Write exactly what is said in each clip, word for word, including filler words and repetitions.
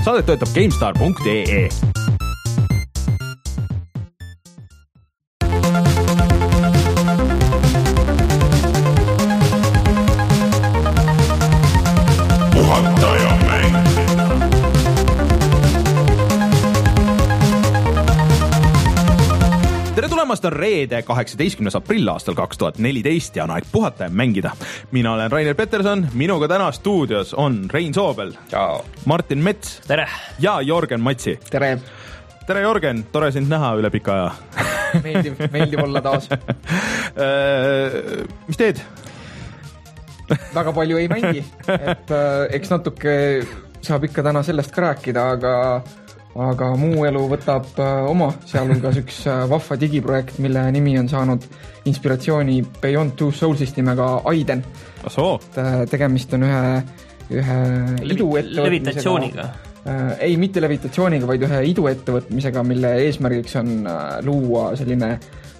Saadet toetab GameStar punkt ee. Tulemast on reede kaheksateistkümnes aprill aastal kaks tuhat neliteist ja on aeg puhata ja mängida. Mina olen Rainer Peterson, minuga täna stuudios on Rein Soobel, Ciao. Martin Mets Tere. Ja Jorgen Matsi. Tere. Tere Jorgen, tore sind näha üle pika aja. meeldib, meeldib olla taas. Mis teed? Väga palju ei mängi, et eks natuke saab ikka täna sellest ka rääkida, aga aga muu elu võtab oma, sealhulgas üks vahva digiprojekt, mille nimi on saanud inspiratsiooni Beyond Two Soulsist nimega Aiden. Asoo. Tegemist on ühe, ühe iduettevõtmisega. Levitatsiooniga? Ei, mitte levitatsiooniga, vaid ühe iduettevõtmisega, mille eesmärgiks on luua selline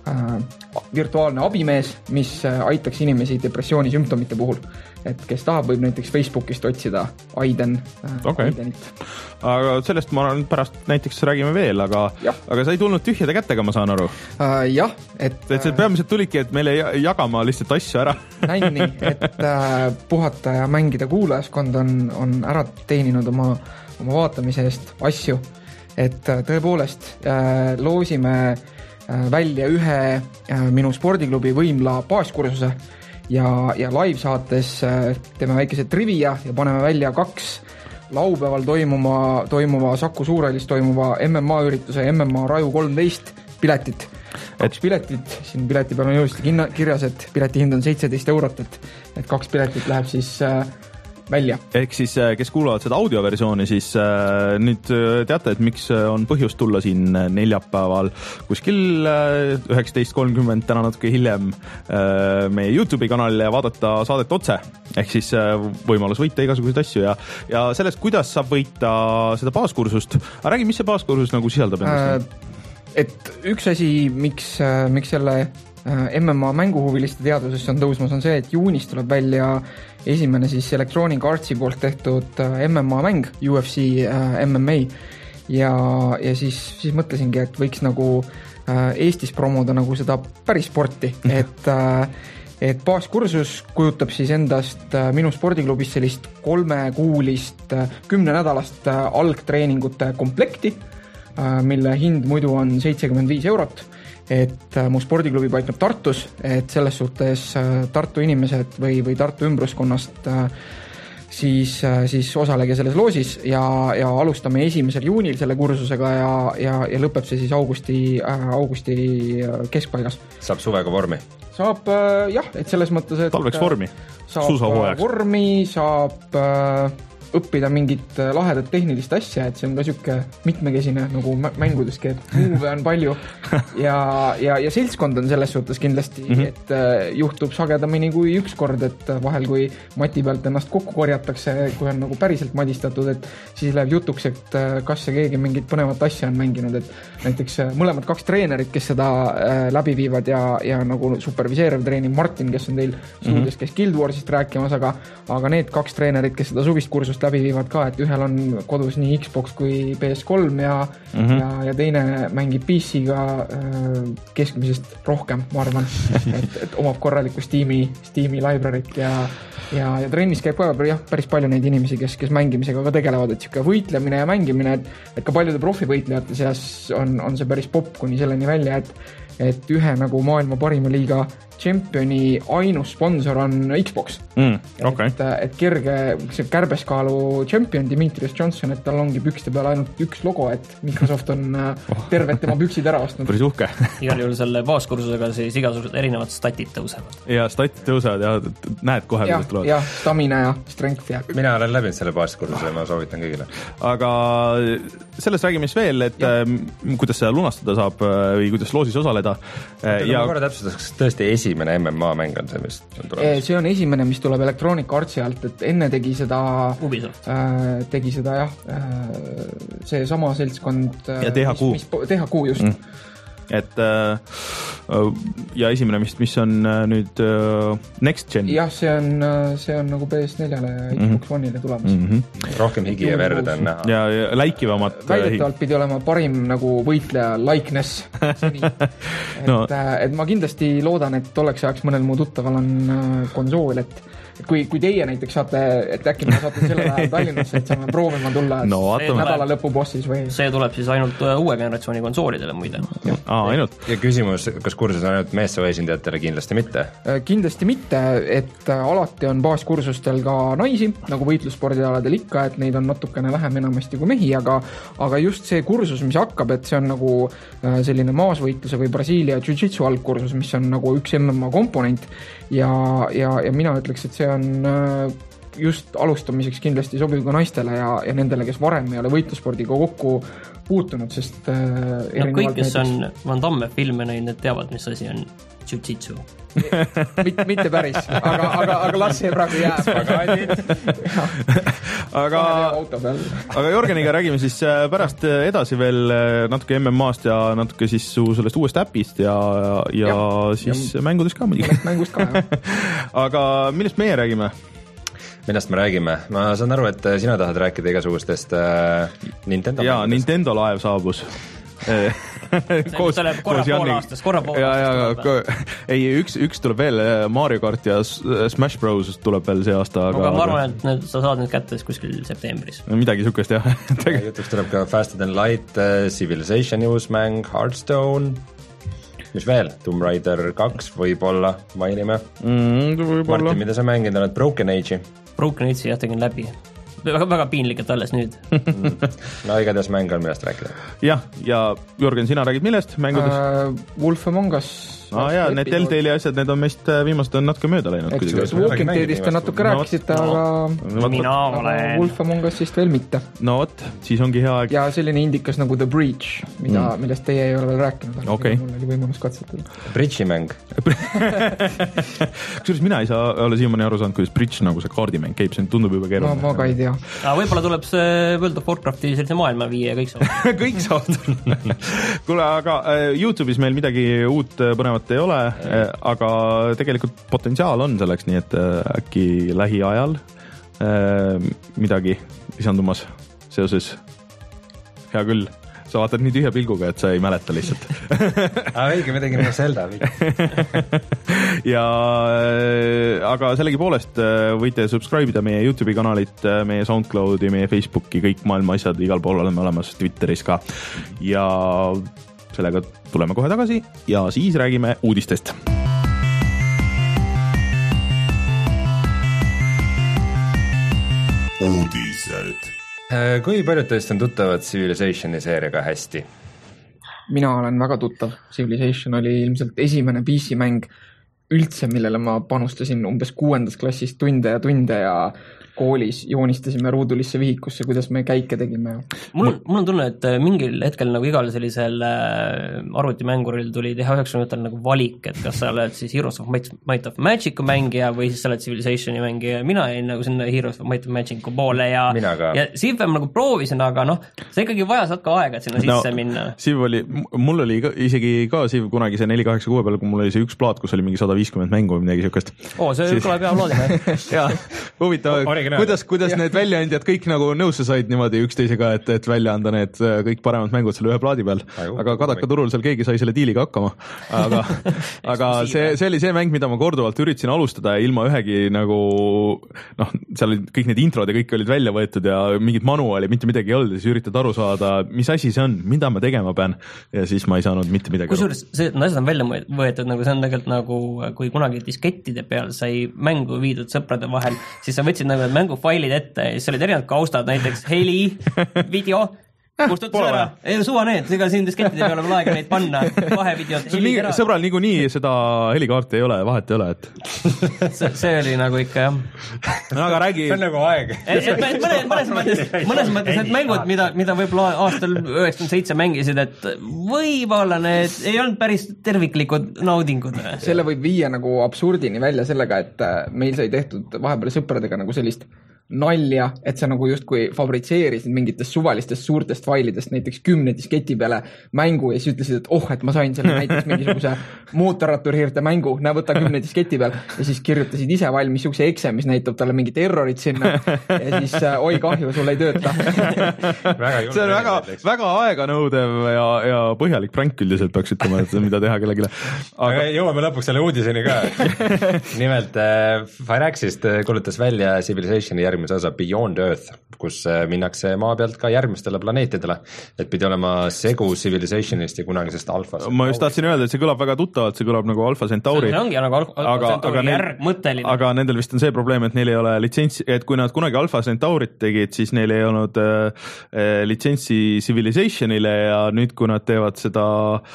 virtuaalne abimees, mis aitaks inimesi depressiooni sümptomite puhul. Et kes tahab, võib näiteks Facebookist otsida Aiden, okay. Aidenit. Aga sellest ma pärast näiteks räägime veel, aga, aga sa ei tulnud tühjade kätega, ma saan aru. Uh, jah, et... et see peamiselt tulidki, et meile jagama lihtsalt asju ära. Näin nii, et uh, puhata ja mängida kuulajaskond on, on ära teeninud oma, oma vaatamise eest asju. Et uh, tõepoolest uh, loosime uh, välja ühe uh, minu spordiklubi Võimla baaskursuse ja, ja live saates teeme väikese trivia ja paneme välja kaks laupäeval toimuma, toimuva Saku Suurhallis toimuva M M A ürituse M M A Raju kolmteist piletit. Kaks piletit, siin pileti peal on jõusti kirjas, et pileti hind on seitseteist eurot, et, et kaks piletit läheb siis äh, välja. Ehk siis, kes kuulavad seda audioversiooni, siis äh, nüüd teate, et miks on põhjust tulla siin neljapäeval kuskil üheksateist kolmkümmend täna natuke hiljem äh, meie YouTube'i kanalile ja vaadata saadet otse. Ehk siis äh, võimalus võita igasuguseid asju ja, ja sellest, kuidas saab võita seda baaskursust. Aga räägi, mis see baaskursus nagu sisaldab endast? Äh, et üks asi, miks, miks selle M M A mänguhuviliste teadvusesse on tõusmas, on see, et juunis tuleb välja esimene siis Electronic Artsi poolt tehtud M M A mäng, U F C M M A ja, ja siis, siis mõtlesingi, et võiks nagu Eestis promoda nagu seda päris sporti, et, et baaskursus kujutab siis endast minu spordiklubis sellist kolmekuulist kümnenädalast algtreeningute komplekti, mille hind muidu on seitsekümmend viis eurot. Et mu spordiklubi paikneb Tartus, et selles suhtes Tartu inimesed või, või Tartu ümbruskonnast siis, siis osalege selles loosis ja, ja alustame esimesel juunil selle kursusega ja, ja, ja lõpeb see siis augusti, augusti keskpaigas. Saab suvega vormi? Saab jah, et selles mõttes, et talveks vormi, saab vormi, saab õppida mingit lahedat tehnilist asja, et see on ka siuke mitmekesine nagu mängudeski, et muove on palju ja, ja, ja seltskond on selles suhtes kindlasti, mm -hmm. et uh, juhtub sagedamini kui üks kord, et vahel kui mati pealt ennast kokku korjatakse, kui on nagu päriselt madistatud, et siis läheb jutuks, et uh, kas see keegi mingit põnevat asja on mänginud, et näiteks uh, mõlemad kaks treenerit, kes seda uh, läbi viivad ja, ja nagu superviseeriv treenib Martin, kes on teil stuudios, kes Guild Warsist rääkimas, aga, aga need kaks treenerit, kes seda suvist kursust läbi viivad ka, et ühel on kodus nii Xbox kui P S kolm ja, mm -hmm. ja, ja teine mängib P C-ga äh, keskmisest rohkem, ma arvan, et, et omab korralikku Steam'i, Steam'i library't ja, ja, ja trennis käib ka jah, päris palju neid inimesi, kes, kes mängimisega ka tegelevad, et siuke võitlemine ja mängimine, et, et ka paljude profivõitlejate seas on, on see päris popp kuni selleni välja, et, et ühe nagu maailma parima liiga Championi ainus sponsor on Xbox. Mm, okay. et, et kerge see kärbeskaalu champion Dimitrios Johnson, et tal ongi pükste peal ainult üks logo, et Microsoft on oh. terved tema püksid ära ostnud. Päris uhke. Igal juhul selle baaskursusega siis igasugused erinevad statid tõusevad. Ja statid tõusevad ja näed kohe, ja, kuidas tulevad. Ja, stamina ja strength. Ja. Mina olen läbinud selle baaskursuse ja ma soovitan kõigile. Aga sellest räägime siis veel, et ja. kuidas seda lunastada saab või kuidas loosis osaleda. Ja korra täpsustaks, tõesti esimene M M A mäng on see, mis on tulemas? See on esimene, mis tuleb Electronic Artsi alt, et enne tegi seda Ubisoft. Äh, tegi seda jah, äh, see sama seltskond ja T H Q. Mis, mis, T H Q just. Mm. et ja esimene, mis, mis on nüüd Next Gen. jah, see on, see on nagu P S neljale ja Xbox mm-hmm. One'ile tulemas. Mm-hmm. Rohkem higi ja verd on näha. Ja, ja läikivamat. Väidetavalt pidi olema parim nagu võitleja likeness seni. et, no. et ma kindlasti loodan, et tolleks ajaks mõnel mu tuttaval on konsool, et kui, kui teie näiteks saate, et äkki me saate sellel ajal Tallinnasse, et saame proovima tulla no, nädala lõpubossis või? See tuleb siis ainult uue generatsiooni konsoolidele muide. Aa, ainult. Ja küsimus, kas kursus on ainult meessoo esindajatele? Kindlasti mitte. Kindlasti mitte, et alati on baaskursustel ka naisi, nagu võitlusspordialadel ikka, et neid on natukene vähem enamasti kui mehi, aga, aga just see kursus, mis hakkab, et see on nagu selline maasvõitluse või Brasiilia jiu-jitsu algkursus, mis on nagu üks M M A komponent ja, ja, ja mina ütleks, et see on just alustamiseks kindlasti sobiv ka naistele ja, ja nendele, kes varem ei ole võitluspordiga kokku puutunud, sest no, kõik, kes on Van Damme filme näinud, need teavad, mis asi on jiu-jitsu. mitte, mitte päris, aga, aga, aga las see praegu jääb. aga, aga Jörgeniga räägime siis pärast edasi veel natuke M M A-st ja natuke siis su sellest uuest äpist ja, ja, ja siis ja mängudest ka muidugi. Mängust ka, jah. Aga millest meie räägime? Millest me räägime? Ma saan aru, et sina tahad rääkida igasugustest äh, Nintendo jaa, Nintendo laev saabus. koos, tuleb korra pool aastas, korra pool aastas. Ei, üks, üks tuleb veel, Mario Kart ja Smash Bros tuleb veel see aasta. Aga, aga ma arvan, et need, sa saad need kätte kuskil septembris. Midagi sukest, jah. Jutuks tuleb ka Faster Than Light, Civilization uusmäng, Hearthstone, mis veel? Tomb Raider kaks võib-olla, mainime. Mm, võib-olla. Martin, mida sa mängid oled? Broken Age'i? Broken Age'i jah, tegin läbi. Väga, väga piinlik, et alles nüüd. No igatahes mäng on, millest rääkida. Jah, ja Jürgen, sina räägid millest mängudest? Uh, Wolf Among Us. Ah, jaa, need Telltale'i asjad, need on meist viimased on natuke mööda läinud. Eks Walking Deadist te natuke rääkisite, no, aga no, mina olen Wolf Among Usist veel mitte. No vot, siis ongi hea aeg. Ja selline indikas nagu The Breach, mida, mm. millest teie ei ole veel rääkinud. Okay. Mul oli võimalus katsetada. Bridge'i mäng. Kusjuures mina ei saa ole siiamaani aru saanud, kuidas Bridge nagu see kaardimäng käib, see tundub juba keeruline. No, ma ka ei tea. Aga võib-olla tuleb see World of Warcrafti sellise maailma viia ja kõik saavad. kõik saavad. Kuule, aga YouTube'is meil midagi uut põnevat ei ole, aga tegelikult potentsiaal on selleks, nii et äkki lähiajal midagi lisandumas seoses. Hea küll, sa vaatad nii tühja pilguga, et sa ei mäleta lihtsalt. Aga õige, me tegime Zelda. ja, aga sellegi poolest võite subscribe ida meie YouTube'i kanalit, meie SoundCloudi, meie Facebooki, kõik maailma asjad, igal pool oleme olemas, Twitteris ka. Ja sellega tuleme kohe tagasi ja siis räägime uudistest. Uudised. Kui paljud teist on tuttavad Civilizationi seeriaga hästi? Mina olen väga tuttav. Civilization oli ilmselt esimene P C mäng üldse, millele ma panustasin umbes kuuendas klassis tunde ja tunde ja koolis joonistasime ruudulisse vihikusse, kuidas me käike tegime. Mul, mul on tunne, et mingil hetkel nagu igal sellisel arvutimänguril tuli teha üheksakümnendatel nagu valik, et kas sa oled siis Heroes of Might of Magicu mängija või siis sa oled Civilizationi mängija. Mina jäin nagu sinna Heroes of Might of Magicu poole ja, ja Civ-em nagu proovisin, aga noh, see ikkagi vajas natuke aega, et sinna no, sisse minna. Civ oli, mul oli ka, isegi ka Civ kunagi see neli kaheksa kuue peal, kui mul oli see üks plaat, kus oli mingi sada viiskümmend mängu või midagi siukest. Oo, see siis... kõleb hea plaadime. Jaa, huvitav. Kuidas, kuidas need väljaandjad kõik nagu nõusse said niimoodi üksteisega, et, et välja anda need kõik paremad mängud selle ühe plaadi peal. Aga Kadaka turul seal keegi sai selle diiliga hakkama. Aga, aga see, see oli see mäng, mida ma korduvalt üritasin alustada ja ilma ühegi nagu, noh, seal olid kõik need introd ja kõik olid välja võetud ja mingid manuaali, mitte midagi ei olnud ja siis üritad aru saada, mis asi see on, mida ma tegema pean ja siis ma ei saanud mitte midagi. Kusjuures see, et asjad on välja võetud, nagu see on tegelikult nagu, kui kunagi diskettide peal sai mängu viidud sõprade vahel, siis sa võtsid nagu mängufailid ette ja siis olid erinevad kaustad, näiteks heli, video, kustutus ära. Ei, suva need, ega siin diskettide peale on aega neid panna, vahevideod, helid ära. Sõbral niikuinii seda helikaarti ei ole, vahet ei ole, et see, see oli nagu ikka, jah. No, aga räägi. See on nagu aeg. Et, et mõnes, mõnes mõttes, mõnes mõttes need mängud, mida, mida võib-olla aastal üheksakümmend seitse mängisid, et võib-olla need ei olnud päris terviklikud naudingud. Selle võib viia nagu absurdini välja sellega, et meil sai tehtud vahepeal sõpradega nagu sellist nalja, et sa nagu justkui fabritseerisid mingitest suvalistest suurtest failidest näiteks kümne disketi peale mängu ja siis ütlesid, et oh, et ma sain selle näiteks mingisuguse mootorratturihiirte mängu, näe võta kümne disketi peal ja siis kirjutasid ise valmis siukse ekse, mis näitab talle mingit errorit sinna ja siis oi kahju, sul ei tööta. see on väga, väga aeganõudev ja, ja põhjalik prank üldiselt peaks ütlema, et mida teha kellegile. Aga jõuame lõpuks selle uudiseni ka. Nimelt äh, Firaxist kuulutas välja Civilizationi järgmise osa Beyond Earth, kus minnakse maa pealt ka järgmistele planeetidele, et pidi olema segu Civilizationist ja kunagisest Alpha Centauri. Ma just tahtsin öelda, et see kõlab väga tuttavalt, see kõlab nagu Alpha Centauri. See ongi nagu Alpha aga, Centauri aga järgmõtteline. Aga nendel vist on see probleem, et neil ei ole litsentsi, et kui nad kunagi Alpha Centaurit tegid, siis neil ei olnud äh, litsentsi Civilizationile ja nüüd, kui nad teevad seda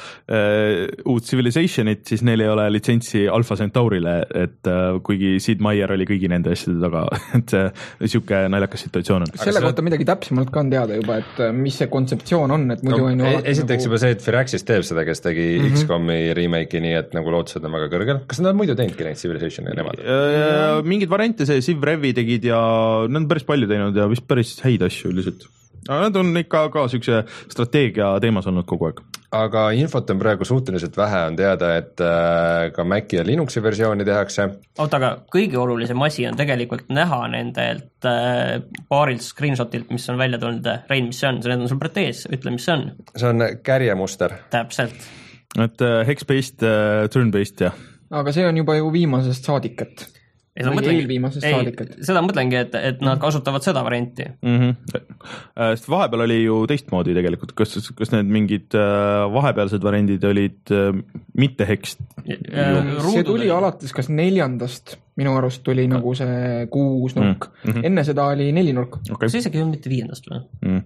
äh, uut Civilizationit, siis neil ei ole litsentsi Alpha Centaurile, et äh, kuigi Sid Meier oli kõigi nende asjade taga, et see siuke naljakas situatsioon on. Selle kohta midagi täpsemalt ka on teada juba, et mis see kontseptsioon on, et muidu no, on ju esiteks nagu... juba see, et Firaxis teeb seda, kes tegi mm -hmm. X-komi remake'i, nii et nagu lootused on väga kõrgel. Kas nad on muidu teinudki neid Civilizationi nemad? Mingid variante see Civ Revi tegid ja nad on päris palju teinud ja vist päris häid asju üldiselt. Nad on ikka ka siukse strateegia teemas olnud kogu aeg. Aga infot on praegu suhteliselt vähe, on teada, et äh, ka Maci ja Linuxi versiooni tehakse. Oota, aga kõige olulisem asi on tegelikult näha nendelt äh, paarilt screenshotilt, mis on välja tulnud. Rein, mis see on? Need on sul pratees, ütle, mis see on? See on kärjemuster. Täpselt. Et äh, hex-based, äh, turn-based, jah. Aga see on juba ju viimasest saadikat. Või mõtlengi, eelviimasest ei, saadikat. Seda mõtlengi, et, et nad kasutavad seda varianti. Mm-hmm. Sest vahepeal oli ju teistmoodi tegelikult. Kas, kas need mingid vahepealsed variandid olid mitte hext? See tuli alates kas neljandast, minu arust tuli nagu see kuus nurk. Mm-hmm. Enne seda oli neli nurk. Okay. See isegi on mitte viiendast või?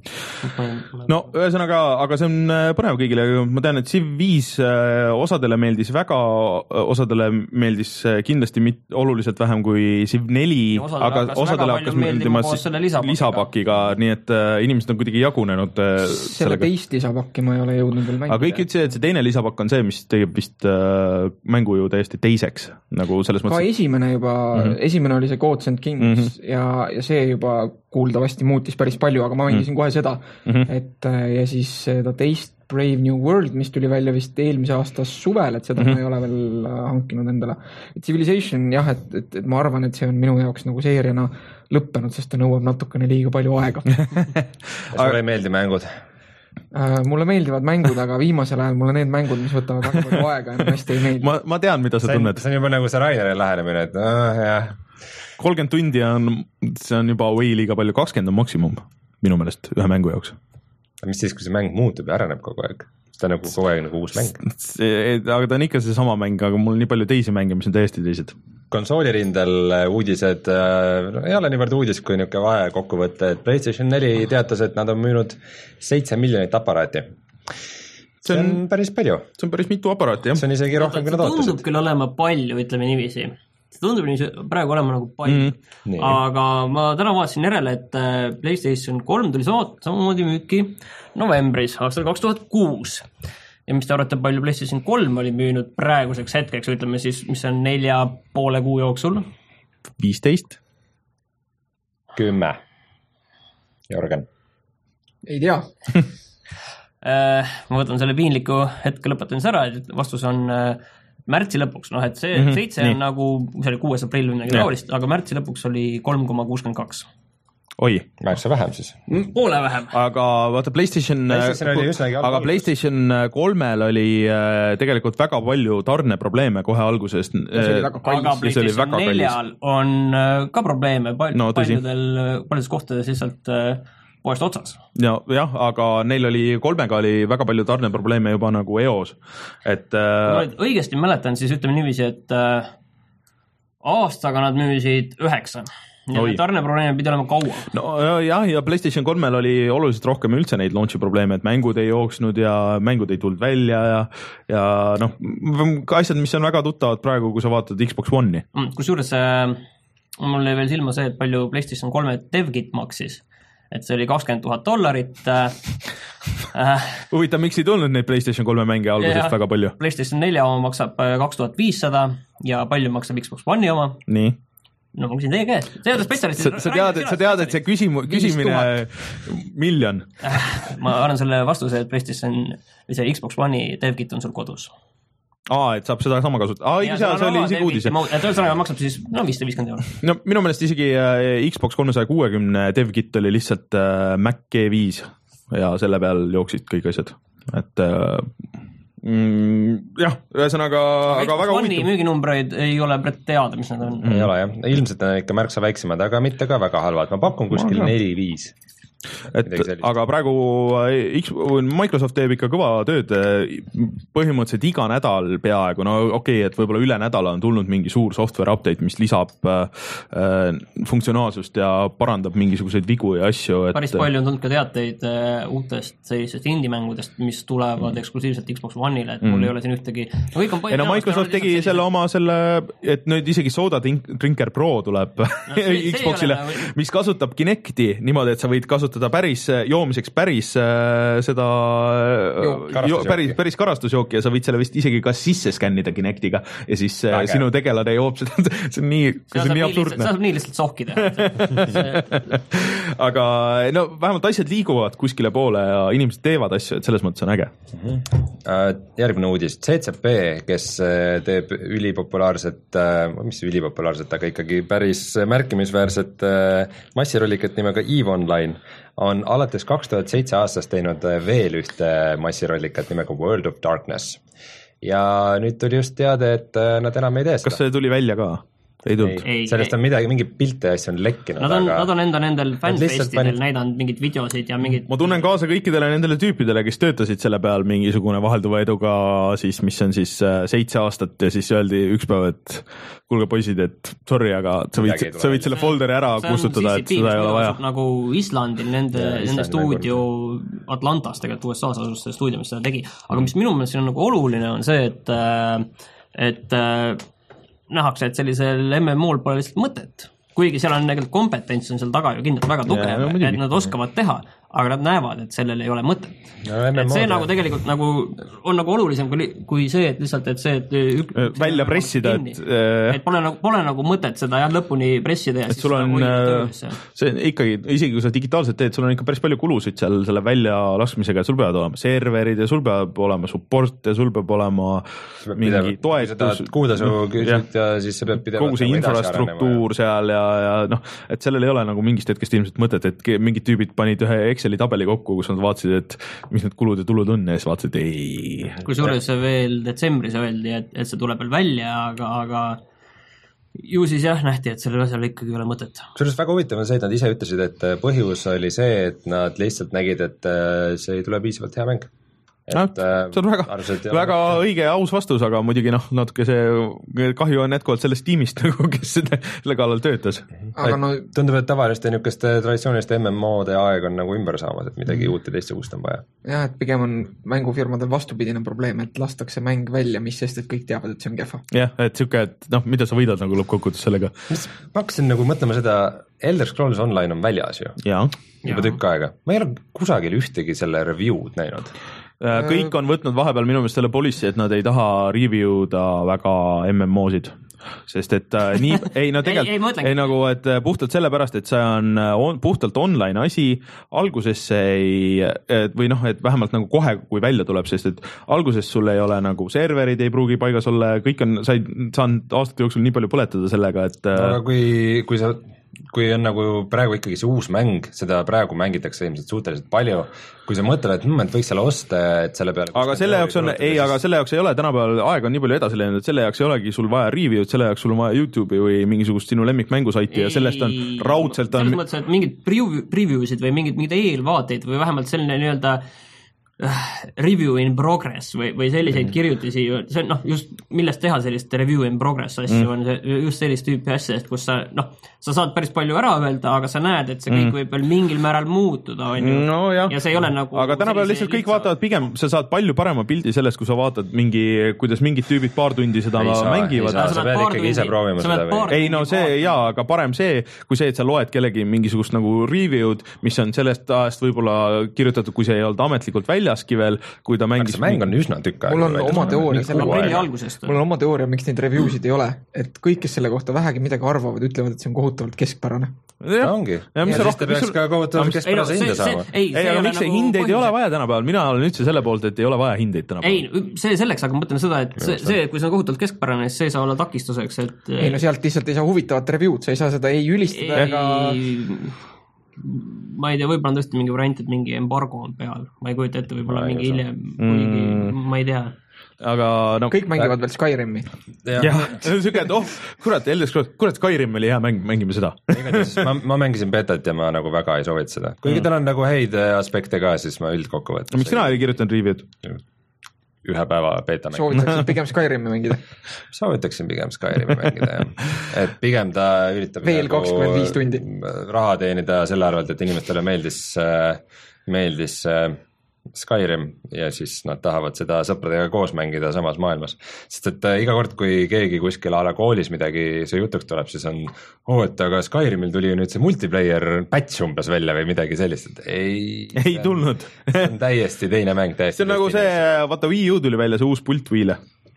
Mm. No ühesõnaga, aga see on põnev kõigile. Ma tean, et Civ viis osadele meeldis väga, osadele meeldis kindlasti mit, oluliselt vähem kui Civ neli, aga osadele hakkas meeldima lisapakiga, nii et äh, inimesed on kuidagi jagunenud äh, selle sellega. Teist lisapakki ma ei ole jõudnud veel mängida. Aga kõik ütlesid, et see teine lisapakk on see, mis teeb vist äh, mängu ju täiesti teiseks, nagu selles mõttes. Ka esimene juba, mm-hmm. esimene oli see Gods and Kings mm-hmm. ja, ja see juba kuuldavasti muutis päris palju, aga ma mängisin mm-hmm. kohe seda, mm-hmm. et ja siis seda teist Brave New World, mis tuli välja vist eelmise aasta suvel, et seda mm-hmm. ma ei ole veel hankinud endale. Et Civilization, jah, et, et, et ma arvan, et see on minu jaoks nagu seeriana lõppenud, sest ta nõuab natukene liiga palju aega. Kas mulle ei meeldi mängud? Uh, mulle meeldivad mängud, aga viimasel ajal mulle need mängud, mis võtavad väga palju aega ja hästi ei meeldi. Ma, ma tean, mida sa tunned. See on juba nagu see Raineri lähenemine, et ah, jah. kolmkümmend tundi on, see on juba way liiga palju, kakskümmend on maksimum minu meelest ühe mängu jaoks. Mis siis, kui see mäng muutub ja areneb kogu aeg? See on nagu kogu aeg nagu uus mäng. Aga ta on ikka see sama mäng, aga mul on nii palju teisi mänge, mis on täiesti teised. Konsoolirindel uudised, no ei ole niivõrd uudis, kui niisugune vahe kokkuvõte, et PlayStation neli teatas, et nad on müünud seitse miljonit aparaati. See on, see on päris palju. See on päris mitu aparaati, jah. See on isegi rohkem, kui nad ootasid. Tundub küll olema palju, ütleme niiviisi. See tundub nii praegu olema nagu palju, mm, aga ma täna vaatasin järele, et PlayStation kolm tuli samamoodi müüki novembris aastal kaks tuhat kuus ja mis te arvate, palju PlayStation kolm oli müünud praeguseks hetkeks, ütleme siis, mis on nelja poole kuu jooksul? viisteist kümme Jörgen? Ei tea. Ma võtan selle piinliku hetke lõpetamise ära, et vastus on märtsi lõpuks, noh et see mm-hmm. seitse on nagu, see oli kuues aprill või midagi taolist, aga märtsi lõpuks oli kolm koma kuuskümmend kaks. Oi. Märksa vähem siis. Poole vähem. Aga vaata PlayStation, PlayStation aga PlayStation kolmel oli tegelikult väga palju tarneprobleeme kohe algusest. Aga PlayStation neljal on ka probleeme pal- no, paljudel, paljudes kohtades lihtsalt poest otsas. Ja, jah, aga neil oli, kolmega oli väga palju tarneprobleeme juba nagu eos. Et, ma õigesti mäletan, siis ütleme niiviisi, et aastaga nad müüsid üheksa. Ja tarneprobleeme pidi olema kaua. No jah, ja PlayStation kolmel oli oluliselt rohkem üldse neid launchi probleeme, et mängud ei jooksnud ja mängud ei tulnud välja ja, ja noh, asjad, mis on väga tuttavad praegu, kui sa vaatad Xbox One'i. Kus juures mul oli veel silma see, et palju PlayStation kolme DevKit maksis, et see oli kakskümmend tuhat dollarit. Huvitav, miks ei tulnud neid PlayStation kolme mänge algusest ja, väga palju? PlayStation nelja oma maksab kaks tuhat viissada ja palju maksab Xbox One'i oma. Nii. no ma küsin teie käest, see on spetsialist. sa, sa tead, et sa tead, et see küsimu, küsimine miljon. ma annan selle vastuse, et PlayStation või see Xbox One'i DevKit on sul kodus. Aa, et saab seda sama kasutada. Aa, õigus, see oli isegi uudis. Et ühesõnaga maksab siis, no viissada viiskümmend euro. No minu meelest isegi Xbox kolmesaja kuuekümne DevKit oli lihtsalt Mac G viis ja selle peal jooksid kõik asjad. Et mm, jah, ühesõnaga aga väga huvitav. Müüginumbreid ei ole teada, mis nad on. Mm. Ei ole jah, ilmselt on ikka märksa väiksemad, aga mitte ka väga halvad. Ma pakun kuskil neli viis. Et, aga praegu X, Microsoft teeb ikka kõva tööd põhimõtteliselt iga nädal peaaegu, no okei okay,, et võib-olla üle nädala on tulnud mingi suur software update, mis lisab äh, funktsionaalsust ja parandab mingisuguseid vigu ja asju. Et... Päris palju on tulnud ka teateid äh, uutest sellisest indie-mängudest, mis tulevad mm. eksklusiivselt Xbox One'ile, et mul mm. ei ole siin ühtegi no, on ei, no Microsoft tegi sellised... selle oma selle, et nüüd isegi Soda Drinker Pro tuleb no, see, Xboxile, see ole... mis kasutab Kinecti niimoodi, et sa võid kasutada päris joomiseks päris äh, seda jo, päris, päris karastusjooki ja sa võid selle vist isegi ka sisse skännida Kinectiga ja siis äh, sinu tegelane joob seda, see on nii, see on nii absurdne. Sa saab nii lihtsalt sohkida. aga no vähemalt asjad liiguvad kuskile poole ja inimesed teevad asju, et selles mõttes on äge. Mm-hmm. Järgmine uudis, C C P, kes teeb ülipopulaarset, mis ülipopulaarset, aga ikkagi päris märkimisväärset massirollikat nimega EVE Online on alates kaks tuhat seitse aastast teinud veel ühte massirollikat nimega World of Darkness. Ja nüüd tuli just teada, et nad enam ei tee seda. Kas see tuli välja ka? Ei tulnud. Ei, sellest on midagi, mingi pilte ja asja on lekkinud. Nad on, aga... nad on enda nendel fanfestidel panid... näidanud mingid videosid ja mingid... Ma tunnen kaasa kõikidele nendele tüüpidele, kes töötasid selle peal mingisugune vahelduva eduga siis, mis on siis seitse aastat ja siis öeldi üks päev, et kuulge poisid, et sorry, aga sa võid, sa võid selle folderi ära kustutada, et seda ei ole vaja. Nagu Islandil nende, ja, nende stuudio Atlantas tegelikult U S A-s asus see stuudio, mis seda tegi. Aga mis minu meelest on nagu oluline on see, et, et nähakse, et sellisel M M O-l pole lihtsalt mõtet. Kuigi seal on tegelikult kompetents on seal taga ju kindlasti väga tugev, ja, et nad oskavad teha, aga nad näevad, et sellel ei ole mõtet. No, et see nagu tegelikult nagu on nagu olulisem kui, kui see, et lihtsalt, et see, et ük, välja pressida, et, et pole, nagu, pole nagu mõtet seda jah lõpuni pressida ja et siis sul on, see ikkagi, isegi kui sa digitaalselt teed, sul on ikka päris palju kulusid seal selle välja laskmisega, et sul peavad olema serverid ja sul peab olema support ja sul peab olema peab mingi toetus. Kuudasu küsid ja siis see peab pidevalt kogu see infrastruktuur seal ja, ja noh, et sellel ei ole nagu mingist hetkest ilmselt mõtet, et mingid tüübid panid ühe Exceli tabeli kokku, kus nad vaatasid, et mis need kulud ja tulud on ja siis vaatasid, ei. Kui suures see veel detsembris öeldi, et, et see tuleb veel välja, aga, aga ju siis jah, nähti, et sellel asjal ikkagi ei ole mõtet. Kusjuures väga huvitav on see, et nad ise ütlesid, et põhjus oli see, et nad lihtsalt nägid, et see ei tule piisavalt hea mäng. Et, see on väga, väga õige ja aus vastus, aga muidugi noh, natuke see kahju on jätkuvalt sellest tiimist, kes selle kallal töötas. Aga no, tundub, et tavalist ja niisugust traditsioonilist M M O-de aeg on nagu ümber saamas, et midagi uut ja teistsugust on vaja. Jah, et pigem on mängufirmadel vastupidine probleem, et lastakse mäng välja, mis sest, et kõik teavad, et see on kehva. Jah, et siuke, et noh, mida sa võidad nagu lõppkokkuvõttes sellega. Ma hakkasin nagu mõtlema seda, Elder Scrolls Online on väljas ju. Ja. Juba tükk aega. Ma ei ole kusagil ühtegi selle review'd näinud. Kõik on võtnud vahepeal minu meelest selle policy, et nad ei taha review'da väga M M O-sid. Sest et äh, nii, ei no tegelikult ei, ei, ei nagu, et puhtalt sellepärast, et see on on puhtalt online asi, alguses ei, või noh, et vähemalt nagu kohe, kui välja tuleb, sest et alguses sul ei ole nagu serverid ei pruugi paigas olla, kõik on, sa ei saanud aastate jooksul nii palju põletada sellega, et aga kui, kui sa kui on nagu praegu ikkagi see uus mäng, seda praegu mängitakse ilmselt suhteliselt palju, kui sa mõtled, et, mm, et võiks selle osta, et selle peale aga selle jaoks on, ei, aga selle jaoks ei ole, tänapäeval aeg on nii palju edasi läinud, et selle jaoks ei olegi sul vaja review'd, selle jaoks sul on vaja YouTube'i või mingisugust sinu lemmikmängusaiti ja sellest on raudselt on selles mõttes, et mingid preview, preview'sid või mingid, mingid eelvaateid või vähemalt selline nii-öelda review in progress või, või selliseid mm. kirjutisi, see on noh, just millest teha sellist review in progress asju mm. on see, just sellist tüüpi asja, et kus sa noh, sa saad päris palju ära öelda, aga sa näed, et see kõik mm. võib veel mingil määral muutuda, on ju, no, ja see ei ole nagu aga tänapäeval lihtsalt kõik lihtsalt... vaatavad pigem, sa saad palju parema pildi sellest, kui sa vaatad mingi, kuidas mingid tüübid paar tundi seda ei saa, mängivad. Ei saa, sa pead ikkagi ise proovima seda või? Ei no see jaa, aga parem see, kui see, et sa loed kellegi mingisugust nagu review'd, mis on sellest ajast võib-olla kirjutatud, kui see ei olnud ametlikult välja väljaski veel, kui ta mängis. see mäng on üsna tükk aega. mul on oma teooria selle aprilli algusest. mul on oma teooria, miks neid review'sid ei ole, et kõik, kes selle kohta vähegi midagi arvavad, ütlevad, et see on kohutavalt keskpärane. Ja, ongi. Ja, ja siis ta peaks ka kohutavalt keskpärase hinde saama. Ei, aga miks see hindeid ei ole vaja tänapäeval? Mina olen üldse selle poolt, et ei ole vaja hindeid tänapäeval. Ei, see selleks, aga ma mõtlen seda, et see, see, kui see on kohutavalt keskpärane, siis see ei saa olla takistuseks, et ei no sealt lihtsalt ei saa huvitavat review'd, sa ei saa seda ei ülistada ega ma ei tea, võib-olla on tõesti mingi variant, et mingi embargo on peal, ma ei kujuta ette, võib-olla mingi hiljem, kuigi mm. ma ei tea. Aga no, kõik mängivad veel Skyrimi. jah, see on siuke, et oh, kurat, Elder Scrolls, kurat, Skyrim oli hea mäng, mängime seda. ma, ma mängisin betat ja ma nagu väga ei soovita seda. Kuigi mm. tal on nagu häid aspekte ka, siis ma üldkokkuvõttes. Miks sina ei kirjutanud review'd? Ühe päeva beta mängida. Soovitaksin pigem Skyrimi mängida. Soovitaksin pigem Skyrimi mängida, jah. Et pigem ta üritab veel kakskümmend viis tundi raha teenida selle arvelt, et inimestele meeldis, meeldis Skyrim ja siis nad tahavad seda sõpradega koos mängida samas maailmas. Sest et äh, iga kord, kui keegi kuskil ala koolis midagi see jutuks tuleb, siis on oo, et aga Skyrimil tuli ju nüüd see multiplayer patch umbes välja või midagi sellist, et ei ei tulnud. See on täiesti teine mäng. See on nagu see, vaata Wii U tuli välja, see uus pultviile.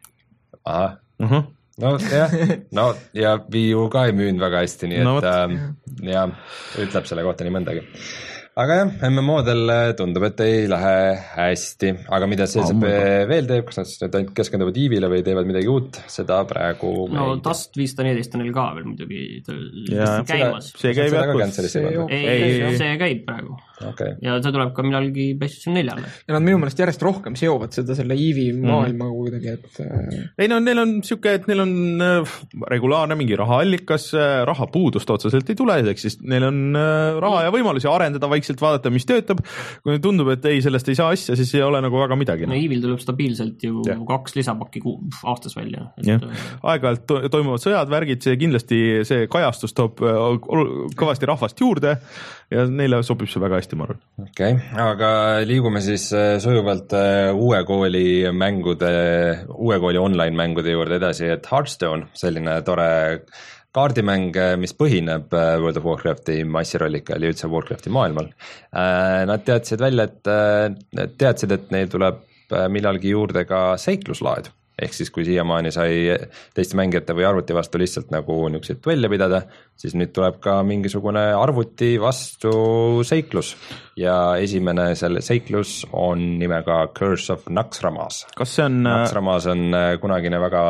Ahah. Uh-huh. No jah, no ja Wii U ka ei müünud väga hästi, nii no, et äh, ja ütleb selle kohta nii mõndagi. Aga jah, M M O-del tundub, et ei lähe hästi, aga mida C C P oh, veel teeb, kas nad ainult keskenduvad Eevile või teevad midagi uut, seda praegu no Dust viissada neliteist on neil ka veel muidugi käimas. See käib jätkus. Ei, see käib praegu. Okay. Ja see tuleb ka millalgi PlayStation neljale. Ja nad minu meelest järjest rohkem seovad seda selle Eevi maailma mm. kuidagi, et ei no neil on siuke, et neil on regulaarne mingi rahaallikas, raha puudust otseselt ei tule, siis neil on raha ja võimalusi arendada vaikselt, vaadata, mis töötab. Kui tundub, et ei, sellest ei saa asja, siis ei ole nagu väga midagi. No Eevil tuleb stabiilselt ju ja. kaks lisapakki aastas välja. Et... aeg-ajalt to- toimuvad sõjad, värgid, see kindlasti see kajastus toob kõvasti rahvast juurde ja neile sobib see väga hästi, ma arvan. Okei, okay. Aga liigume siis sujuvalt uue kooli mängude, uue kooli online mängude juurde edasi, et Hearthstone, selline tore kaardimäng, mis põhineb World of Warcrafti massirollikal ja üldse Warcrafti maailmal. Nad teadsid välja, et teadsid, et neil tuleb millalgi juurde ka seikluslaad. Ehk siis, kui siiamaani sai teiste mängijate või arvuti vastu lihtsalt nagu niisuguseid duelle pidada, siis nüüd tuleb ka mingisugune arvuti vastu seiklus. Ja esimene selle seiklus on nimega Curse of Naxxramas. Kas see on... Naxxramas on kunagine väga...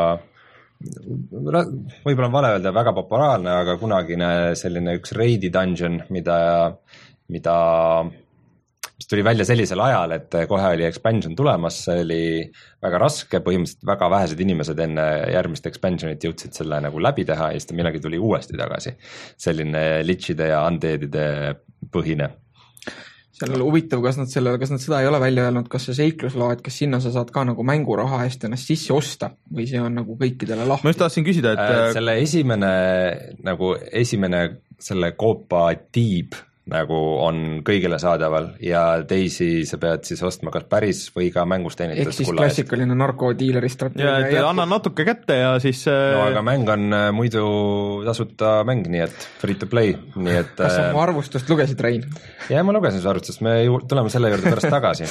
võib-olla on vale öelda väga populaarne, aga kunagine selline üks raidi dungeon, mida, mida mis tuli välja sellisel ajal, et kohe oli expansion tulemas, see oli väga raske, põhimõtteliselt väga vähesed inimesed enne järgmist expansionit jõudsid selle nagu läbi teha ja siis ta millalgi tuli uuesti tagasi. Selline lichide ja undeadide põhine. Seal on huvitav, kas nad, selle, kas nad seda ei ole välja öelnud, kas see seikluslaad, kas sinna sa saad ka nagu mänguraha eest ennast sisse osta või see on nagu kõikidele lahti? Ma just tahtsin küsida, et äh, selle esimene, nagu esimene selle koopa tiib nagu on kõigile saadaval ja teisi sa pead siis ostma kas päris või ka mängust teenitud ehk siis klassikaline narkodiileri strateegia. Ja, et anna natuke kätte ja siis no aga mäng on muidu tasuta mäng, nii et free to play, nii et kas sa oma arvustust lugesid, Rein? Ja ma lugesin su arvustust, me ju, tuleme selle juurde pärast tagasi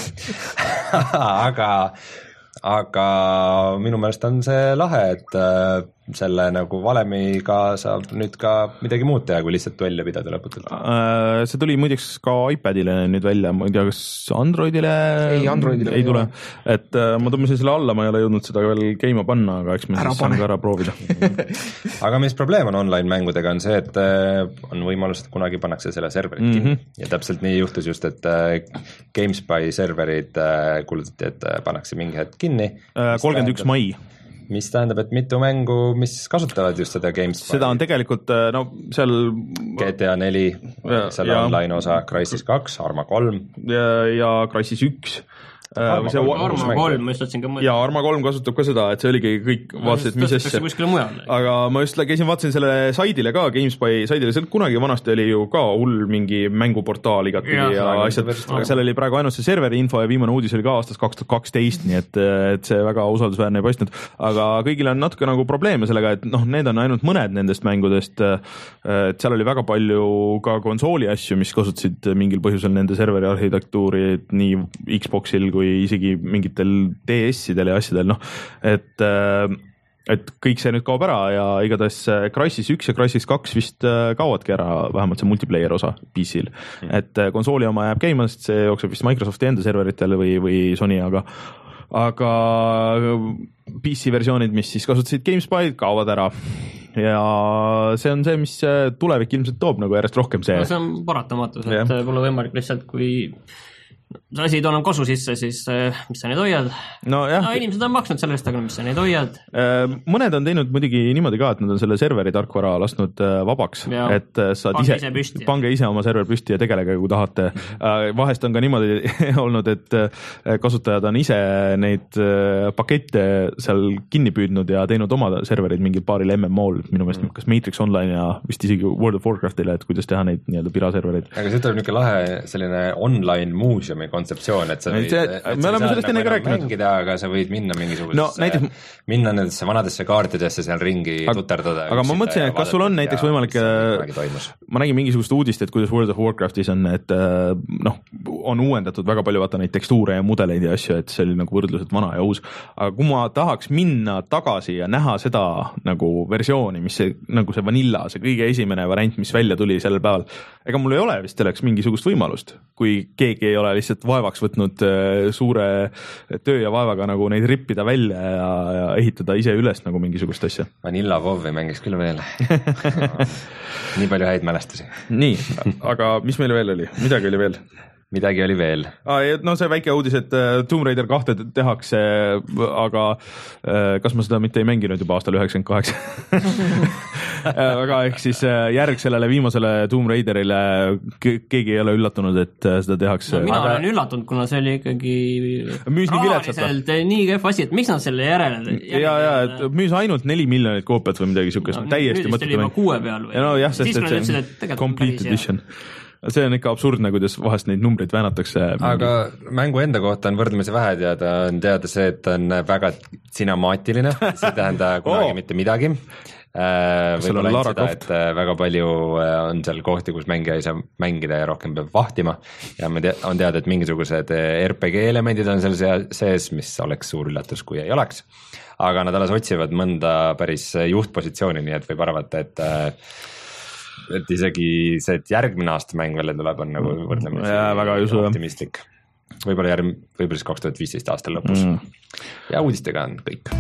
aga aga minu meelest on see lahe, et äh, selle nagu valemiga saab nüüd ka midagi muud teha, kui lihtsalt duelle pidada lõputult. Äh, see tuli muideks ka iPadile nüüd välja, ma ei tea, kas Androidile ei, Androidile ei tule, et äh, ma tõmbasin selle alla, ma ei ole jõudnud seda veel käima panna, aga eks me ära siis saan ka ära proovida. Aga mis probleem on online mängudega on see, et äh, on võimalus, et kunagi pannakse selle serverit mm-hmm. kinni ja täpselt nii juhtus just, et äh, GameSpy serverid äh, kuulutati, et äh, pannakse mingi hetk kinni. kolmkümmend üks mai. Mis tähendab, et mitu mängu, mis kasutavad just seda GameSpy. Seda on tegelikult, no seal G T A neli, selle ja, online osa, Crysis kaks, Arma kolm ja, ja Crysis üks. Arma kolm, ma just otsin ka mõelda. Ja Arma kolm kasutab ka seda, et see oligi kõik vaatasid, mis asja. Aga ma just käisin, vaatasin selle saidile ka, GameSpy saidile, seal kunagi vanasti oli ju ka hull mingi mänguportaal igatpidi ja, ja asjad, aga seal oli praegu ainult see serveri info ja viimane uudis oli ka aastast kaks tuhat kaksteist, nii et, et see väga usaldusväärne ei paistnud. Aga kõigil on natuke nagu probleeme sellega, et noh, need on ainult mõned nendest mängudest, et seal oli väga palju ka konsooli asju, mis kasutasid mingil põhjusel nende serveri arhitektuuri nii Xboxil kui kui isegi mingitel D S-idel ja asjadel, noh, et et kõik see nüüd kaob ära ja igatahes Crysis üks ja Crysis kaks vist kaoadki ära, vähemalt see multiplayer osa P C-l. Mm. Et konsooli oma jääb käima, sest see jookseb vist Microsofti enda serveritele või, või Sony, aga aga P C versioonid, mis siis kasutasid GameSpy'd, kaovad ära. Ja see on see, mis tulevik ilmselt toob nagu järjest rohkem see. No see on paratamatus, et yeah. Pole võimalik lihtsalt, kui asi ei too enam kasu sisse, siis mis sa neid hoiad? No, no inimesed on maksnud sellest, aga mis sa neid hoiad? Mõned on teinud muidugi niimoodi ka, et nad on selle serveri tarkvara lasknud vabaks, ja, et saad ise, ise pange ise oma server püsti ja tegelege, kui tahate. Vahest on ka niimoodi olnud, et kasutajad on ise neid pakette seal kinni püüdnud ja teinud oma serverid mingil paaril M M O-l, minu meelest kas Matrix Online ja vist isegi World of Warcraftile, et kuidas teha neid nii-öelda piraservereid. Aga see tuleb niisugune lahe selline online muuseum kontseptsioon, et sa võid, see, et me oleme sellest enne ka rääkinud. Mängida, aga sa võid minna mingisugusesse, no, näiteks, minna nendesse vanadesse kaartidesse seal ringi aga, tuterdada. Aga ma mõtlesin, et kas sul on näiteks võimalik, ma nägin mingisugust uudist, et kuidas World of Warcraftis on, et noh, on uuendatud väga palju vaata neid tekstuure ja mudeleid ja asju, et see oli nagu võrdluselt vana ja uus. Aga kui ma tahaks minna tagasi ja näha seda nagu versiooni, mis see, nagu see vanilla, see kõige esimene variant, mis välja tuli sellel päeval, ega mul ei ole vist selleks mingisugust võimalust, kui keegi ei ole lihtsalt vaevaks võtnud suure töö ja vaevaga nagu neid rippida välja ja, ja ehitada ise üles nagu mingisugust asja. Vanilla WoW-i mängiks küll veel. Nii palju häid mälestusi. Nii, aga mis meil veel oli? Midagi oli veel? Midagi oli veel. Ah, no see väike uudis, et Tomb Raider kahte tehakse, aga kas ma seda mitte ei mänginud juba aastal üheksakümmend kaheksa? Aga ehk siis järg sellele viimasele Tomb Raiderile keegi ei ole üllatunud, et seda tehakse. No, mina aga... olen üllatunud, kuna see oli ikkagi müüs nii viletsata. Nii kehv asi, et miks nad selle järele... Ja, ja, et müüs ainult neli miljonit koopiat või midagi sükest. No, täiesti nüüd vist oli juba kuue peal või? Ja no jah, sest et see on complete edition. See on ikka absurdne, kuidas vahest neid numbreid väänatakse. Aga mängu enda kohta on võrdlemisi vähe teada, on teada see, et on väga cinemaatiline, see ei tähenda kunagi oh. mitte midagi. Võib-olla ainult seda, et väga palju on seal kohti, kus mängija ei saa mängida ja rohkem peab vahtima ja on teada, et mingisugused R P G elemendid on seal sees, mis oleks suur üllatus, kui ei oleks. Aga nad alles otsivad mõnda päris juhtpositsiooni, nii et võib arvata, et et isegi see, et järgmine aasta mäng välja tuleb, on nagu võrdlemisi optimistlik. Võib-olla järg, võib-olla siis kaks tuhat viisteist aastal lõpus. Mm. Ja uudistega on kõik.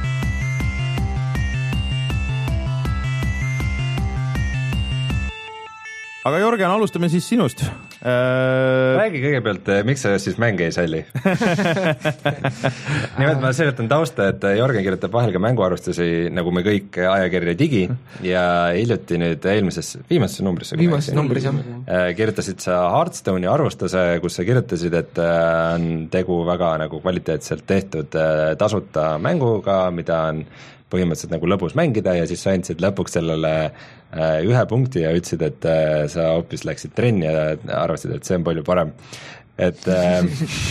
Aga Jörgen, alustame siis sinust. Räägi kõigepealt, miks sa siis mänge ei salli? Nimelt ma seletan tausta, et Jörgen kirjutab vahel ka mänguarvustusi, nagu me kõik ajakirja Digi ja hiljuti nüüd eelmises, viimases numbris viimases numbris, jah. Kirjutasid sa Hearthstone'i arvustuse, kus sa kirjutasid, et on tegu väga nagu kvaliteetselt tehtud tasuta mänguga, mida on põhimõtteliselt nagu lõbus mängida ja siis sa andsid lõpuks sellele ühe punkti ja ütlesid, et sa hoopis läksid trenni ja arvasid, et see on palju parem. Et äh,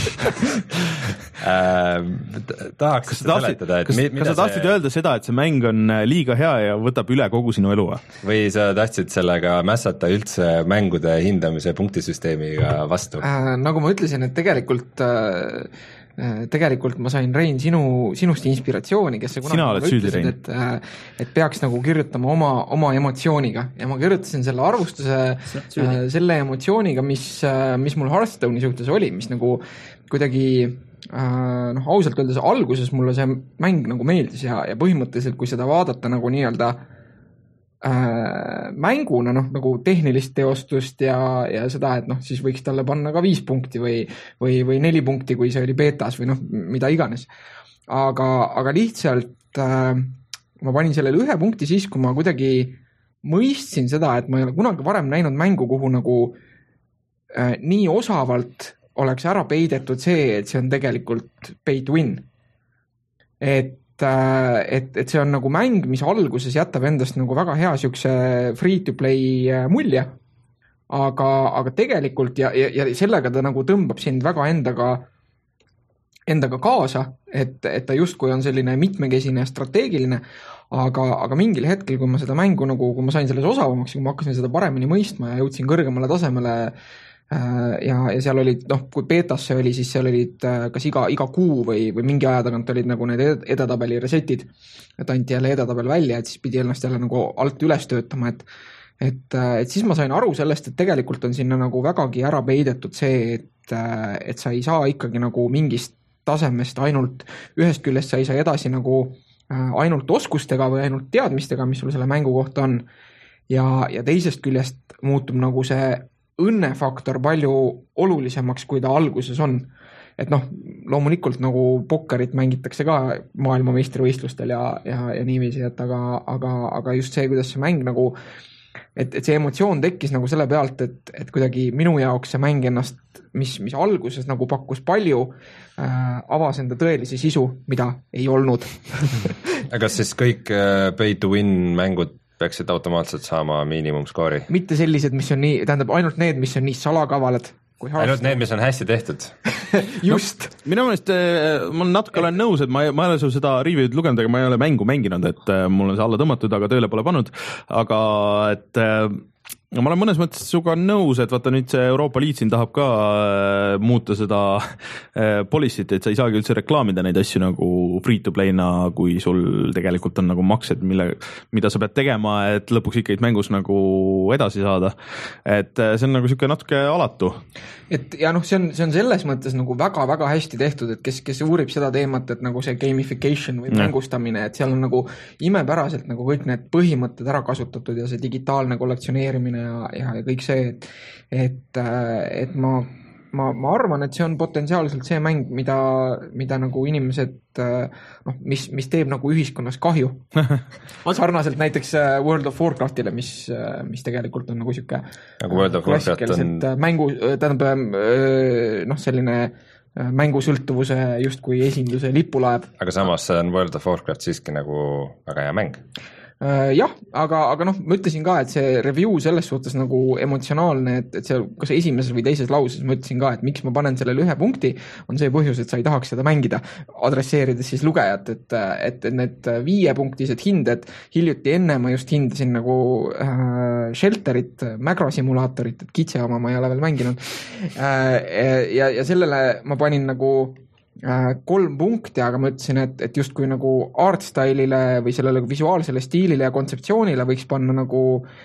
äh, tahaks kas seda seletada, et kas, mi, kas sa tahtsid see... öelda seda, et see mäng on liiga hea ja võtab üle kogu sinu elu? Või sa tahtsid sellega mässata üldse mängude hindamise punktisüsteemiga vastu? Äh, nagu ma ütlesin, et tegelikult äh, tegelikult ma sain, Rein, sinu, sinust inspiratsiooni, kes sa kunagi ütlesid, et, et peaks nagu kirjutama oma, oma emotsiooniga ja ma kirjutasin selle arvustuse selle emotsiooniga, mis, mis mul Hearthstone'i suhtes oli, mis nagu kuidagi noh, ausalt öeldes alguses mulle see mäng nagu meeldis ja, ja põhimõtteliselt, kui seda vaadata nagu nii-öelda Äh, mänguna, noh, nagu tehnilist teostust ja, ja seda, et noh, siis võiks talle panna ka viis punkti või, või, või neli punkti, kui see oli betas või noh, mida iganes. Aga, aga lihtsalt äh, ma panin sellele ühe punkti siis, kui ma kuidagi mõistsin seda, et ma ei ole kunagi varem näinud mängu, kuhu nagu äh, nii osavalt oleks ära peidetud see, et see on tegelikult pay to win. Et et, et see on nagu mäng, mis alguses jätab endast nagu väga hea siukse free-to-play mulje, aga, aga tegelikult ja, ja, ja sellega ta nagu tõmbab sind väga endaga, endaga kaasa, et, et ta justkui on selline mitmekesine ja strateegiline, aga, aga mingil hetkel, kui ma seda mängu nagu, kui ma sain selles osavamaks, kui ma hakkasin seda paremini mõistma ja jõudsin kõrgemale tasemele ja, ja seal olid, noh, kui beetasse oli, siis seal olid kas iga, iga kuu või, või mingi aja tagant olid nagu need edetabeli resetid, et anti jälle edetabel välja, et siis pidi ennast jälle nagu alt üles töötama, et et, et siis ma sain aru sellest, et tegelikult on sinna nagu vägagi ära peidetud see, et, et sa ei saa ikkagi nagu mingist tasemest ainult, ühest küljest sa ei saa edasi nagu ainult oskustega või ainult teadmistega, mis sul selle mängu kohta on, ja, ja teisest küljest muutub nagu see õnnefaktor palju olulisemaks, kui ta alguses on. Et noh, loomulikult nagu pokkerit mängitakse ka maailmameistrivõistlustel ja, ja, ja niiviisi, et aga, aga, aga just see, kuidas see mäng nagu et, et see emotsioon tekkis nagu selle pealt, et, et kuidagi minu jaoks see mäng ennast, mis, mis alguses nagu pakkus palju, äh, avas enda tõelise sisu, mida ei olnud. Aga siis kõik äh, pay to win mängud peaksid automaatselt saama miinimumskoori? Mitte sellised, mis on nii, tähendab ainult need, mis on nii salakavalad, ainult need, mis on hästi tehtud. Just no,. Minu meelest ma natuke olen nõus, et ma ei, ma ei ole sul seda review'd lugenud, aga ma ei ole mängu mänginud, et mul on see alla tõmmatud, aga tööle pole pannud, aga et no ma olen mõnes mõttes suga nõus, et vaata nüüd see Euroopa Liit siin tahab ka äh, muuta seda äh, policy't, et sa ei saagi üldse reklaamida neid asju nagu free to play'na, kui sul tegelikult on nagu maksed, mille, mida sa pead tegema, et lõpuks ikkagi mängus nagu edasi saada. Et äh, see on nagu siuke natuke alatu. Et ja noh, see on, see on selles mõttes nagu väga-väga hästi tehtud, et kes, kes uurib seda teemat, et nagu see gamification või mängustamine, et seal on nagu imepäraselt nagu kõik need põhimõtted ära kasutatud ja see digitaalne kollektsioneerimine ja, ja, ja kõik see, et, et, et ma, ma, ma arvan, et see on potentsiaalselt see mäng, mida, mida nagu inimesed, noh, mis, mis teeb nagu ühiskonnas kahju. Sarnaselt näiteks World of Warcraftile, mis, mis tegelikult on nagu siuke nagu World of Warcraft on mängu, tähendab, noh, selline mängusõltuvuse justkui esinduse lipulaev. Aga samas on World of Warcraft siiski nagu väga hea mäng. Jah, aga, aga noh, ma ütlesin ka, et see review selles suhtes nagu emotsionaalne, et, et see, kas esimeses või teises lauses ma ütlesin ka, et miks ma panen sellele ühe punkti, on see põhjus, et sa ei tahaks seda mängida, adresseerides siis lugejat, et, et need viiepunktised hinded, hiljuti enne ma just hindasin nagu äh, Shelterit, mägrasimulaatorit, et kitse oma ma ei ole veel mänginud äh, ja, ja sellele ma panin nagu kolm punkti, aga ma ütlesin, et, et justkui nagu artstyle'ile või sellele visuaalsele stiilile ja kontseptsioonile võiks panna nagu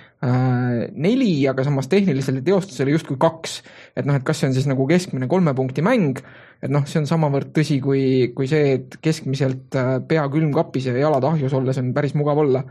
äh, neli, aga samas tehnilisele teostusele justkui kaks. Et noh, et kas see on siis nagu keskmine kolme punkti mäng, et noh, see on samavõrd tõsi kui, kui see, et keskmiselt pea külmkapis ja jalad ahjus olles on päris mugav olla.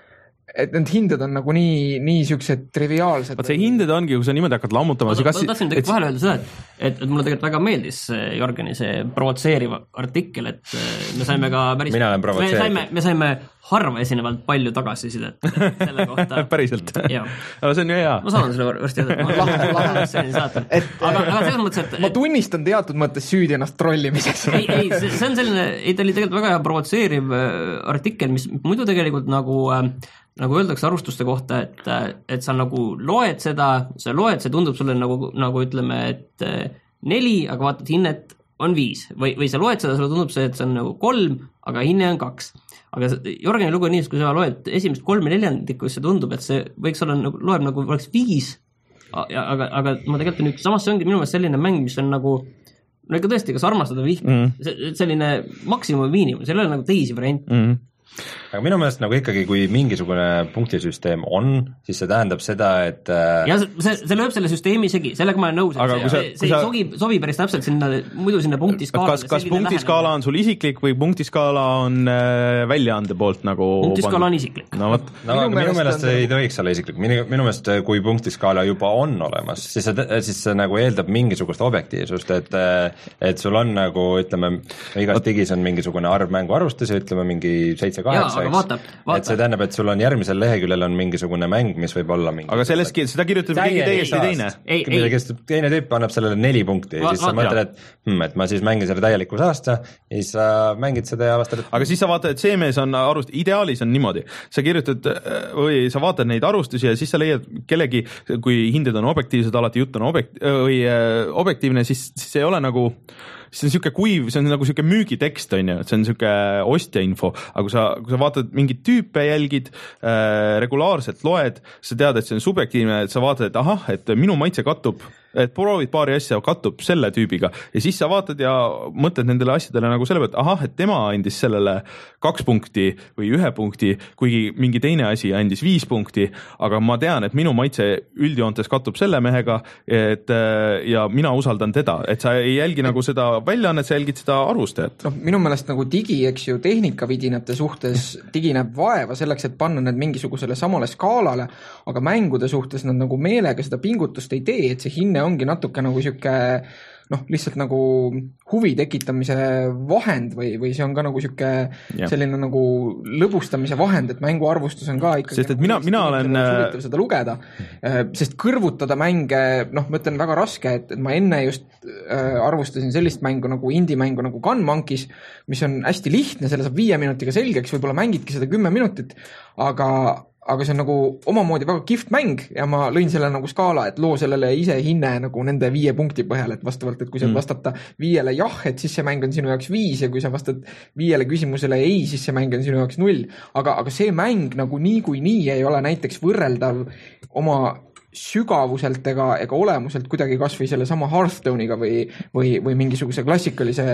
Et need hinded on nagu nii, nii siuksed triviaalsed. Vaat see hinded ongi, kui sa niimoodi hakkad lammutama. Ma, kas... ma tahtsin tegelikult et... vahele öelda seda, et, et, et mulle tegelikult väga meeldis Jörgeni see provotseeriv artikkel, et me saime ka päris... Mina olen provotseeriv. Me saime, me saime harva esinevalt palju tagasisidet selle kohta. Päriselt? Aga see on ju hea. Ma saan selle varsti öelda. Ma lahen saata. Et, aga, aga selles mõttes, et... Ma tunnistan teatud mõttes süüdi ennast trollimises. ei, ei, see on selline... Ei, ta oli tegelikult väga hea provotseeriv artikkel, mis muidu tegelikult nagu... nagu öeldakse arvustuste kohta, et, et sa nagu loed seda, sa loed, see tundub sulle nagu, nagu ütleme, et neli, aga vaatad hinnet on viis. Või, või sa loed seda, sulle tundub see, et see on nagu kolm, aga hinne on kaks. Aga Jörgeni lugu on nii, kui sa loed esimest kolme neljandikku, see tundub, et see võiks olla, nagu, loeb nagu oleks viis, aga, aga ma tegelikult nüüd, samas see ongi minu meelest selline mäng, mis on nagu no ikka tõesti, kas armastada vihma, mm. selline maksimum miinimum, seal ei ole nagu teisi variante. Mm. Aga minu meelest nagu ikkagi, kui mingisugune punktisüsteem on, siis see tähendab seda, et ja see, see lööb selle süsteemi segi, sellega ma olen nõus, et see, sa, see, see sa... sobi, sobi päris täpselt sinna, muidu sinna punktiskaala. Kas, kas punktiskaala on sul isiklik või punktiskaala on äh, väljaande poolt nagu punktiskaala on isiklik. No, võt, no minu, minu meelest see ei tohiks olla isiklik, minu, minu meelest kui punktiskaala juba on olemas, siis see, siis see nagu eeldab mingisugust objektiivsust, et, et sul on nagu, ütleme, igas digis on mingisugune arv mängu arvustus ja ütleme mingi seitse kaheksa, vaata, vaata. Et see tähendab, et sul on järgmisel leheküljel on mingisugune mäng, mis võib olla mingi aga selles, seda kirjutab keegi täiesti teine. Ei, teine tüüp annab sellele neli punkti ja siis sa mõtled, et, hmm, et ma siis mängin selle täieliku saasta ja siis sa mängid seda ja avastad, et aga siis sa vaatad, et see mees on arvust, ideaalis on niimoodi, sa kirjutad või sa vaatad neid arvustusi ja siis sa leiad kellegi, kui hinded on objektiivsed, alati jutt on objekt, või objektiivne, siis, siis ei ole nagu see on siuke kuiv, see on nagu siuke müügitekst, on ju, see on siuke ostja info, aga kui sa, kui sa vaatad mingit tüüpe jälgid, äh, regulaarselt loed, sa tead, et see on subjektiivne, et sa vaatad, et ahah, et minu maitse kattub et proovid paari asja, kattub selle tüübiga ja siis sa vaatad ja mõtled nendele asjadele nagu selle pealt, ahah, et tema andis sellele kaks punkti või ühe punkti, kuigi mingi teine asi andis viis punkti, aga ma tean, et minu maitse üldjoontes kattub selle mehega, et ja mina usaldan teda, et sa ei jälgi nagu seda väljaannet, sa jälgid seda arvustajat. No, minu meelest nagu digi, eks ju, tehnikavidinate suhtes digi näeb vaeva selleks, et panna need mingisugusele samale skaalale, aga mängude suhtes nad nagu meelega seda pingutust ei tee, et see hinne ongi natuke nagu siuke noh, lihtsalt nagu huvi tekitamise vahend või, või see on ka nagu siuke ja. selline nagu lõbustamise vahend, et mängu arvustus on ka ikkagi sest et nagu mina, mina olen suvitav seda lugeda, sest kõrvutada mänge, noh, ma ütlen väga raske, et, et ma enne just arvustasin sellist mängu nagu indie-mängu nagu Gun Monkeys, mis on hästi lihtne, selle saab viie minutiga selgeks, võib-olla mängidki seda kümme minutit, aga aga see on nagu omamoodi väga kihvt mäng ja ma lõin selle nagu skaala, et loo sellele ise hinne nagu nende viie punkti põhjal, et vastavalt, et kui sa mm. vastata viiele jah, et siis see mäng on sinu jaoks viis ja kui sa vastad viiele küsimusele ei, siis see mäng on sinu jaoks null. Aga, aga see mäng nagu nii kui nii ei ole näiteks võrreldav oma sügavuselt ega, ega olemuselt kuidagi kas või selle sama Hearthstone'iga või, või, või mingisuguse klassikalise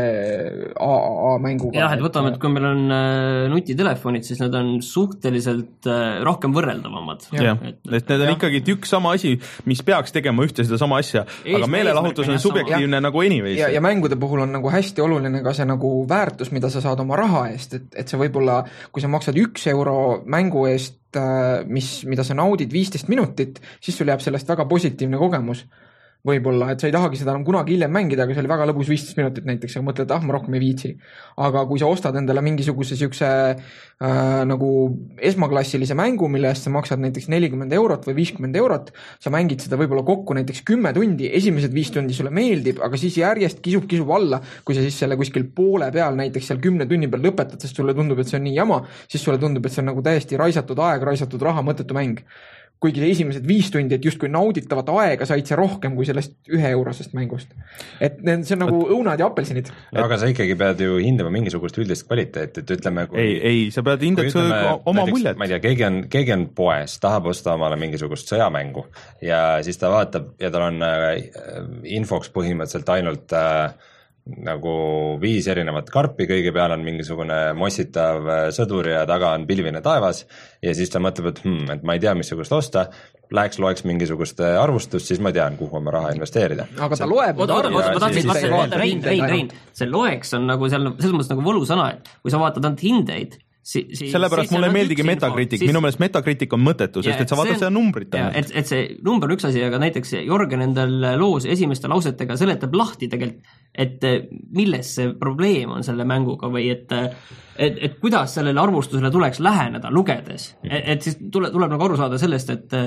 A A mänguga. Jah, et võtame, et kui meil on nutitelefonid, siis need on suhteliselt rohkem võrreldavamad. Jah, et, et, et need on ikkagi üks sama asi, mis peaks tegema ühte seda sama asja, Eest, aga meelelahutus on subjektiivne ja, nagu anyways. Ja, ja mängude puhul on nagu hästi oluline ka see nagu väärtus, mida sa saad oma raha eest, et, et see võib-olla, kui sa maksad üks euro mängu eest, mis, mida sa naudid viisteist minutit, siis sul jääb sellest väga positiivne kogemus. Võib-olla, et sa ei tahagi seda kunagi hiljem mängida, aga see oli väga lõbus viisteist minutit näiteks, aga mõtled, ah, ma rohkem ei viitsi. Aga kui sa ostad endale mingisuguse siukse äh, nagu esmaklassilise mängu, mille eest sa maksad näiteks nelikümmend eurot või viiskümmend eurot, sa mängid seda võib-olla kokku näiteks kümme tundi, esimesed viis tundi sulle meeldib, aga siis järjest kisub, kisub alla, kui sa siis selle kuskil poole peal näiteks seal kümne tunni peal lõpetad, sest sulle tundub, et see on nii jama, siis sulle tundub, et see on nagu täiesti raisatud aeg, raisatud raha, mõttetu mäng. Kuigi esimesed viis tundi, et justkui nauditavat aega said see rohkem kui sellest ühe eurosest mängust. Et see on nagu õunad ja apelsinid. No, aga sa ikkagi pead ju hindama mingisugust üldist kvaliteet, et ütleme kui, ei, ei, sa pead hindaks oma muljet. Ma ei tea, keegi on, keegi on poes, tahab osta omale mingisugust sõjamängu ja siis ta vaatab ja tal on äh, infoks põhimõtteliselt ainult äh, nagu viis erinevat karpi, kõige peal on mingisugune mossitav sõdur ja taga on pilvine taevas ja siis ta mõtleb, et, hmm, et ma ei tea, missugust osta, läheks loeks mingisugust arvustust, siis ma tean, kuhu oma raha investeerida. Aga ta loeb oota, oota, oota, ma tahtsin, Rein, Rein, Rein, see loeks on nagu seal, selles mõttes nagu võlusõna, et kui sa vaatad ainult hindeid, Si, si, sellepärast mulle ei meeldigi Metacritic, minu meelest Metacritic on mõttetu, sest et sa vaatad seda numbrit. Et, et see number on üks asi, aga näiteks Jorgen endal loos esimeste lausetega seletab lahti tegelikult, et milles see probleem on selle mänguga või et, et, et kuidas sellele arvustusele tuleks läheneda lugedes. Et, et siis tule, tuleb nagu aru saada sellest, et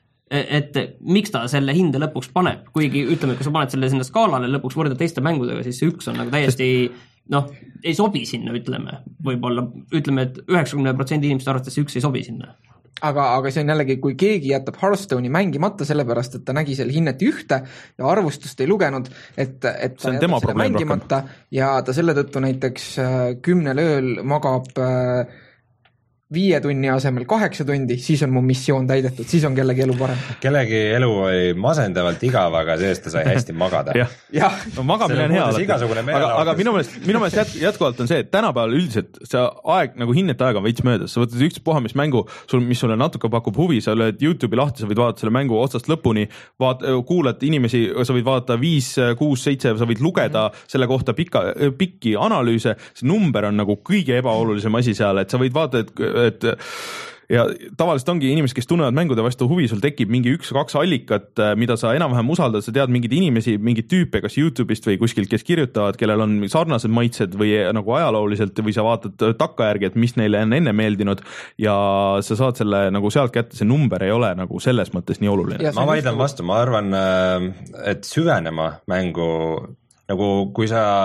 et miks ta selle hinde lõpuks paneb, kuigi ütleme, kui sa paned selle sinna skaalale lõpuks võrdad teiste mängudega, siis see üks on nagu täiesti noh, ei sobi sinna, ütleme, võib-olla ütleme, et üheksakümmend protsenti inimeste arvates see üks ei sobi sinna. Aga, aga see on jällegi, kui keegi jätab Hearthstone'i mängimata sellepärast, et ta nägi seal hinnet ühte ja arvustust ei lugenud, et, et ta jätab selle mängimata rohkem. Ja ta selle tõttu näiteks kümnel ööl magab viie tunni asemel kaheksa tundi, siis on mu missioon täidetud, siis on kellegi elu parem. Kellegi elu oli masendavalt igav, aga seest ta sai hästi magada. jah, ja. No, magamine on hea, aga, aga minu meelest, minu meelest jät, jätkuvalt on see, et tänapäeval üldiselt see aeg, nagu hinnete aeg on veits möödas, sa võtad üks puha, mis mängu, sul, mis sulle natuke pakub huvi, sa lööd YouTube'i lahti, sa võid vaadata selle mängu otsast lõpuni, vaat, kuulad inimesi, sa võid vaadata viis, kuus, seitse, sa võid lugeda selle kohta pika, pikki analüüse, see number on nagu kõige ebaolulisem asi seal, et sa võid vaadata, et et ja tavaliselt ongi inimesed, kes tunnevad mängude vastu huvi, sul tekib mingi üks-kaks allikat, mida sa enam-vähem usaldad, sa tead mingeid inimesi, mingeid tüüpe, kas YouTube'ist või kuskilt, kes kirjutavad, kellel on sarnased maitsed või nagu ajalooliselt või sa vaatad takkajärgi, et mis neile on enne meeldinud ja sa saad selle nagu sealt kätte, see number ei ole nagu selles mõttes nii oluline. Ma vaidlen vastu, ma arvan, et süvenema mängu nagu kui sa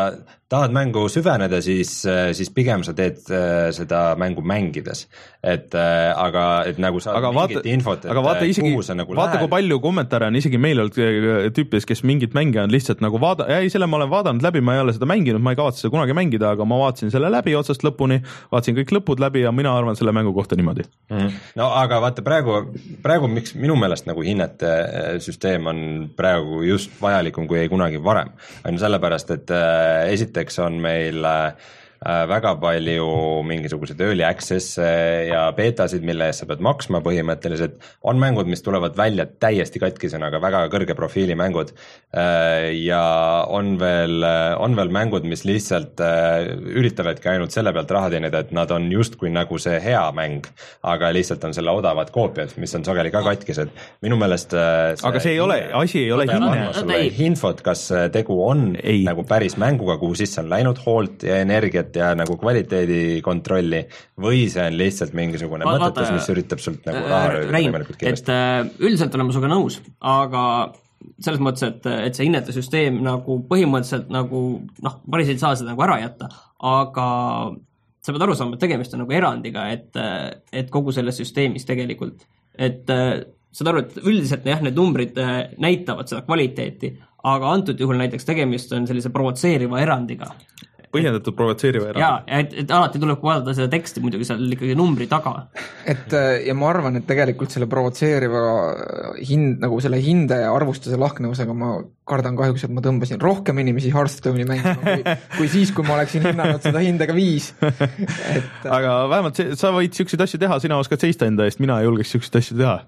tahad mängu süveneda, siis, siis pigem sa teed seda mängu mängides, et aga et nagu saad aga mingit vaata, infot, et aga vaata isegi, kuhu sa nagu vaata kui palju kommentaare on isegi meil olnud tüüpides, kes mingit mänge on lihtsalt nagu vaada, ei selle ma olen vaadanud läbi, ma ei ole seda mänginud, ma ei kavatse seda kunagi mängida, aga ma vaatasin selle läbi otsast lõpuni, vaatasin kõik lõpud läbi ja mina arvan selle mängu kohta niimoodi. Mm-hmm. No aga vaata praegu, praegu miks minu meelest nagu hinnete süsteem on praegu just vajalikum kui ei kunagi varem, on sellepärast, et äh, esiteks on meil äh, väga palju mingisuguseid early access ja beetasid, mille eest sa pead maksma põhimõtteliselt, on mängud, mis tulevad välja täiesti katkisena, aga väga kõrge profiili mängud ja on veel, on veel mängud, mis lihtsalt üritavadki ainult selle pealt raha teenida, et nad on justkui nagu see hea mäng, aga lihtsalt on selle odavad koopiad, mis on sageli ka katkised. Minu meelest see aga see ei ole, asi ei ole hinne. Infot, kas tegu on ei. Nagu päris mänguga, kuhu sisse on läinud hoolt ja energiat ja nagu kvaliteedi kontrolli või see on lihtsalt mingisugune Va mõtetus, mis üritab sult nagu raha rööda võimalikult kiiresti. Et üldiselt olen ma suga nõus, aga selles mõttes, et, et see hinnete süsteem nagu põhimõtteliselt nagu noh, päris ei saa seda nagu ära jätta, aga sa pead aru saama, et tegemist on nagu erandiga, et, et kogu selles süsteemis tegelikult, et saad aru, et üldiselt jah, need numbrid näitavad seda kvaliteeti, aga antud juhul näiteks tegemist on sellise provotseeriva erandiga. Põhjendatud provotseeriva erandi. Jaa, et, et alati tuleb vaadata seda teksti muidugi seal ikkagi numbri taga. Et ja ma arvan, et tegelikult selle provotseeriva hind, nagu selle hinde ja arvustuse lahknevusega ma kardan kahjuks, et ma tõmbasin rohkem inimesi Hearthstone'i mängima kui, kui siis, kui ma oleksin hinnanud seda hindega viis. Et... aga vähemalt see, sa võid siukseid asju teha, sina oskad seista enda eest, mina ei julgeks siukseid asju teha.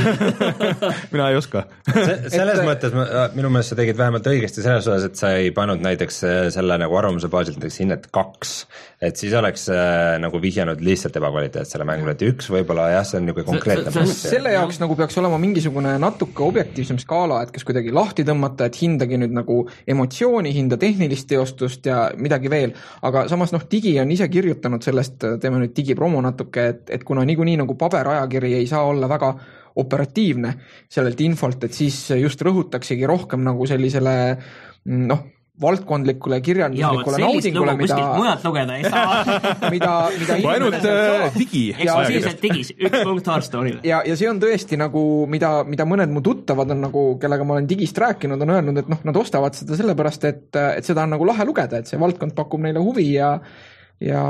mina ei oska. Se, selles et... mõttes minu meelest sa tegid vähemalt õigesti selles osas, et sa ei pannud näiteks selle nagu arvamuse baasilt näiteks hinnet kaks, et siis oleks äh, nagu vihjanud lihtsalt ebakvaliteetsele mängule, et üks võib-olla jah, see on niisugune konkreetne. Selle jaoks nagu peaks olema mingisugune natuke objektiivsem skaala, et kas kuidagi lahti tõmmata, et hindagi nüüd nagu emotsiooni, hinda tehnilist teostust ja midagi veel, aga samas noh, Digi on ise kirjutanud sellest, teeme nüüd digipromo natuke, et, et kuna niikuinii nagu paberajakiri ei saa olla väga operatiivne sellelt infolt, et siis just rõhutaksegi rohkem nagu sellisele noh, valdkondlikule kirjanduslikule naudingule, mida mujalt lugeda ei saa. mida, mida ainult äh, digi. Eksklusiivselt digis, üks punkt Hearthstone'ile. Ja, ja see on tõesti nagu, mida, mida mõned mu tuttavad on nagu, kellega ma olen digist rääkinud, on öelnud, et noh, nad ostavad seda sellepärast, et, et seda on nagu lahe lugeda, et see valdkond pakub neile huvi ja, ja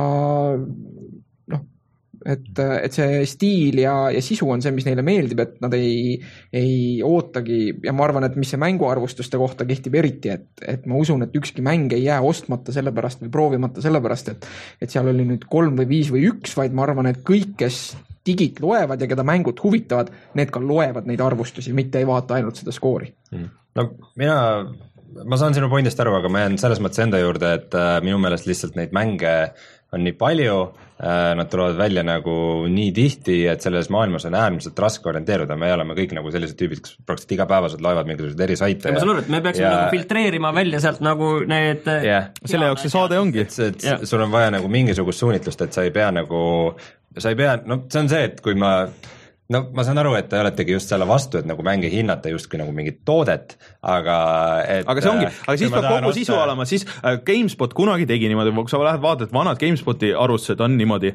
noh, et, et see stiil ja, ja sisu on see, mis neile meeldib, et nad ei, ei ootagi ja ma arvan, et mis see mänguarvustuste kohta kehtib eriti, et, et ma usun, et ükski mäng ei jää ostmata sellepärast või proovimata sellepärast, et, et seal oli nüüd kolm või viis või üks, vaid ma arvan, et kõik, kes digit loevad ja keda mängud huvitavad, need ka loevad neid arvustusi, mitte ei vaata ainult seda skoori. No mina, ma saan sinu pointist aru, aga ma jään selles mõttes enda juurde, et äh, minu meelest lihtsalt neid mänge on nii palju, nad tulevad välja nagu nii tihti, et selles maailmas on äärmiselt raske orienteeruda, me oleme kõik nagu sellised tüübid, kes praktiliselt igapäevaselt loevad mingisuguseid eri saite. Ma saan aru, et me peaksime ja... nagu filtreerima välja sealt nagu need yeah. selle jaoks see saade ongi. Et, et yeah. sul on vaja nagu mingisugust suunitlust, et sa ei pea nagu, sa ei pea, no see on see, et kui ma no ma saan aru, et te oletegi just selle vastu, et nagu mänge hinnata justkui nagu mingit toodet, aga et, aga see ongi, aga siis peab kogu sisu osta... olema, siis äh, GameSpot kunagi tegi niimoodi, kui sa lähed vaatad, vanad GameSpoti arvustused on niimoodi,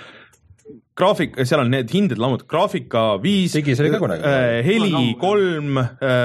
graafik, seal on need hinded lammud, graafika viis, äh, heli kolm,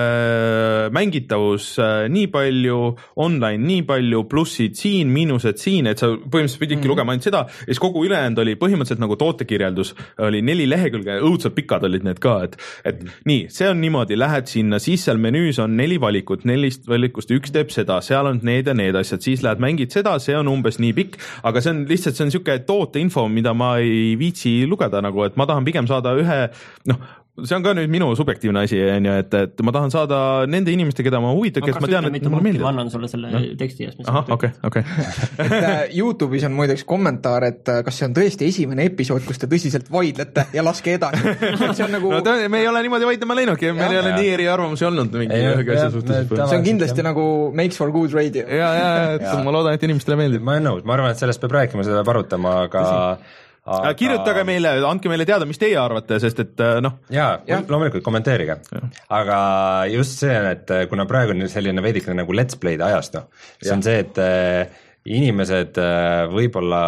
äh, mängitavus äh, nii palju, online nii palju, plussid siin, miinused siin, et sa põhimõtteliselt pididki mm. lugema ainult seda, ja siis kogu ülejäänud oli põhimõtteliselt nagu tootekirjeldus, oli neli lehekülge, õudselt pikad olid need ka, et, et mm. nii, see on niimoodi, lähed sinna, siis seal menüüs on neli valikut, nelist valikust üks teeb seda, seal on need ja need asjad, siis lähed mängid seda, see on umbes nii pikk, aga see on lihtsalt, see on niisugune tooteinfo, mida ma ei viitsi lugeda nagu, et ma tahan pigem saada ühe, noh, see on ka nüüd minu subjektiivne asi, et, et ma tahan saada nende inimeste, keda ma huvitan, kes ma tean, et mulle meeldib. Ma annan sulle selle no. teksti eest. Aha, okei, okei. et YouTube'is on muideks kommentaar, et kas see on tõesti esimene episood, kus te tõsiselt vaidlete ja laske edasi. See on nagu... no, ta, me ei ole niimoodi vaidlema läinudki, meil ei ole nii eri arvamusi olnud. Mingi ei, ja, ja, see on kindlasti nagu makes for good radio. Ja, ja, et ja. Ma loodan, et inimestele meeldib. Ma olen nõus, ma arvan, et sellest peab rääkima, seda peab arutama, aga... Aga... kirjutage meile, andke meile teada, mis teie arvate, sest et noh. Jaa, ja. loomulikult kommenteerige. Ja. Aga just see, et kuna praegu on selline veidikene nagu let's play'd ajastu, see on see, et inimesed võib-olla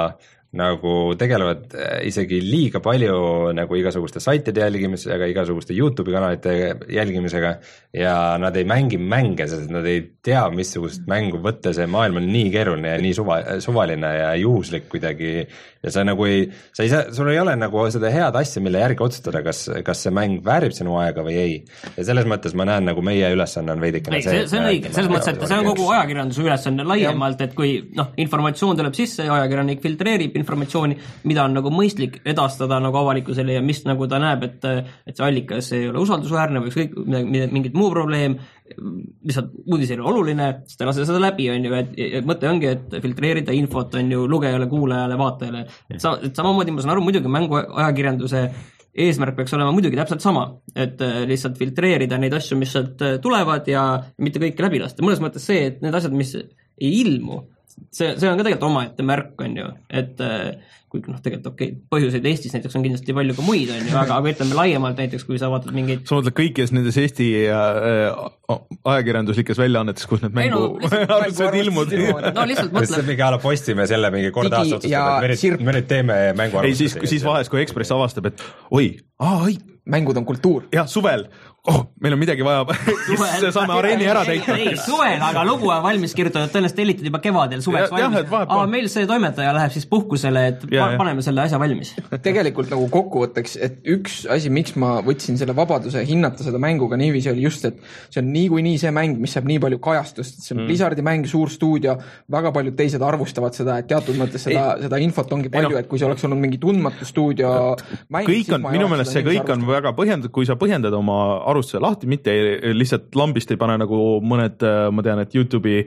nagu tegelevad isegi liiga palju nagu igasuguste saitide jälgimisega, igasuguste YouTube'i kanalite jälgimisega ja nad ei mängi mänge, sest nad ei tea, missugust mängu võtta, see maailm on nii keeruline ja nii suva, suvaline ja juhuslik kuidagi ja sa nagu ei, sa ei saa, sul ei ole nagu seda head asja, mille järgi otsustada, kas, kas see mäng väärib sinu aega või ei. Ja selles mõttes ma näen, nagu meie ülesanne on veidikene ei, see, see on õige, selles mõttes, et see on kogu ajakirjanduse ülesanne laiemalt, et kui noh, informatsioon tuleb sisse ja ajakirjanik filtreerib informatsiooni, mida on nagu mõistlik edastada nagu avalikkusele ja mis nagu ta näeb, et, et see allikas ei ole usaldusväärne või ükskõik mingit muu probleem, lihtsalt uudis ei ole oluline, siis ta lase seda läbi, on ju, et, et mõte ongi, et filtreerida infot, on ju, lugejale, kuulajale, vaatajale, et, sa, et samamoodi ma saan aru, muidugi mängu ajakirjanduse eesmärk peaks olema muidugi täpselt sama, et lihtsalt filtreerida neid asju, mis sealt tulevad ja mitte kõike läbi lasta. Mõnes mõttes see, et need asjad, mis ei ilmu, see, see on ka tegelikult omaette märk, on ju, et kuigi noh, tegelikult okei okay,, põhjuseid Eestis näiteks on kindlasti palju ka muid, on ju, aga, aga ütleme laiemalt näiteks, kui sa vaatad mingeid sa mõtled kõikides nendes Eesti äh, ajakirjanduslikes väljaannetes, kus need mängu arvused ilmud. No lihtsalt mõtle. See mingi ala postime selle mingi kord aasta otsustab, et me nüüd teeme mängu arvustusi. Ei, siis, siis vahest, kui Ekspress avastab, et oi, aa, oi. Mängud on kultuur. Jah, suvel. Oh, meil on midagi vaja, siis saame areeni ära teita. Ei, suvel, aga lugu on valmis kirjutatud, tõenäoliselt tellitid juba kevadel suveks ja, valmis. Aa, meil see toimetaja läheb siis puhkusele, et ja, paneme ja. selle asja valmis. Tegelikult nagu kokkuvõtteks, et üks asi, miks ma võtsin selle vabaduse hinnata seda mänguga niiviisi, oli just, et see on niikuinii see mäng, mis saab nii palju kajastust, see on mm. Blizzardi mäng, suur stuudio, väga paljud teised arvustavad seda, et teatud mõttes seda, seda infot ongi palju, et kui see oleks olnud mingi tundmatu stuudio mäng, kõik on, minu meelest see kõik on väga põhjendatud, kui sa põhjendad oma arvustuse lahti, mitte lihtsalt lambist ei pane nagu mõned, ma tean, et YouTube'i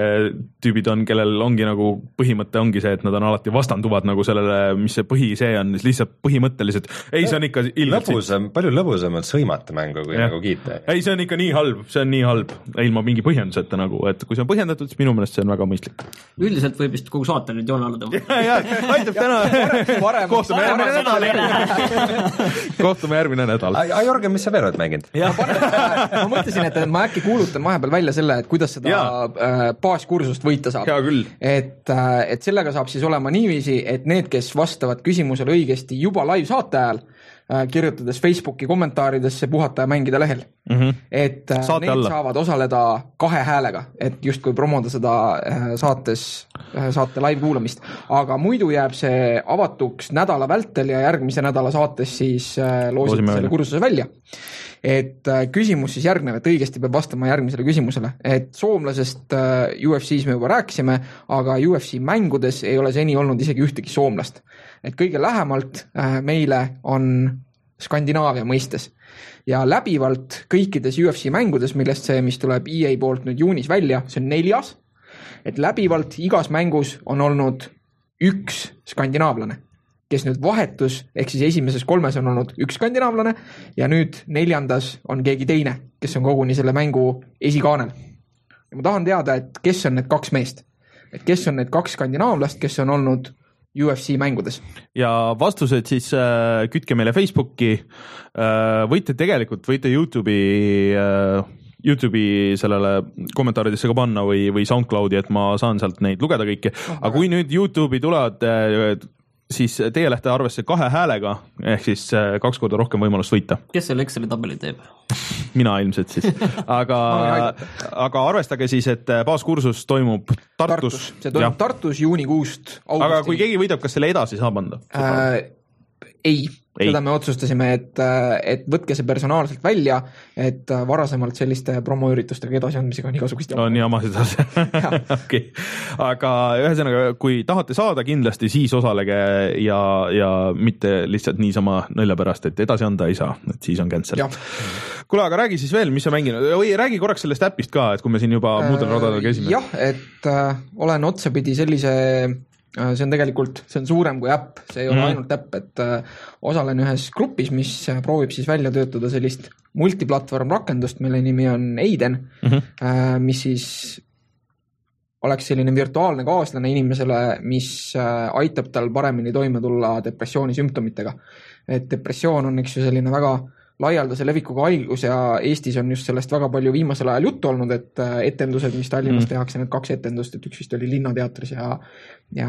tüübid on, kellel ongi nagu põhimõte ongi see, et nad on alati vastanduvad nagu sellele, mis see põhi see on, lihtsalt põhimõtteliselt, ei, see on ikka lõbusam, palju lõbusam on sõimata mängu kui ja. Nagu kiita. Ei, see on ikka nii halb, see on nii halb, ilma mingi põhjenduseta nagu, et kui see on põhjendatud, siis minu meelest see on väga mõistlik. Üldiselt võib vist kogu saate nüüd joone alla tõmmata. Ja, ja, aitab täna. Kohtume järgmine nädal. Kohtume järgmine nädal. A Jorgen, mis sa veel oled mänginud? ma mõtlesin, et ma äkki kuulutan vahepeal välja selle, et kuidas seda ja. baaskursust võita saab. Et, et sellega saab siis olema niiviisi, et need, kes vastavad küsimusele õigesti juba live saate ajal, kirjutades Facebooki kommentaaridesse puhata ja mängida lehel. Mm-hmm. Et saate need alla. Saavad osaleda kahe häälega, et just kui promoda seda saates, saate live kuulamist. Aga muidu jääb see avatuks nädala vältel ja järgmise nädala saates siis loosite selle kursuse välja. Et küsimus siis järgnev, et õigesti peab vastama järgmisele küsimusele, et soomlasest U F C-s me juba rääkisime, aga U F C mängudes ei ole seni olnud isegi ühtegi soomlast. Et kõige lähemalt meile on Skandinaavia mõistes ja läbivalt kõikides U F C mängudes, millest see, mis tuleb E A poolt nüüd juunis välja, see on neljas, et läbivalt igas mängus on olnud üks skandinaavlane, kes nüüd vahetus, ehk siis esimeses kolmes on olnud üks skandinaavlane ja nüüd neljandas on keegi teine, kes on koguni selle mängu esikaanel. Ja ma tahan teada, et kes on need kaks meest, et kes on need kaks skandinaavlast, kes on olnud U F C mängudes. Ja vastused siis äh, kütke meile Facebooki, äh, võite tegelikult, võite YouTube'i äh, YouTube'i sellele kommentaaridesse ka panna või, või SoundCloudi, et ma saan sealt neid lugeda kõiki, oh, aga kui nüüd YouTube'i tulevad äh, siis teie lähte arvesse kahe häälega, ehk siis kaks korda rohkem võimalust võita. Kes selle Exceli tabeli teeb? Mina ilmselt siis. Aga, aga arvestage siis, et baaskursus toimub Tartus. Tartus. See toimub ja. Tartus juunikuust augustini. Aga kui keegi võidab, kas selle edasi saab anda? Äh, ei. Ei. Seda me otsustasime, et, et võtke see personaalselt välja, et varasemalt selliste promoüritustega edasiandmisega on igasugust jaama. On jama seda. Okay. Aga ühesõnaga, kui tahate saada kindlasti, siis osalege ja, ja mitte lihtsalt niisama nõlja pärast, et edasi anda ei saa, et siis on cancel. Kuule, aga räägi siis veel, mis sa mänginud, või räägi korraks sellest äpist ka, et kui me siin juba muudel radadel käisime. Jah, et äh, olen otsapidi sellise see on tegelikult, see on suurem kui äpp, see ei ole mm-hmm. ainult äpp, et äh, osalen ühes grupis, mis proovib siis välja töötada sellist multiplatvorm rakendust, mille nimi on Aiden, mm-hmm. äh, mis siis oleks selline virtuaalne kaaslane inimesele, mis äh, aitab tal paremini toime tulla depressiooni sümptomitega. Et depressioon on, eks ju, selline väga laialdase levikuga haigus ja Eestis on just sellest väga palju viimasel ajal juttu olnud, et etendused, mis Tallinnas mm. tehakse, need kaks etendust, et üks vist oli Linnateatris ja, ja,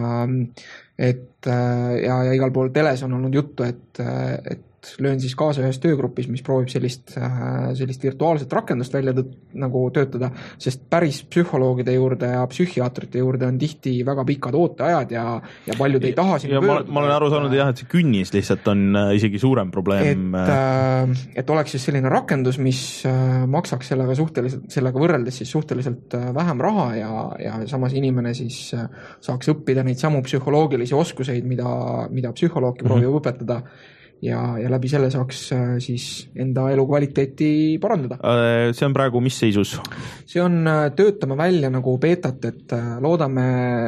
et, ja, ja igal pool teles on olnud juttu, et, et löön siis kaasa ühes töögrupis, mis proovib sellist, sellist virtuaalset rakendust välja tõt, nagu töötada, sest päris psühholoogide juurde ja psühhiaatrite juurde on tihti väga pikad ooteajad ja, ja paljud ei taha sinna pöörduda. Ma olen aru saanud jah, et see künnis lihtsalt on isegi suurem probleem. Et, et oleks siis selline rakendus, mis maksaks sellega suhteliselt, sellega võrreldes siis suhteliselt vähem raha ja, ja samas inimene siis saaks õppida neid samu psühholoogilisi oskuseid, mida, mida psühholoogki proovib mm-hmm. õpetada. Ja, ja läbi selle saaks siis enda elu kvaliteeti parandada. See on praegu mis seisus? See on, töötame välja nagu beetat, et loodame,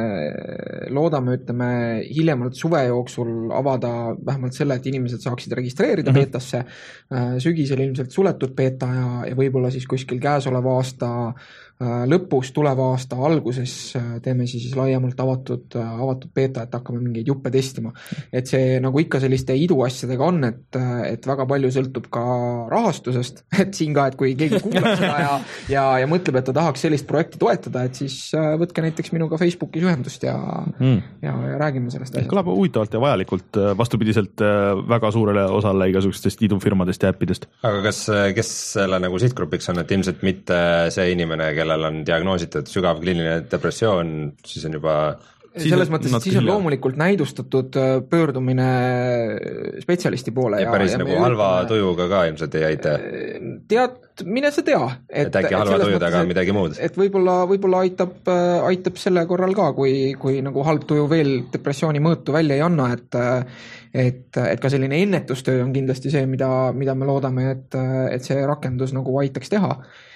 loodame ütleme, hiljemalt suve jooksul avada vähemalt selle, et inimesed saaksid registreerida mm-hmm. beetasse. Sügisel ilmselt suletud beeta ja, ja võib-olla siis kuskil käesoleva aasta lõpus, tuleva aasta alguses teeme siis laiemalt avatud, avatud beeta, et hakkame mingeid juppe testima. Et see nagu ikka selliste iduasjadega on, et, et väga palju sõltub ka rahastusest, et siin ka, et kui keegi kuuleb seda ja, ja, ja mõtleb, et ta tahaks sellist projekti toetada, et siis võtke näiteks minuga Facebookis ühendust ja, mm. ja, ja räägime sellest asjast. Kõlab huvitavalt ja vajalikult vastupidiselt väga suurele osale igasugustest idufirmadest ja äppidest. Aga kas, kes selle nagu sihtgrupiks on, et ilmselt mitte see inimene, kellel on diagnoositud sügav kliiniline depressioon, siis on juba selles mõttes, et siis on loomulikult näidustatud pöördumine spetsialisti poole. Ja päris ja nagu halva tujuga ka ilmselt ei aita. Tead, mine sa tea. Et, et äkki halva tuju taga on midagi muud. Et võib-olla, võib-olla aitab, aitab selle korral ka, kui, kui nagu halb tuju veel depressiooni mõõtu välja ei anna, et, et, et ka selline ennetustöö on kindlasti see, mida, mida me loodame, et, et see rakendus nagu aitaks teha.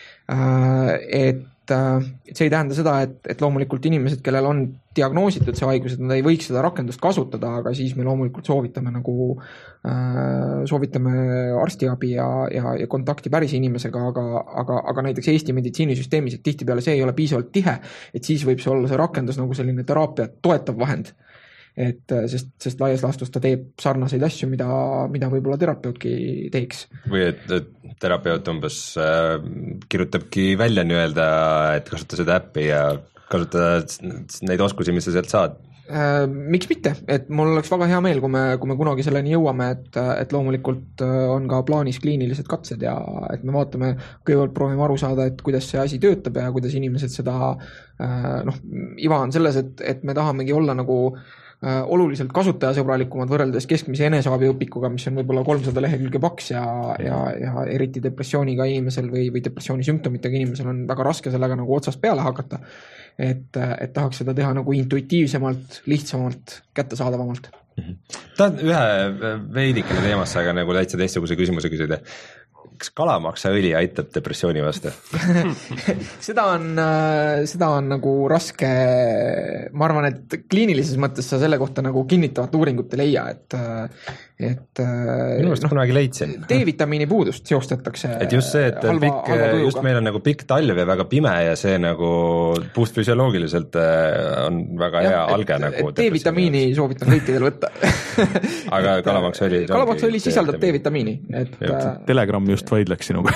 Et et see ei tähenda seda, et, et loomulikult inimesed, kellel on diagnoositud see haigus, et nad ei võiks seda rakendust kasutada, aga siis me loomulikult soovitame nagu äh, soovitame arstiabi ja, ja, ja kontakti päris inimesega, aga, aga, aga näiteks Eesti meditsiinisüsteemis, et tihtipeale see ei ole piisavalt tihe, et siis võib see olla see rakendus nagu selline teraapia toetav vahend. Et, sest, sest laias laastus ta teeb sarnaseid asju, mida, mida võib-olla terapeutki teeks. Või et, et terapeut umbes äh, kirjutabki välja nii-öelda, et kasuta seda äppi ja kasuta neid oskusi, mis sa sealt saad. Äh, miks mitte, et mul oleks väga hea meel, kui me, kui me kunagi selleni jõuame, et, et loomulikult on ka plaanis kliinilised katsed ja et me vaatame, kõigepealt proovime aru saada, et kuidas see asi töötab ja kuidas inimesed seda, äh, noh, iva on selles, et, et me tahamegi olla nagu oluliselt kasutajasõbralikumad võrreldes keskmise enesaabiõpikuga, mis on võib-olla kolmsada lehekülge paks ja, ja, ja eriti depressiooniga inimesel või, või depressiooni sümptomitega inimesel on väga raske sellega nagu otsast peale hakata. Et, et tahaks seda teha nagu intuitiivsemalt, lihtsamalt, kättesaadavamalt. Tahan ühe veidikene teemasse, aga nagu täitsa teistsuguse küsimuse küsida. Kas kalamaksaõli aitab depressiooni vastu? seda on, seda on nagu raske, ma arvan, et kliinilises mõttes sa selle kohta nagu kinnitavat uuringut ei leia, et, et minu arust no, kunagi leidsin. D-vitamiini puudust seostatakse. Et just see, et halva, pikk, halva just meil on nagu pikk talv ja väga pime ja see nagu puust füsioloogiliselt on väga hea ja, alge et, nagu. D-vitamiini soovitan kõikidel võtta. aga kalamaksaõli kalamaksaõli sisaldab D-vitamiini. Et, Telegram just vaidleks sinuga.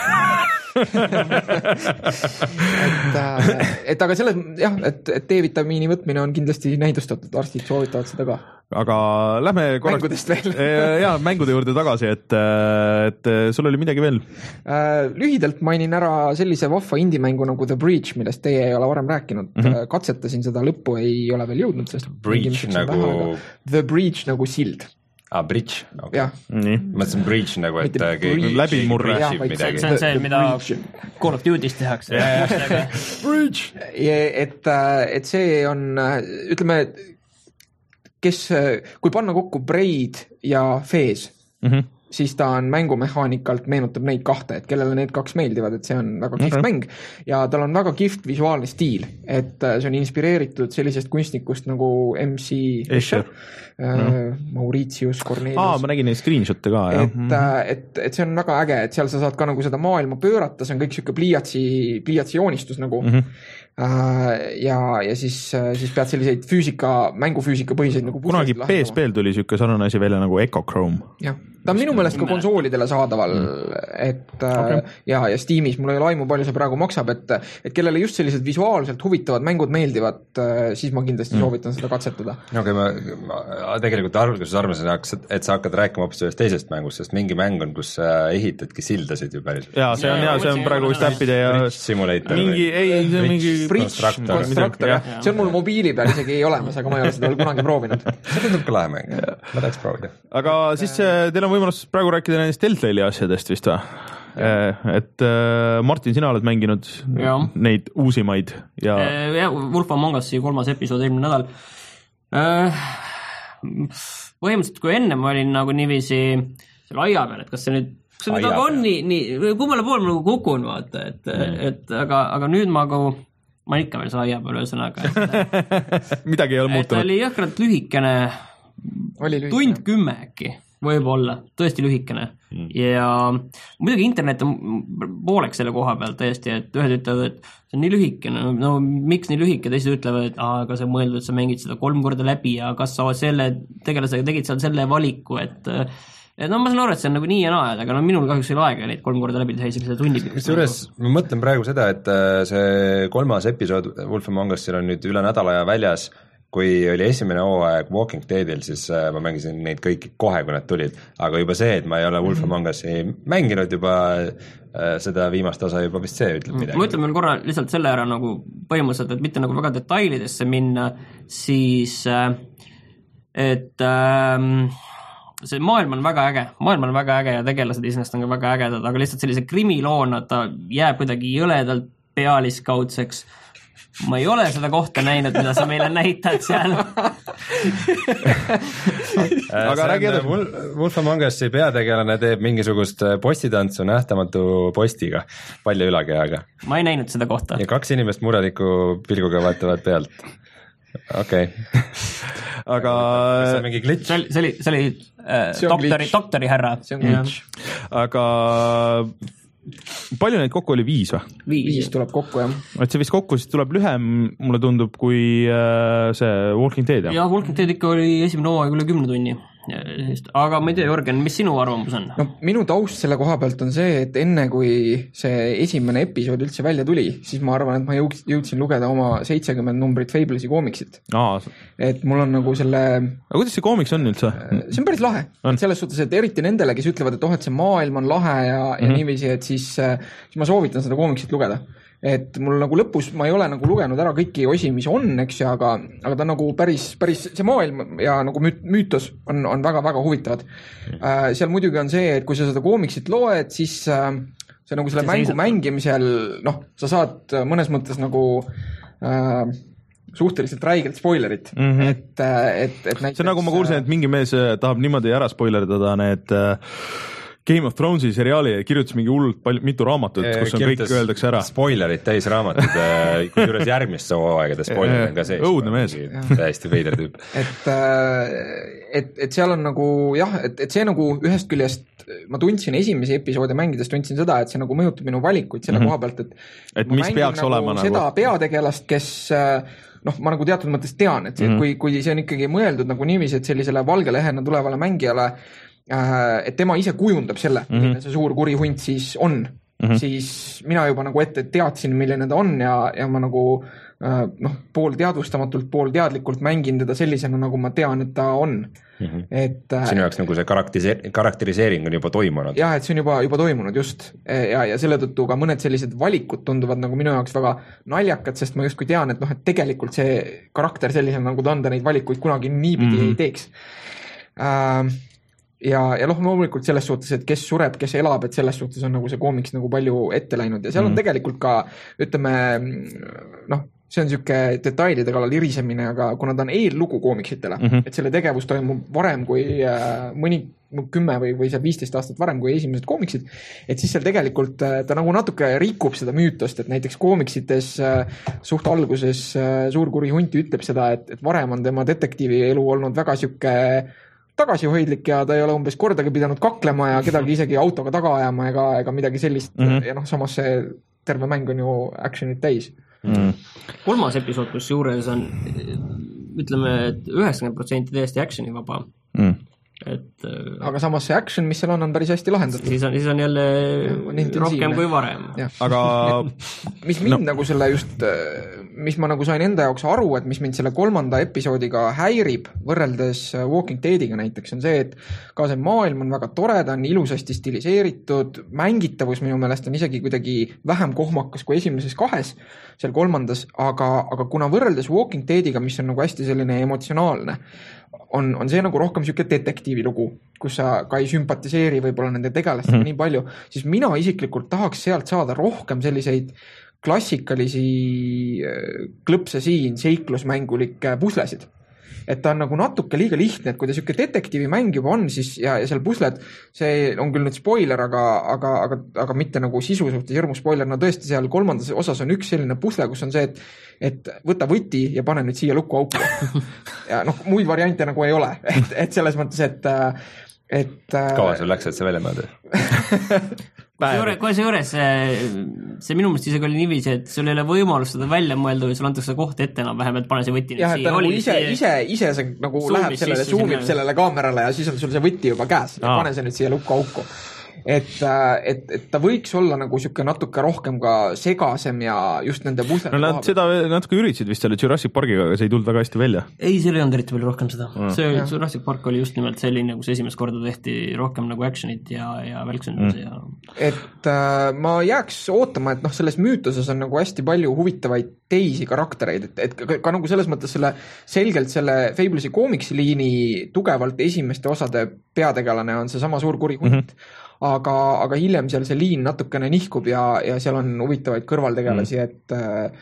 et, et aga selles, jah, et, et D-vitamiini võtmine on kindlasti näidustatud, arstid soovitavad seda ka. Aga lähme korraks mängudest veel. ja, mängude juurde tagasi, et, et sul oli midagi veel? Lühidalt mainin ära sellise vahva indie-mängu nagu The Breach, millest teie ei ole varem rääkinud. Mm-hmm. Katsetasin seda, lõppu ei ole veel jõudnud, sest Breach nagu... The Breach nagu sild. Ah, bridge, okei. Okay. Mõtlesin bridge nagu, et keegi läbimurre. See on see, mida Call of Duty's tehakse. Bridge! Et, et see on, ütleme, kes, kui panna kokku Braid ja Fez, mm-hmm. siis ta on mängumehaanikalt meenutab neid kahte, et kellele need kaks meeldivad, et see on väga kihvt okay. mäng ja tal on väga kihvt visuaalne stiil, et see on inspireeritud sellisest kunstnikust nagu M C Escher, äh, Mauritius Cornelius. Aa, ma nägin neid screenshot'e ka, jah. Et, mm-hmm. et, et see on väga äge, et seal sa saad ka nagu seda maailma pöörata, see on kõik siuke pliiatsi, pliiatsi joonistus nagu. Mm-hmm. ja, ja siis, siis pead selliseid füüsika, mängufüüsika põhiseid nagu kunagi P S P-l tuli siuke sarnane asi välja nagu Echo Chrome. jah, ta on minu meelest ka konsoolidele saadaval, et okay. ja, ja Steamis, mul ei ole aimu, palju see praegu maksab, et, et kellele just sellised visuaalselt huvitavad mängud meeldivad, siis ma kindlasti mm. soovitan seda katsetada. No, okay, ma, ma tegelikult alguses arvasin, et sa hakkad rääkima hoopis ühest teisest mängust, sest mingi mäng on, kus sa ehitadki sildasid ju päris. Jaa, see on, ja, see on praegu vist äppide ja mingi, ei, see on mingi Constructor, jah. See on mul mobiili peal isegi ei olemas, aga ma ei ole seda veel kunagi proovinud. See tundub ka lahe mäng, ma tahaks proovida. Aga siis teil on võimalus praegu rääkida nendest Telltale'i asjadest vist või? Et Martin, sina oled mänginud ja. neid uusimaid ja... ja Wolf Among Us'i kolmas episood eelmine nädal. Põhimõtteliselt, kui enne ma olin nagu niiviisi selle aia peal, et kas see nüüd kas see nüüd aga on nii, nii kummale pool ma nagu kukun, vaata, et, mm. et aga, aga nüüd ma nagu ma olen ikka veel selle aia peal ühesõnaga. Midagi ei ole muutunud. Oli jõhkralt lühikene, lühikene. tund kümme äkki, võib-olla, tõesti lühikene. Mm. Ja muidugi internet on pooleks selle koha peal tõesti, et ühed ütlevad, et see on nii lühikene, no miks nii lühike, teised ütlevad, et aa, aga see on mõeldud, et sa mängid seda kolm korda läbi ja kas sa selle tegelasega tegid seal selle valiku, et et no ma saan aru, et see on nagu nii ja naa, aga no minul kahjuks ei ole aega neid kolm korda läbi teha isegi selle tunni. Kusjuures ma mõtlen praegu seda, et see kolmas episood Wolf Among Us'il on nüüd üle nädala ja väljas, kui oli esimene hooaeg Walking Deadil, siis ma mängisin neid kõiki kohe, kui nad tulid, aga juba see, et ma ei ole Wolf Among Us'i mänginud juba seda viimast osa juba vist see ütleb midagi. Ma ütlen veel korra lihtsalt selle ära nagu põhimõtteliselt, et mitte nagu väga detailidesse minna, siis et ähm, see maailm on väga äge, maailm on väga äge ja tegelased iseenesest on ka väga ägedad, aga lihtsalt sellise krimiloona ta jääb kuidagi jõledalt pealiskaudseks. Ma ei ole seda kohta näinud, mida sa meile näitad seal. Aga räägi edasi. Wolf Among Us'i peategelane teeb mingisugust postitantsu nähtamatu postiga, palju ülakehaga. Ma ei näinud seda kohta. Ja kaks inimest mureliku pilguga vaatavad pealt. Okei. Okay. Aga see on mingi glitch. See oli, see oli, see oli äh, doktori, doktori härra. See on glitch. Aga palju neid kokku oli, viis või? Viis, viis tuleb kokku, jah. Et see vist kokku siis tuleb lühem, mulle tundub, kui äh, see Walking Dead, jah? Ja, Walking Dead ikka oli esimene hooaeg üle kümne tunni. Aga ma ei tea, Jörgen, mis sinu arvamus on? No, minu taust selle koha pealt on see, et enne kui see esimene episood üldse välja tuli, siis ma arvan, et ma jõudsin lugeda oma seitsekümmend numbrit Fablesi koomiksit. Aa. Et mul on nagu selle... Aga kuidas see koomiks on üldse? See on päris lahe. Et selles suhtes, et eriti nendele, kes ütlevad, et oh, et see maailm on lahe ja, mm-hmm. ja niiviisi, et siis, siis ma soovitan seda koomiksit lugeda. Et mul nagu lõpus, ma ei ole nagu lugenud ära kõiki osi, mis on, eks ju, aga, aga ta nagu päris, päris see maailm ja nagu müütos on, on väga-väga huvitavad. Äh, seal muidugi on see, et kui sa seda koomiksit loed, siis äh, see nagu selle see mängu mängimisel, noh, sa saad mõnes mõttes nagu äh, suhteliselt räigelt spoilerit. Mm-hmm. Et, et, et näiteks, see on nagu ma kuulsin, et mingi mees tahab niimoodi ära spoilerdada need Game of Thronesi seriaali kirjutas mingi hullult palju, mitu raamatut, kus on kõik öeldakse ära. Spoilerid täis raamatud, kui juures järgmist hooaegade spoilerid on ka sees. Õudne mees. Täiesti veider tüüp. Et, et, et seal on nagu, jah, et, et see nagu ühest küljest, ma tundsin esimese episoodi mängides, tundsin seda, et see nagu mõjutab minu valikuid selle mm-hmm. koha pealt, et, et mis peaks nagu olema seda nagu... peategelast, kes noh, ma nagu teatud mõttes tean, et, mm-hmm. et kui, kui see on ikkagi mõeldud nagu niiviisi, et sellisele valgelehena tulevale mängijale et tema ise kujundab selle, milline mm-hmm. see suur kuri hunt siis on, mm-hmm. siis mina juba nagu ette teadsin, milline ta on ja, ja ma nagu noh, pool teadvustamatult, pool teadlikult mängin teda sellisena, nagu ma tean, et ta on. Mm-hmm. Et, sinu jaoks nagu see karakteriseering, karakteriseering on juba toimunud. Jah, et see on juba, juba toimunud just ja, ja selle tõttu ka mõned sellised valikud tunduvad nagu minu jaoks väga naljakad, sest ma justkui tean, et noh, et tegelikult see karakter sellisena, nagu ta on, ta neid valikuid kunagi niipidi mm-hmm. ei teeks. Uh, ja, ja noh, loomulikult selles suhtes, et kes sureb, kes elab, et selles suhtes on nagu see koomiks nagu palju ette läinud ja seal mm. on tegelikult ka, ütleme, noh, see on siuke detailide kallal irisemine, aga kuna ta on eellugu koomiksitele, mm-hmm. et selle tegevus toimub varem kui äh, mõni kümme või, või see viisteist aastat varem kui esimesed koomiksid, et siis seal tegelikult äh, ta nagu natuke rikub seda müütost, et näiteks koomiksites äh, suht alguses äh, suur kuri hunt ütleb seda, et, et varem on tema detektiivi elu olnud väga siuke tagasihoidlik ja ta ei ole umbes kordagi pidanud kaklema ja kedagi isegi autoga taga ajama ega, ega midagi sellist mm-hmm. ja noh, samas see terve mäng on ju actionit täis. mm. kolmas episood, kus juures on ütleme, et üheksakümmend protsenti täiesti actioni vaba mm. et aga samas see action, mis seal on, on päris hästi lahendatud. Siis on, siis on jälle rohkem kui varem. Aga mis mind no. nagu selle just, mis ma nagu sain enda jaoks aru, et mis mind selle kolmanda episoodiga häirib võrreldes Walking Deadiga näiteks, on see, et ka see maailm on väga tore, ta on ilusasti stiliseeritud, mängitavus minu meelest on isegi kuidagi vähem kohmakas kui esimeses kahes, seal kolmandas, aga, aga kuna võrreldes Walking Deadiga, mis on nagu hästi selline emotsionaalne, on, on see nagu rohkem siuke detektiivi lugu, kus sa ka ei sümpatiseeri võib-olla nende tegelastega mm. nii palju, siis mina isiklikult tahaks sealt saada rohkem selliseid klassikalisi klõpse siin seiklusmängulikke puslesid. Et ta on nagu natuke liiga lihtne, et kui ta siuke detektiivi mäng juba on, siis ja, ja seal pusled, see on küll nüüd spoiler, aga, aga, aga, aga mitte nagu sisu suhtes hirmu spoiler, no tõesti seal kolmandas osas on üks selline pusle, kus on see, et, et võta võti ja pane nüüd siia lukku auku. Ja noh, muid variante nagu ei ole, et, et selles mõttes, et, et kaua sul läks, et see välja mõelda? Kohe see juures, see minu mõist isegi oli niiviisi, et sul ei ole võimalus seda välja mõelda või sul antakse koht ette enam vähem, et pane see võti jah, et ta nagu ise, ise, ise see nagu läheb sellele, zoomib sellele kaamerale ja siis on sul see võti juba käes ja pane see nüüd siia lukku auku. Et, et, et ta võiks olla nagu siuke natuke rohkem ka segasem ja just nende pusle. No nad seda natuke üritasid vist selle Jurassic Parkiga, aga see ei tulnud väga hästi välja. Ei, seal ei olnud eriti palju rohkem seda. Mm. See Jurassic Park oli just nimelt selline, kus esimest korda tehti rohkem nagu actionit ja, ja välksenduse mm. ja... Et äh, ma jääks ootama, et noh, selles müütuses on nagu hästi palju huvitavaid teisi karaktereid, et, et ka, ka nagu selles mõttes selle selgelt selle Fablesi koomiksiliini tugevalt esimeste osade peategelane on see sama suur kuri hunt. Mm-hmm. Aga, aga hiljem seal see liin natukene nihkub ja, ja seal on huvitavaid kõrvaltegelasi, mm. et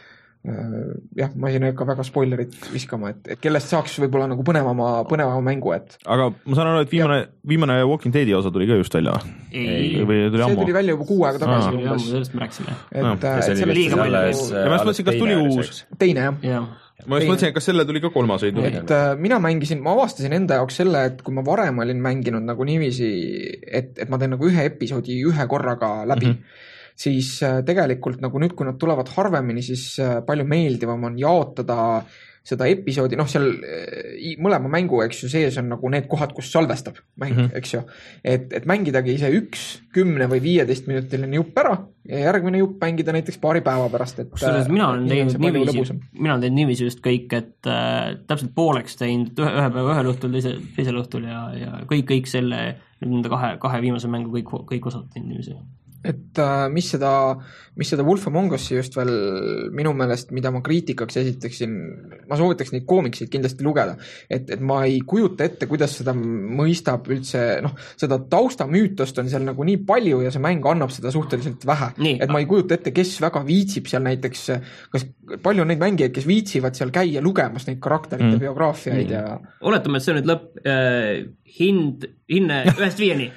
äh, jah, ma ei hakka väga spoilerit viskama, et, et kellest saaks võib-olla nagu põnevama, põnevama mängu, et aga ma saan aru, et viimane, viimane Walking Deadi osa tuli ka just välja ei, või tuli see ammu? Tuli välja juba kuu aega tagasi ah, jah, sellest me rääksime et, no. et see oli liiga palju ja ma just mõtlesin, kas tuli uus teine jah ja. ma just mõtlesin, kas selle tuli ka kolmas või et äh, mina mängisin, ma avastasin enda jaoks selle, et kui ma varem olin mänginud nagu niiviisi, et, et ma teen nagu ühe episoodi ühe korraga läbi mm-hmm. siis äh, tegelikult nagu nüüd, kui nad tulevad harvemini, siis äh, palju meeldivam on jaotada seda episoodi, noh seal mõlema mängu, eks ju, sees on nagu need kohad, kus salvestab mäng, mm-hmm. eks ju. Et, et mängidagi ise üks kümne või viieteist minutiline jupp ära ja järgmine jupp mängida näiteks paari päeva pärast. Et, kusjuures mina olen teinud niiviisi, mina olen teinud niiviisi just kõik, et äh, täpselt pooleks teinud ühe, ühe päeva ühel õhtul, teise, teisel õhtul ja, ja kõik, kõik selle nende kahe, kahe viimase mängu kõik, kõik osad teinud niiviisi. Et äh, mis seda, mis seda Wolf Among Us'i just veel minu meelest, mida ma kriitikaks esitaksin, ma soovitaks neid koomiksid kindlasti lugeda, et, et ma ei kujuta ette, kuidas seda mõistab üldse, noh, seda taustamüütost on seal nagu nii palju ja see mäng annab seda suhteliselt vähe, nii, et ma ei kujuta ette, kes väga viitsib seal näiteks, kas palju on neid mängijaid, kes viitsivad seal käia lugemas neid karakterite mm. biograafiaid mm. ja oletame, et see on nüüd lõpp äh, hind, hinne ühest viieni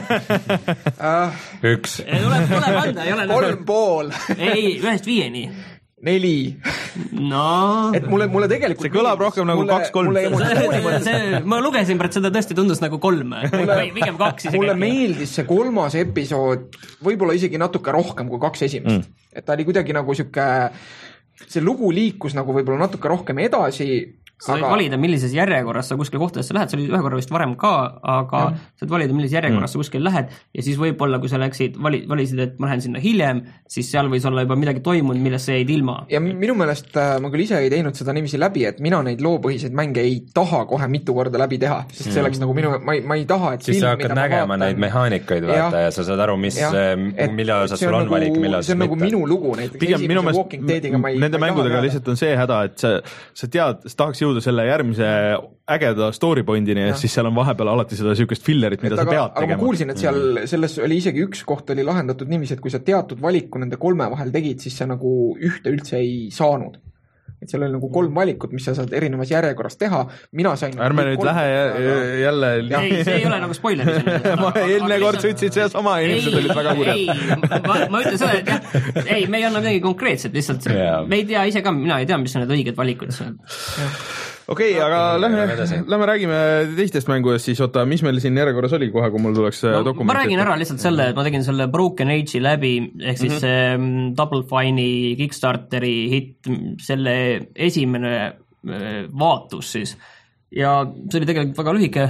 uh, üks tuleb, tuleb anda, ei ole kolm pool ei, ühest viieni neli no et mulle, mulle tegelikult see kõlab rohkem nagu kaks-kolm ma lugesin pärast seda tõesti tundus nagu kolm mulle, pigem kaks mulle meeldis see kolmas episood võib-olla isegi natuke rohkem kui kaks esimest mm. et ta oli kuidagi nagu siuke see lugu liikus nagu võib-olla natuke rohkem edasi sa võid aga... valida, millises järjekorras sa kuskil kohtadesse lähed, sa olid ühe korra vist varem ka, aga ja. Sa võid valida, millises järjekorras mm. sa kuskil lähed ja siis võib-olla, kui sa läksid, vali, valisid, et ma lähen sinna hiljem, siis seal võis olla juba midagi toimunud, millest sa jäid ilma. Ja minu meelest ma küll ise ei teinud seda niiviisi läbi, et mina neid loopõhiseid mänge ei taha kohe mitu korda läbi teha, sest mm. see oleks nagu minu, ma ei, ma ei taha, et siis film, sa hakkad nägema vaatan, neid mehaanikaid vaata ja, ja sa saad aru, mis, mille osas sul on nagu, valik, mille osas mitte. See on nagu minu lugu näiteks. Pigem minu meelest nende mängudega lihtsalt on see häda, et sa, sa tead, sa tahaks jõuda selle järgmise ägeda story pointini ja siis seal on vahepeal alati seda sükest fillerit, mida et sa aga, pead tegema. Aga ma kuulsin, et seal selles oli isegi üks koht oli lahendatud niiviisi, et kui sa teatud valiku nende kolme vahel tegid, siis sa nagu ühte üldse ei saanud. Et seal oli nagu kolm valikut, mis sa saad erinevas järjekorras teha. Mina sain... Ärme nüüd lähe jälle... Ei, see ei ole nagu spoiler. ma eelne kord ütlesin seda sama, inimesed olid väga kurjad. Ei, ma, ma ütlen seda, et jah, ei, me ei anna midagi konkreetset, lihtsalt yeah. Me ei tea ise ka, mina ei tea, mis on need õiged valikud. okei okay, , aga lähme, lähme räägime teistest mängudest siis, oota, mis meil siin järjekorras oli kohe, kui mul tuleks no, dokument. Ma räägin ära lihtsalt selle, et ma tegin selle Broken Age'i läbi, ehk siis mm-hmm. see Double Fine'i Kickstarteri hit, selle esimene vaatus siis. Ja see oli tegelikult väga lühike,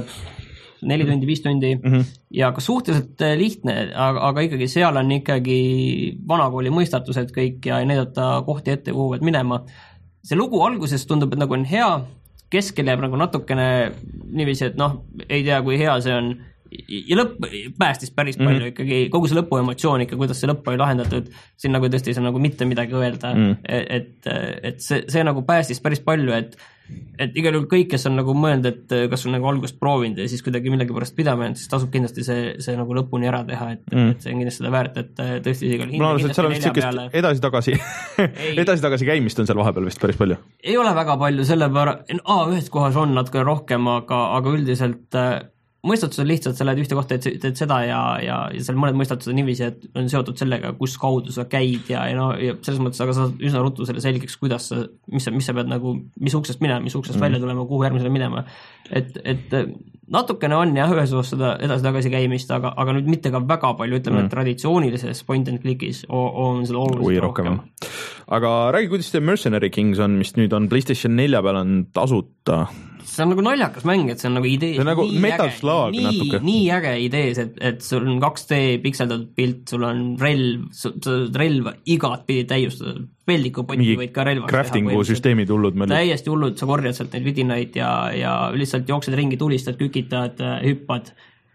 neli tundi, viis tundi mm-hmm. ja ka suhteliselt lihtne, aga, aga ikkagi seal on ikkagi vanakooli mõistatused kõik ja ei näidata kohti ette, kuhu pead minema. See lugu alguses tundub, et nagu on hea, keskel jääb nagu natukene niiviisi, et noh, ei tea, kui hea see on ja lõpp päästis päris palju mm-hmm. ikkagi, kogu see lõpu emotsioon ikka, kuidas see lõpp oli lahendatud, siin nagu tõesti ei saa nagu mitte midagi öelda, mm. et, et see, see nagu päästis päris palju, et et igal juhul kõik, kes on nagu mõelnud, et kas on nagu algust proovinud ja siis kuidagi millegi pärast pidama, siis tasub kindlasti see, see nagu lõpuni ära teha, et, mm. et see on kindlasti seda väärt, et tõesti igal hinda kindlasti nelja peale. Edasi-tagasi edasi-tagasi käimist on seal vahepeal vist päris palju. Ei ole väga palju, selle pära, aa, ühes kohas on natuke rohkem, aga, aga üldiselt mõistatus on lihtsalt, sa lähed ühte kohta, et teed seda ja, ja, ja seal mõned mõistatused on niiviisi, et on seotud sellega, kus kaudu sa käid ja, ja, no, ja selles mõttes, aga sa üsna ruttu selle selgeks, kuidas sa, mis sa, mis sa pead nagu, mis uksest minema, mis uksest mm. välja tulema, kuhu järgmisele minema. Et, et natukene on jah, ühes osas seda edasi-tagasi käimist, aga, aga nüüd mitte ka väga palju, ütleme, mm. et traditsioonilises point and click'is on seda oluliselt rohkem. Aga räägi, kuidas see Mercenary Kings on, mis nüüd on PlayStation nelja peal on tasuta? See on nagu naljakas mäng, et see on nagu idee. See on nagu Metal Slug nii, natuke. Nii äge idees, et, et sul on kaks D pikseldatud pilt, sul on relv, relva igat pidi täiustada, peldikupotti võid ka relvaks teha. Craftingu süsteemid hullud meil. Täiesti hullud, sa korjad sealt neid vidinaid ja, ja lihtsalt jooksed ringi, tulistad, kükitad, hüppad.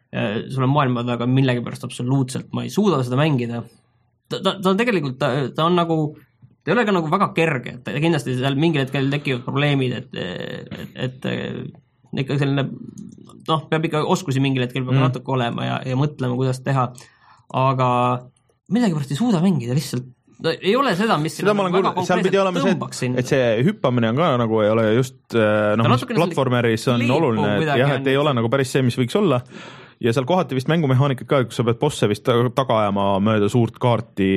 Sul on maailma taga millegi pärast absoluutselt, ma ei suuda seda mängida. Ta, ta, ta on tegelikult, ta, ta on nagu ta ei ole ka nagu väga kerge, et kindlasti seal mingil hetkel tekivad probleemid, et, et, et ikka selline, noh, peab ikka oskusi mingil hetkel peab mm. natuke olema ja, ja mõtlema, kuidas teha, aga millegi pärast ei suuda mängida lihtsalt, no, ei ole seda, mis seda nagu väga konkreetselt tõmbaks sinna. Et see hüppamine on ka nagu ei ole just, noh, mis platvormeris on oluline, et jah, et ei ole nagu päris see, mis võiks olla. Ja seal kohati vist mängumehaanikad ka, kus sa pead bosse vist taga ajama mööda suurt kaarti,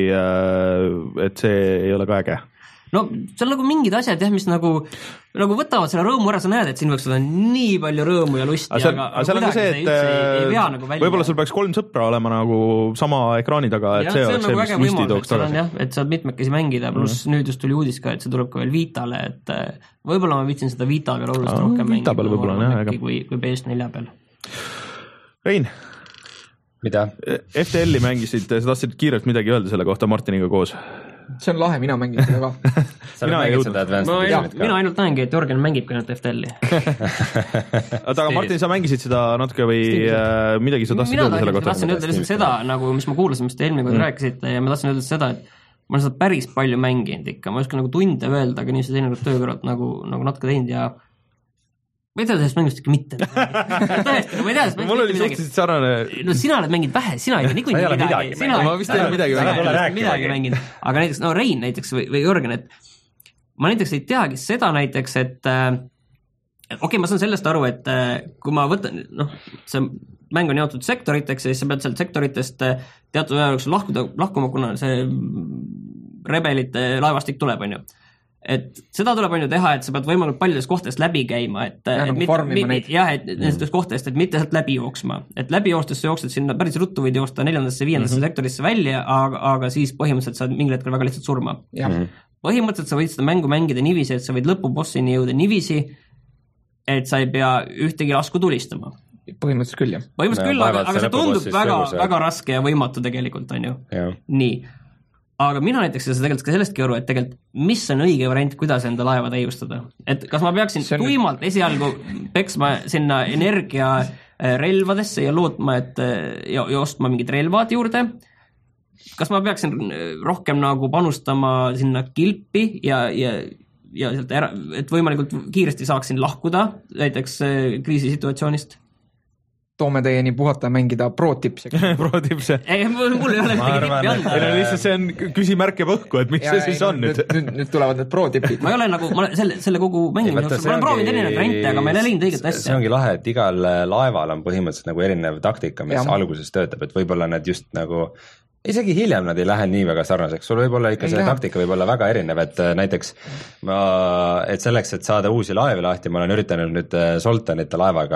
et see ei ole ka äge. No seal nagu mingid asjad jah, mis nagu, nagu võtavad selle rõõmu ära, sa näed, et siin võiks olla nii palju rõõmu ja lusti, aga, aga, aga kuidagi see, et ei, ei pea nagu välja. Võib-olla sul peaks kolm sõpra olema nagu sama ekraani taga, et ja, see, see oleks nagu see, mis lusti tooks tagasi. Jah, et saad mitmekesi mängida, pluss mm. nüüd just tuli uudis ka, et see tuleb ka veel Vitale, et võib-olla ma viitsin seda Vita peal oluliselt ah, rohkem mängida, kui, kui, kui P S nelja peal. Rein, mida? F T L-i mängisid, sa tahtsid kiirelt midagi öelda selle kohta Martiniga koos? See on lahe, mina mängin seda ka. Sa mina, seda ma, ainult, mina ainult näengi, et Jörgen mängib ka ainult F T L-i. aga Martin, sa mängisid seda natuke või äh, midagi sa tahtsid öelda selle kohta? Ma tahtsin öelda lihtsalt seda, nagu, mis ma kuulasin, mis te eelmine kord mm. rääkisite ja ma tahtsin öelda seda, et ma olen seda päris palju mänginud ikka, ma ei oska nagu tunde öelda, aga nii see teinekord töökõrvalt nagu, nagu natuke teinud ja ma ei tea sellest mängust ikka mitte. Tõesti, no ma ei tea sellest mängust mul oli suhteliselt sarnane. No sina oled mänginud vähe, sina ei ole niikuinii midagi. midagi. Sina ma vist ei ole midagi mänginud. Midagi mänginud. Aga näiteks, no Rein näiteks või, või Jörgen, et ma näiteks ei teagi seda näiteks, et okei, okay, ma saan sellest aru, et kui ma võtan, noh, see mäng on jaotud sektoriteks ja siis sa pead sealt sektoritest teatud aja jooksul lahkuda, lahkuma, kuna see rebelite laevastik tuleb, on ju. Et seda tuleb on ju teha, et sa pead võimalikult paljudes kohtadest läbi käima, et, ja, et, nagu mit, mit, jah, et nendest kohtadest, et mitte sealt läbi jooksma. Et läbi joostes sa jooksed sinna päris ruttu võid joosta neljandasse, viiendasse mm-hmm. sektorisse välja, aga, aga siis põhimõtteliselt saad mingil hetkel väga lihtsalt surma. Mm-hmm. Põhimõtteliselt sa võid seda mängu mängida niiviisi, et sa võid lõpubossini jõuda niiviisi, et sa ei pea ühtegi lasku tulistama. Põhimõtteliselt küll, jah. Põhimõtteliselt küll, aga, aga see tundub väga, väga raske ja võimatu tegelikult, on ju. Ja. Nii. Aga mina näiteks seda tegelikult ka sellestki aru, et tegelikult mis on õige variant, kuidas enda laeva täiustada. Et kas ma peaksin on... tuimalt esialgu peksma sinna energia relvadesse ja lootma, et ja, ja ostma mingid relvad juurde. Kas ma peaksin rohkem nagu panustama sinna kilpi ja, ja, ja sealt ära, et võimalikult kiiresti saaksin lahkuda näiteks kriisisituatsioonist? Toome teieni puhata mängida pro-tips. Pro-tipse. Ei, mul ei ole midagi tippi anda. Ei, lihtsalt see on küsimärk ja põhku, et mis ja, see siis on nüüd? Nüüd, nüüd tulevad need pro-tipid. Ma ei ole nagu, ma selle, selle kogu mängimine, ma olen proovinud erinevaid rente, aga ma ei ole leidnud õiget asja. See ongi lahe, et igal laeval on põhimõtteliselt nagu erinev taktika, mis ja. alguses töötab, et võib-olla need just nagu isegi hiljem nad ei lähe nii väga sarnaseks, sul võib olla ikka ei see lähe. Taktika võib olla väga erinev, et näiteks ma, et selleks, et saada uusi laevi lahti, ma olen üritanud nüüd Soltanite laevaga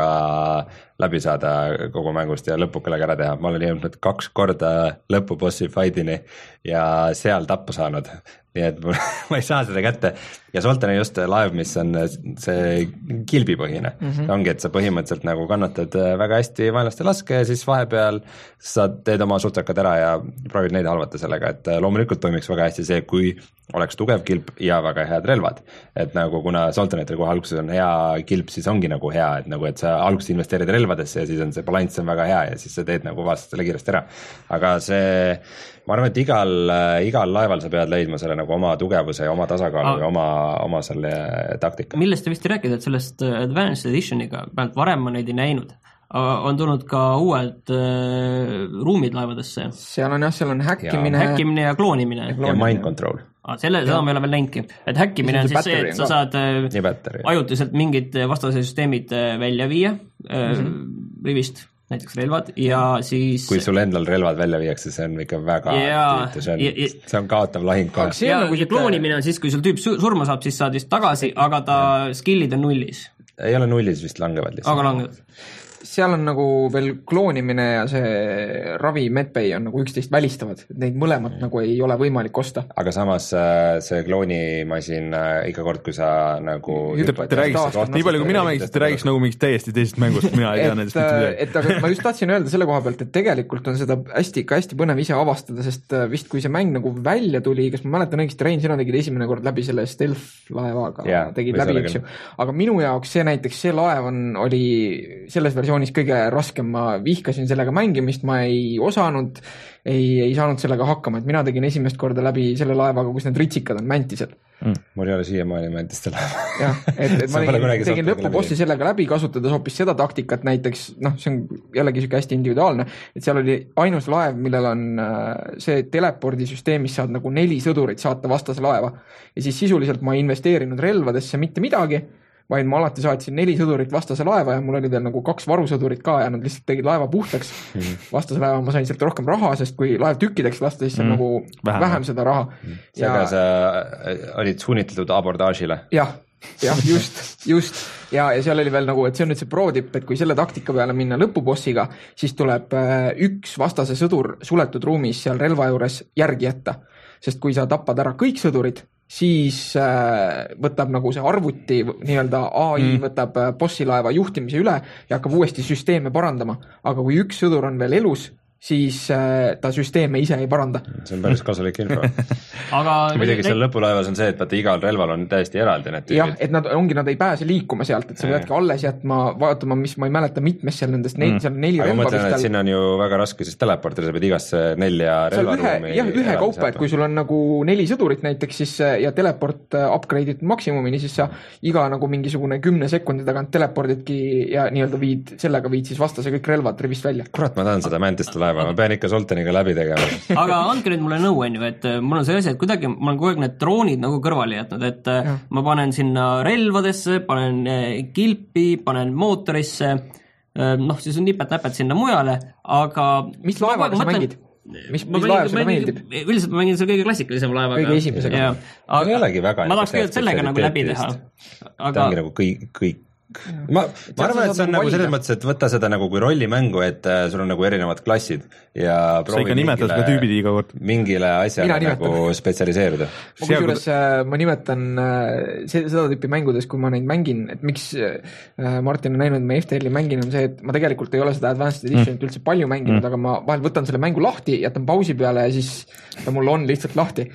läbi saada kogu mängust ja lõpukellega ära teha, ma olen jõudnud kaks korda lõpubossi fight'ini ja seal tappa saanud, nii et ma ei saa seda kätte ja Soltan on just laev, mis on see kilbipõhine mm, -hmm. ongi, et sa põhimõtteliselt nagu kannatad väga hästi vaenlaste laske ja siis vahepeal sa teed oma sutsakad ära ja proovid neid halvata sellega, et loomulikult toimiks väga hästi see, kui oleks tugev kilp ja väga head relvad, et nagu kuna Soltanitel kohe alguses on hea kilp, siis ongi nagu hea, et nagu, et sa alguses investeerid relvadesse ja siis on see balanss on väga hea ja siis sa teed nagu vastastele kiiresti ära, aga see, ma arvan, et igal, igal laeval sa pead leidma selle nagu oma tugevuse ja oma tasakaalu ah. ja oma, oma selle taktika. Millest te vist ei rääkida, et sellest Advanced Editioniga, vähemalt varem ma neid ei näinud, on tulnud ka uued äh, ruumid laevadesse. Seal on jah, seal on häkkimine. Häkkimine ja kloonimine. Ja mind control. Ah, selle, seda me ei ole veel näinudki. Et häkkimine on siis see, et sa saad äh, ajutiselt mingid vastase süsteemid välja viia äh, mm-hmm. rivist, näiteks relvad ja siis kui sul endal relvad välja viiakse, see on ikka väga ja, tüütu, see on, ja, ja, see on kaotav lahing ka. Ja, nagu ja kloonimine on siis, kui sul tüüp surma saab, siis saad vist tagasi, aga ta skillid on nullis. Ei ole nullis, vist langevad lihtsalt. Aga langevad. Seal on nagu veel kloonimine ja see ravi medbay on nagu üksteist välistavad, et neid mõlemat mm. nagu ei ole võimalik osta. Aga samas see kloonimasin iga kord, kui sa nagu hüppad, räägiks, nii palju kui mina mängiks, te räägiks nagu mingist täiesti teisest mängust, mina ei tea nendest mitte midagi. Et aga ma just tahtsin öelda selle koha pealt, et tegelikult on seda hästi, ka hästi põnev ise avastada, sest vist kui see mäng nagu välja tuli, kas ma mäletan õigesti, Rein, sina tegid esimene kord läbi selle stealth laevaga, yeah, tegid läbi, eks ju. Aga minu jaoks see näiteks, see laev on, oli selles versioonis kõige raskem, ma vihkasin sellega mängimist, ma ei osanud, ei, ei saanud sellega hakkama, et mina tegin esimest korda läbi selle laevaga, kus need ritsikad on mäntised. Mm. Mul ei ole siiamaani mäntiste laeva. jah, et, et ma tegin, tegin lõpubossi sellega läbi, kasutades hoopis seda taktikat näiteks, noh, see on jällegi siuke hästi individuaalne, et seal oli ainus laev, millel on see telepordisüsteemis saad nagu neli sõdurit saata vastase laeva ja siis sisuliselt ma ei investeerinud relvadesse mitte midagi, vaid ma alati saatsin neli sõdurit vastase laeva ja mul oli veel nagu kaks varusõdurit ka ja nad lihtsalt tegid laeva puhtaks. Vastase laeva ma sain sealt rohkem raha, sest kui laev tükkideks lasta, siis on mm. nagu vähem, vähem seda raha. Seega ja... sa olid suunitletud abordaažile. Jah, jah, just, just. Ja, ja seal oli veel nagu, et see on nüüd see pro-tipp, et kui selle taktika peale minna lõpubossiga, siis tuleb üks vastase sõdur suletud ruumis seal relva juures järgi jätta. Sest kui sa tapad ära kõik sõdurid, siis äh, võtab nagu see arvuti, nii-öelda A I mm. võtab bossilaeva juhtimise üle ja hakkab uuesti süsteeme parandama. Aga kui üks sõdur on veel elus, siis äh, ta süsteeme ise ei paranda. See on päris kasulik info. Aga muidugi seal lõpulaevas on see, et vaata igal relval on täiesti eraldi need tüübid. Jah, et nad ongi, nad ei pääse liikuma sealt, et sa peadki alles jätma, vaatama, mis ma ei mäleta mitmes seal nendest mm. seal neli aga relva. Aga ma mõtlen, et siin on ju väga raske siis teleportida, sa pead igasse nelja relvaruumi. Jah, ühe kaupa, et kui sul on nagu neli sõdurit näiteks siis, ja teleport upgrade'id maksimumini, siis sa iga nagu mingisugune kümne sekundi tagant telepordidki ja nii-öelda viid, sellega viid siis vastase kõik relvad rivist välja. Kurat, ma tahan seda mäntist laeva, ma pean ikka Soltaniga läbi tegema. Aga andke nüüd mulle nõu, on ju, et mul on see asi, et kuidagi ma olen kogu aeg need droonid nagu kõrvale jätnud, et ja. Ma panen sinna relvadesse, panen kilpi, panen mootorisse, noh, siis on nipet-näpet sinna mujale, aga mis laevaga sa mängid? Mis, mis laev sulle meeldib? Üldiselt ma mängin selle kõige klassikalisema laevaga. Kõige esimesega. Aga ei olegi väga. Ma tahaks kõigepealt sellega nagu läbi teha. Aga... Ta ongi nagu kõik, kõik ma, ma arvan, et see on nagu selles mõttes, et võtta seda nagu kui rollimängu, et uh, sul on nagu erinevad klassid ja sa ikka nimetad seda tüübid iga kord. Mingile asjale nagu spetsialiseeruda. Ma kusjuures ma nimetan see, seda tüüpi mängudes, kui ma neid mängin, et miks Martin on näinud, et ma F T L-i mängin, on see, et ma tegelikult ei ole seda Advanced Editionit mm. üldse palju mänginud, mm. aga ma vahel võtan selle mängu lahti, jätan pausi peale ja siis ta mul on lihtsalt lahti.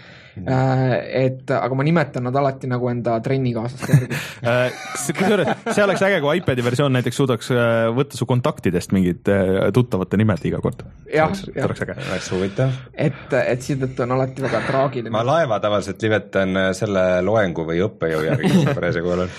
Et, aga ma nimetan nad alati nagu enda trennikaaslast kusjuures see oleks äge, kui iPadi versioon näiteks suudaks võtta su kontaktidest mingid tuttavate nimed iga kord. Jah, see oleks äge. Oleks huvitav. Et, et sidet on alati väga traagiline. Ma laeva tavaliselt livetan selle loengu või õppejõu järgi parasjagu olen.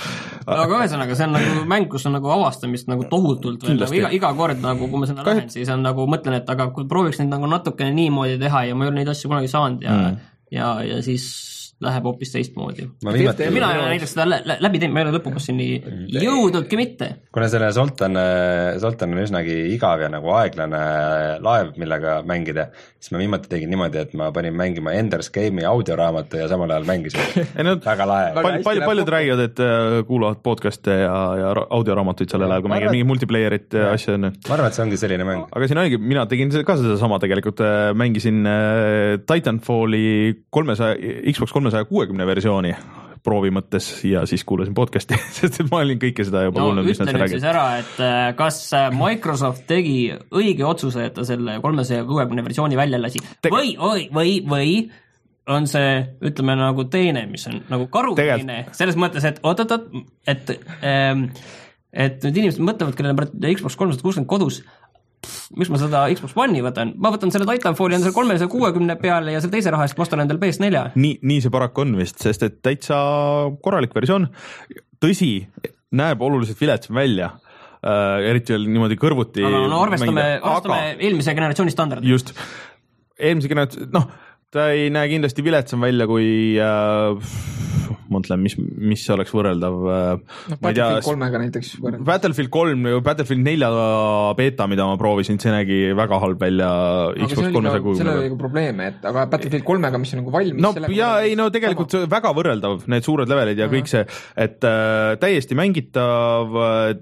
Aga ühesõnaga, see on nagu mäng, kus on nagu avastamist nagu tohutult veel, nagu iga, iga kord nagu, kui ma sinna lähen, siis on nagu mõtlen, et aga kui prooviks neid nagu natukene niimoodi teha ja ma ei ole neid asju kunagi saanud ja mm. ja, ja siis läheb hoopis teistmoodi. Viimati... mina ei ole näiteks seda läbi teinud, ma ei ole lõpupossini jõudnudki mitte. Kuna selle Zoltan, Zoltan on üsnagi igav ja nagu aeglane laev, millega mängida, siis ma viimati tegin niimoodi, et ma panin mängima Ender's Game'i audioraamatu ja samal ajal mängisin. No, väga lahe. Pal, pal, paljud räägivad, et kuulavad podcast'e ja, ja audioraamatut sellel ajal, kui mängib mingi multiplayerit ja asja. Ma arvan, et see ongi selline mäng. Aga siin oligi, mina tegin ka seda sama tegelikult, mängisin Titanfalli kolmesaja, Xbox kolmesaja kuuekümne versiooni proovi mõttes ja siis kuulasin podcasti, sest ma olin kõike seda juba kuulnud, no, mis nad räägid. räägid. Siis ära, et kas Microsoft tegi õige otsuse, et ta selle kolmesaja kuuekümne versiooni välja lasi Teg- või, või, või, või on see, ütleme nagu teine, mis on nagu karu Tegelt. teine, selles mõttes, et oot-oot-oot, et ähm, et nüüd inimesed mõtlevad, kellel on Xbox kolmsada kuuskümmend kodus, miks ma seda Xbox One'i võtan? Ma võtan selle Titanfalli on selle kolmesaja kuuekümne peale ja selle teise raha eest ma ostan endale P S neli. Nii, nii see paraku on vist, sest et täitsa korralik versioon, tõsi, näeb oluliselt viletsam välja, äh, eriti veel niimoodi kõrvuti. Aga no arvestame, arvestame aga... eelmise generatsiooni standardi. Just, eelmise generatsiooni, noh, ta ei näe kindlasti viletsam välja kui äh, mõtlen, mis, mis oleks võrreldav no, Battlefield kolmega näiteks võrreldav. Battlefield kolm, Battlefield nelja beta, mida ma proovisin, see nägi väga halb välja Xbox kolmesaja kuuekümne. Selle oli probleeme, et aga Battlefield kolmega, mis on nagu valmis no ja ei no tegelikult sama. Väga võrreldav, need suured levelid ja uh-huh. kõik see, et äh, täiesti mängitav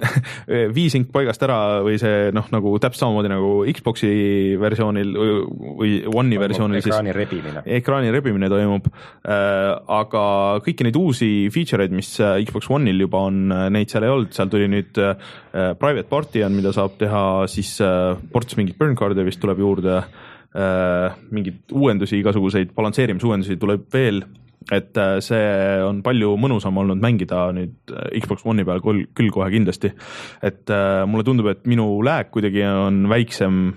viisink paigast ära või see noh, nagu täpselt samamoodi nagu Xboxi versioonil või One'i versioonil ekraani rebimine. Ekraani rebimine toimub, äh, aga kõiki neid uusi feature'id, mis Xbox One'il juba on, neid seal ei olnud, seal tuli nüüd äh, private party on, mida saab teha, siis äh, ports mingit burn card'e vist tuleb juurde, äh, mingid uuendusi, igasuguseid balansseerimisúuendusi tuleb veel, et äh, see on palju mõnusam olnud mängida nüüd Xbox One'i peal küll, küll kohe kindlasti, et äh, mulle tundub, et minu lääk kuidagi on väiksem,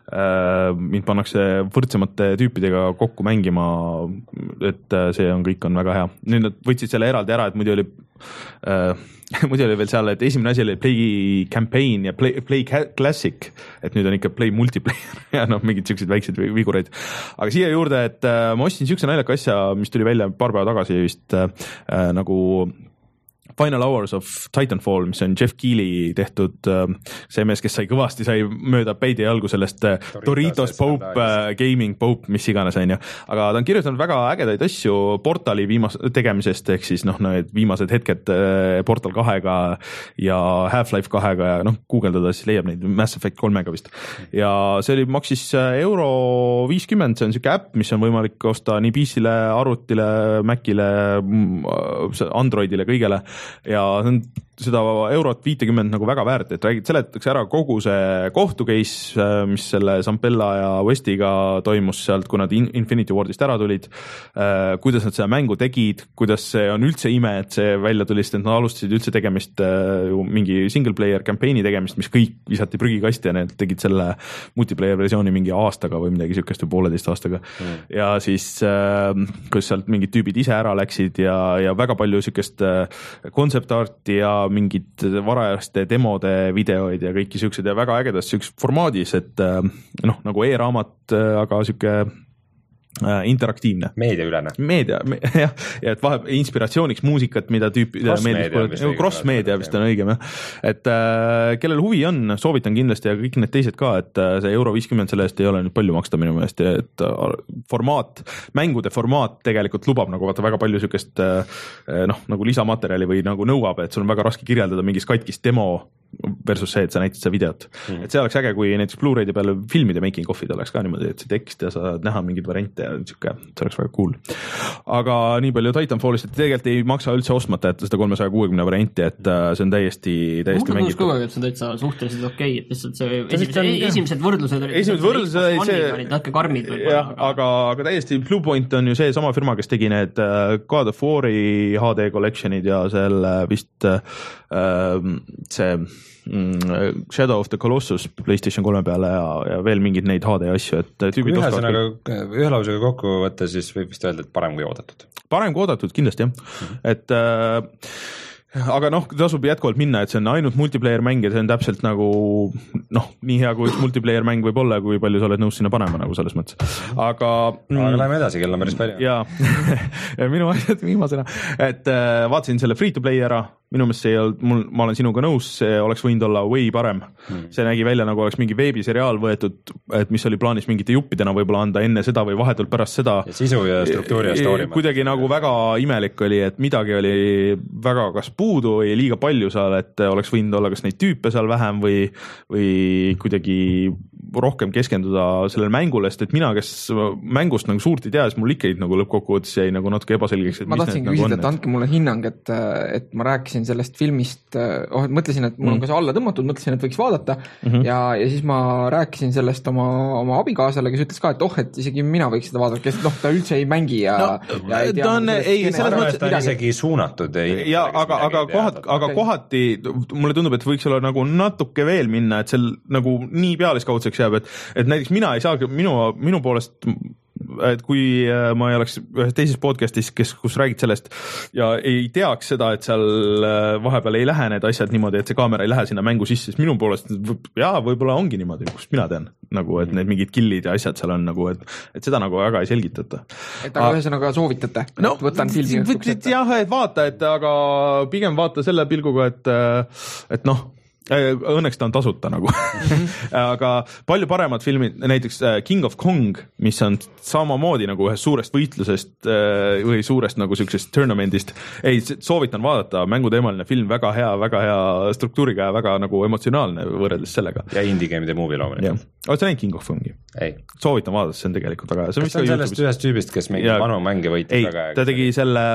mind pannakse võrdsemate tüüpidega kokku mängima, et see on, kõik on väga hea. Nüüd nad võtsid selle eraldi ära, et muidu oli äh, muidu oli veel seal, et esimene asi oli Play Campaign ja Play, play Classic, et nüüd on ikka Play Multiplayer ja noh, mingid siuksed väiksed vigureid. Aga siia juurde, et äh, ma ostsin siukse naljaka asja, mis tuli välja paar päeva tagasi vist äh, nagu Final Hours of Titanfall, mis on Jeff Keighley tehtud, see mees, kes sai kõvasti, sai mööda päid ja jalgu sellest Doritos, Doritos Pope, uh, Gaming Pope, mis iganes on ju. Aga ta on kirjutanud väga ägedaid asju Portali viimas- tegemisest, ehk siis noh, need viimased hetked Portal kahega ja Half-Life kahega ja noh, guugeldada siis leiab neid Mass Effect kolmega vist. Ja see oli, maksis euro viiskümmend, see on siuke äpp, mis on võimalik osta nii P C-le, arvutile, Macile, Androidile, kõigele. Ja seda eurot viitekümmend nagu väga väärt, et räägid, seletatakse ära kogu see kohtukeis, mis selle Zampella ja Westiga toimus sealt, kui nad Infinity Wardist ära tulid, kuidas nad seda mängu tegid, kuidas see on üldse ime, et see välja tuli, sest nad alustasid üldse tegemist, mingi single player campaign'i tegemist, mis kõik visati prügikasti ja need tegid selle multiplayer versiooni mingi aastaga või midagi siukest või pooleteist aastaga mm. ja siis kus sealt mingid tüübid ise ära läksid ja, ja väga palju siukest kontseptarti ja mingid varajaste demode videoid ja kõiki siuksed ja väga ägedas siukses formaadis, et noh, nagu e-raamat, aga siuke interaktiivne. Meediaülene. Meedia, me, jah, ja et vahe inspiratsiooniks muusikat, mida tüüpi cross-meedia, cross-meedia vist on õigem, jah. Et äh, kellel huvi on, soovitan kindlasti ja kõik need teised ka, et äh, see euro viiskümmend selle eest ei ole nüüd palju maksta minu meelest, et äh, formaat, mängude formaat tegelikult lubab nagu vaata väga palju siukest äh, noh, nagu lisamaterjali või nagu nõuab, et sul on väga raske kirjeldada mingis katkist demo versus see, et sa näitad seda videot. Mm. Et see oleks äge, kui näiteks Blu-ray'de peale filmide making of'id oleks ka niimoodi, et see tekst ja sa näha mingeid variante ja siuke, see oleks väga cool. Aga nii palju Titanfallist, et tegelikult ei maksa üldse ostmata, et seda kolmesaja kuuekümne varianti, et see on täiesti, täiesti mängitav. Mulle tundus, et see on täitsa suhteliselt okei, et lihtsalt see esimesed, esimesed võrdlused olid esimesed võrdlused olid see, olid natuke karmid või jah, aga, aga täiesti Bluepoint on ju see sama firma, kes tegi need God of War'i H D collection'id ja selle vist äh, see Shadow of the Colossus PlayStation kolme peale ja, ja veel mingid neid H D asju, et tüübid ühe sõnaga, ühe lausega kokku võtta, siis võib vist öelda, et parem kui oodatud. Parem kui oodatud, kindlasti jah. Mm-hmm. Et äh, aga noh, tasub jätkuvalt minna, et see on ainult multiplayer mäng ja see on täpselt nagu noh, nii hea kui üks multiplayer mäng võib olla, kui palju sa oled nõus sinna panema nagu selles mõttes. Aga mm, aga läheme edasi, kell on päris palju. Jaa, minu asjad viimasena, et äh, vaatasin selle free to play ära, minu meelest see ei olnud, mul, ma olen sinuga nõus, see oleks võinud olla way parem. Hmm. See nägi välja nagu oleks mingi veebiseriaal võetud, et mis oli plaanis mingite juppidena võib-olla anda enne seda või vahetult pärast seda. Ja sisu ja struktuuri ja story. Kuidagi nagu väga imelik oli, et midagi oli väga kas puudu või liiga palju seal, et oleks võinud olla kas neid tüüpe seal vähem või, või kuidagi rohkem keskenduda sellele mängule, sest et mina, kes mängust nagu suurt ei tea, siis mul ikka nagu lõppkokkuvõttes jäi nagu natuke ebaselgeks. Ma tahtsin küsida, nagu et andke mulle hinnang, et, et ma rääkisin sellest filmist, oh, et mõtlesin, et mul on ka see alla tõmmatud, mõtlesin, et võiks vaadata mm -hmm. ja, ja siis ma rääkisin sellest oma, oma abikaasale, kes ütles ka, et oh, et isegi mina võiks seda vaadata, kes noh, ta üldse ei mängi ja, no, ja ei tea. Ta on, ei, selles mõttes, ta on isegi suunatud. Ei, ja, aga, aga, kohat, aga okay. kohati mulle tundub, et võiks olla nagu natuke veel minna, et seal nagu nii pealiskaudseks jääb, et, et näiteks mina ei saagi, minu, minu poolest et kui ma ei oleks ühes teises podcastis, kes, kus räägid sellest ja ei teaks seda, et seal vahepeal ei lähe need asjad niimoodi, et see kaamera ei lähe sinna mängu sisse, siis minu poolest jaa, võib-olla ongi niimoodi, kust mina tean, nagu, et need mingid killid ja asjad seal on nagu, et, et seda nagu väga ei selgitata. Et aga ühesõnaga soovitate? No, võtan filmi õhtuks ette? Jah, et vaata, et aga pigem vaata selle pilguga, et, et noh, õnneks ta on tasuta nagu mm-hmm. aga palju paremad filmid, näiteks King of Kong, mis on samamoodi nagu ühest suurest võitlusest või suurest nagu sellisest tournamentist, ei, soovitan vaadata, mänguteemaline film, väga hea, väga hea struktuuriga ja väga nagu emotsionaalne võrreldes sellega. Ja indie game'ide movie loomulikult. Oled sa näinud King of Kongi? Ei. Soovitan vaadata, see on tegelikult väga hea. Kas see on sellest ühest tüübist, kes mingi vanu mänge võitis? Ei, väga ta tegi selle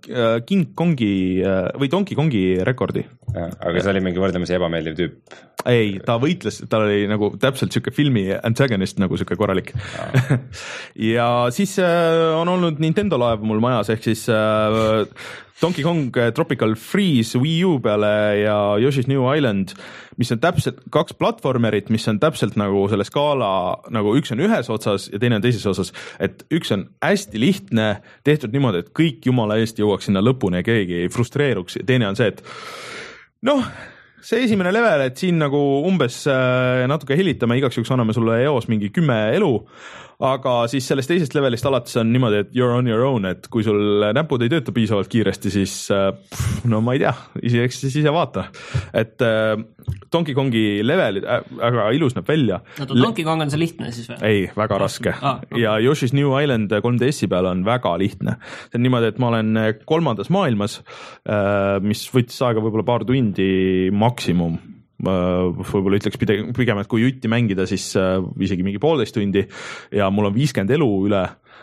King Kongi või Donkey Kongi rekordi. Ja, aga see oli mingi võrdlemisi ebameeldiv tüüp. Ei, ta võitles, ta oli nagu täpselt siuke filmi antagonist nagu siuke korralik. ja siis on olnud Nintendo laev mul majas, ehk siis Donkey Kong Tropical Freeze Wii U peale ja Yoshi's New Island, mis on täpselt kaks platvormerit, mis on täpselt nagu selle skaala, nagu üks on ühes otsas ja teine on teises osas, et üks on hästi lihtne, tehtud niimoodi, et kõik jumala eest jõuaks sinna lõpuni ja keegi ei frustreeruks, ja teine on see, et noh, see esimene level, et siin nagu umbes natuke helitame, igaks juks anname sulle eos mingi kümme elu, aga siis sellest teisest levelist alates on niimoodi, et you're on your own, et kui sul näpud ei tööta piisavalt kiiresti, siis pff, no ma ei tea, ise, eks siis ise vaata. Et äh, Donkey Kongi level, aga ilus näeb välja. No Donkey Kong on see lihtne siis või? Ei, väga raske. Ah, okay. Ja Yoshi's New Island kolm D S-i peal on väga lihtne. See on niimoodi, et ma olen kolmandas maailmas, äh, mis võttis aega võib-olla paar tundi maksimum. Võib-olla ütleks pigem, et kui jutti mängida, siis isegi mingi poolteist tundi ja mul on viiskümmend elu üle.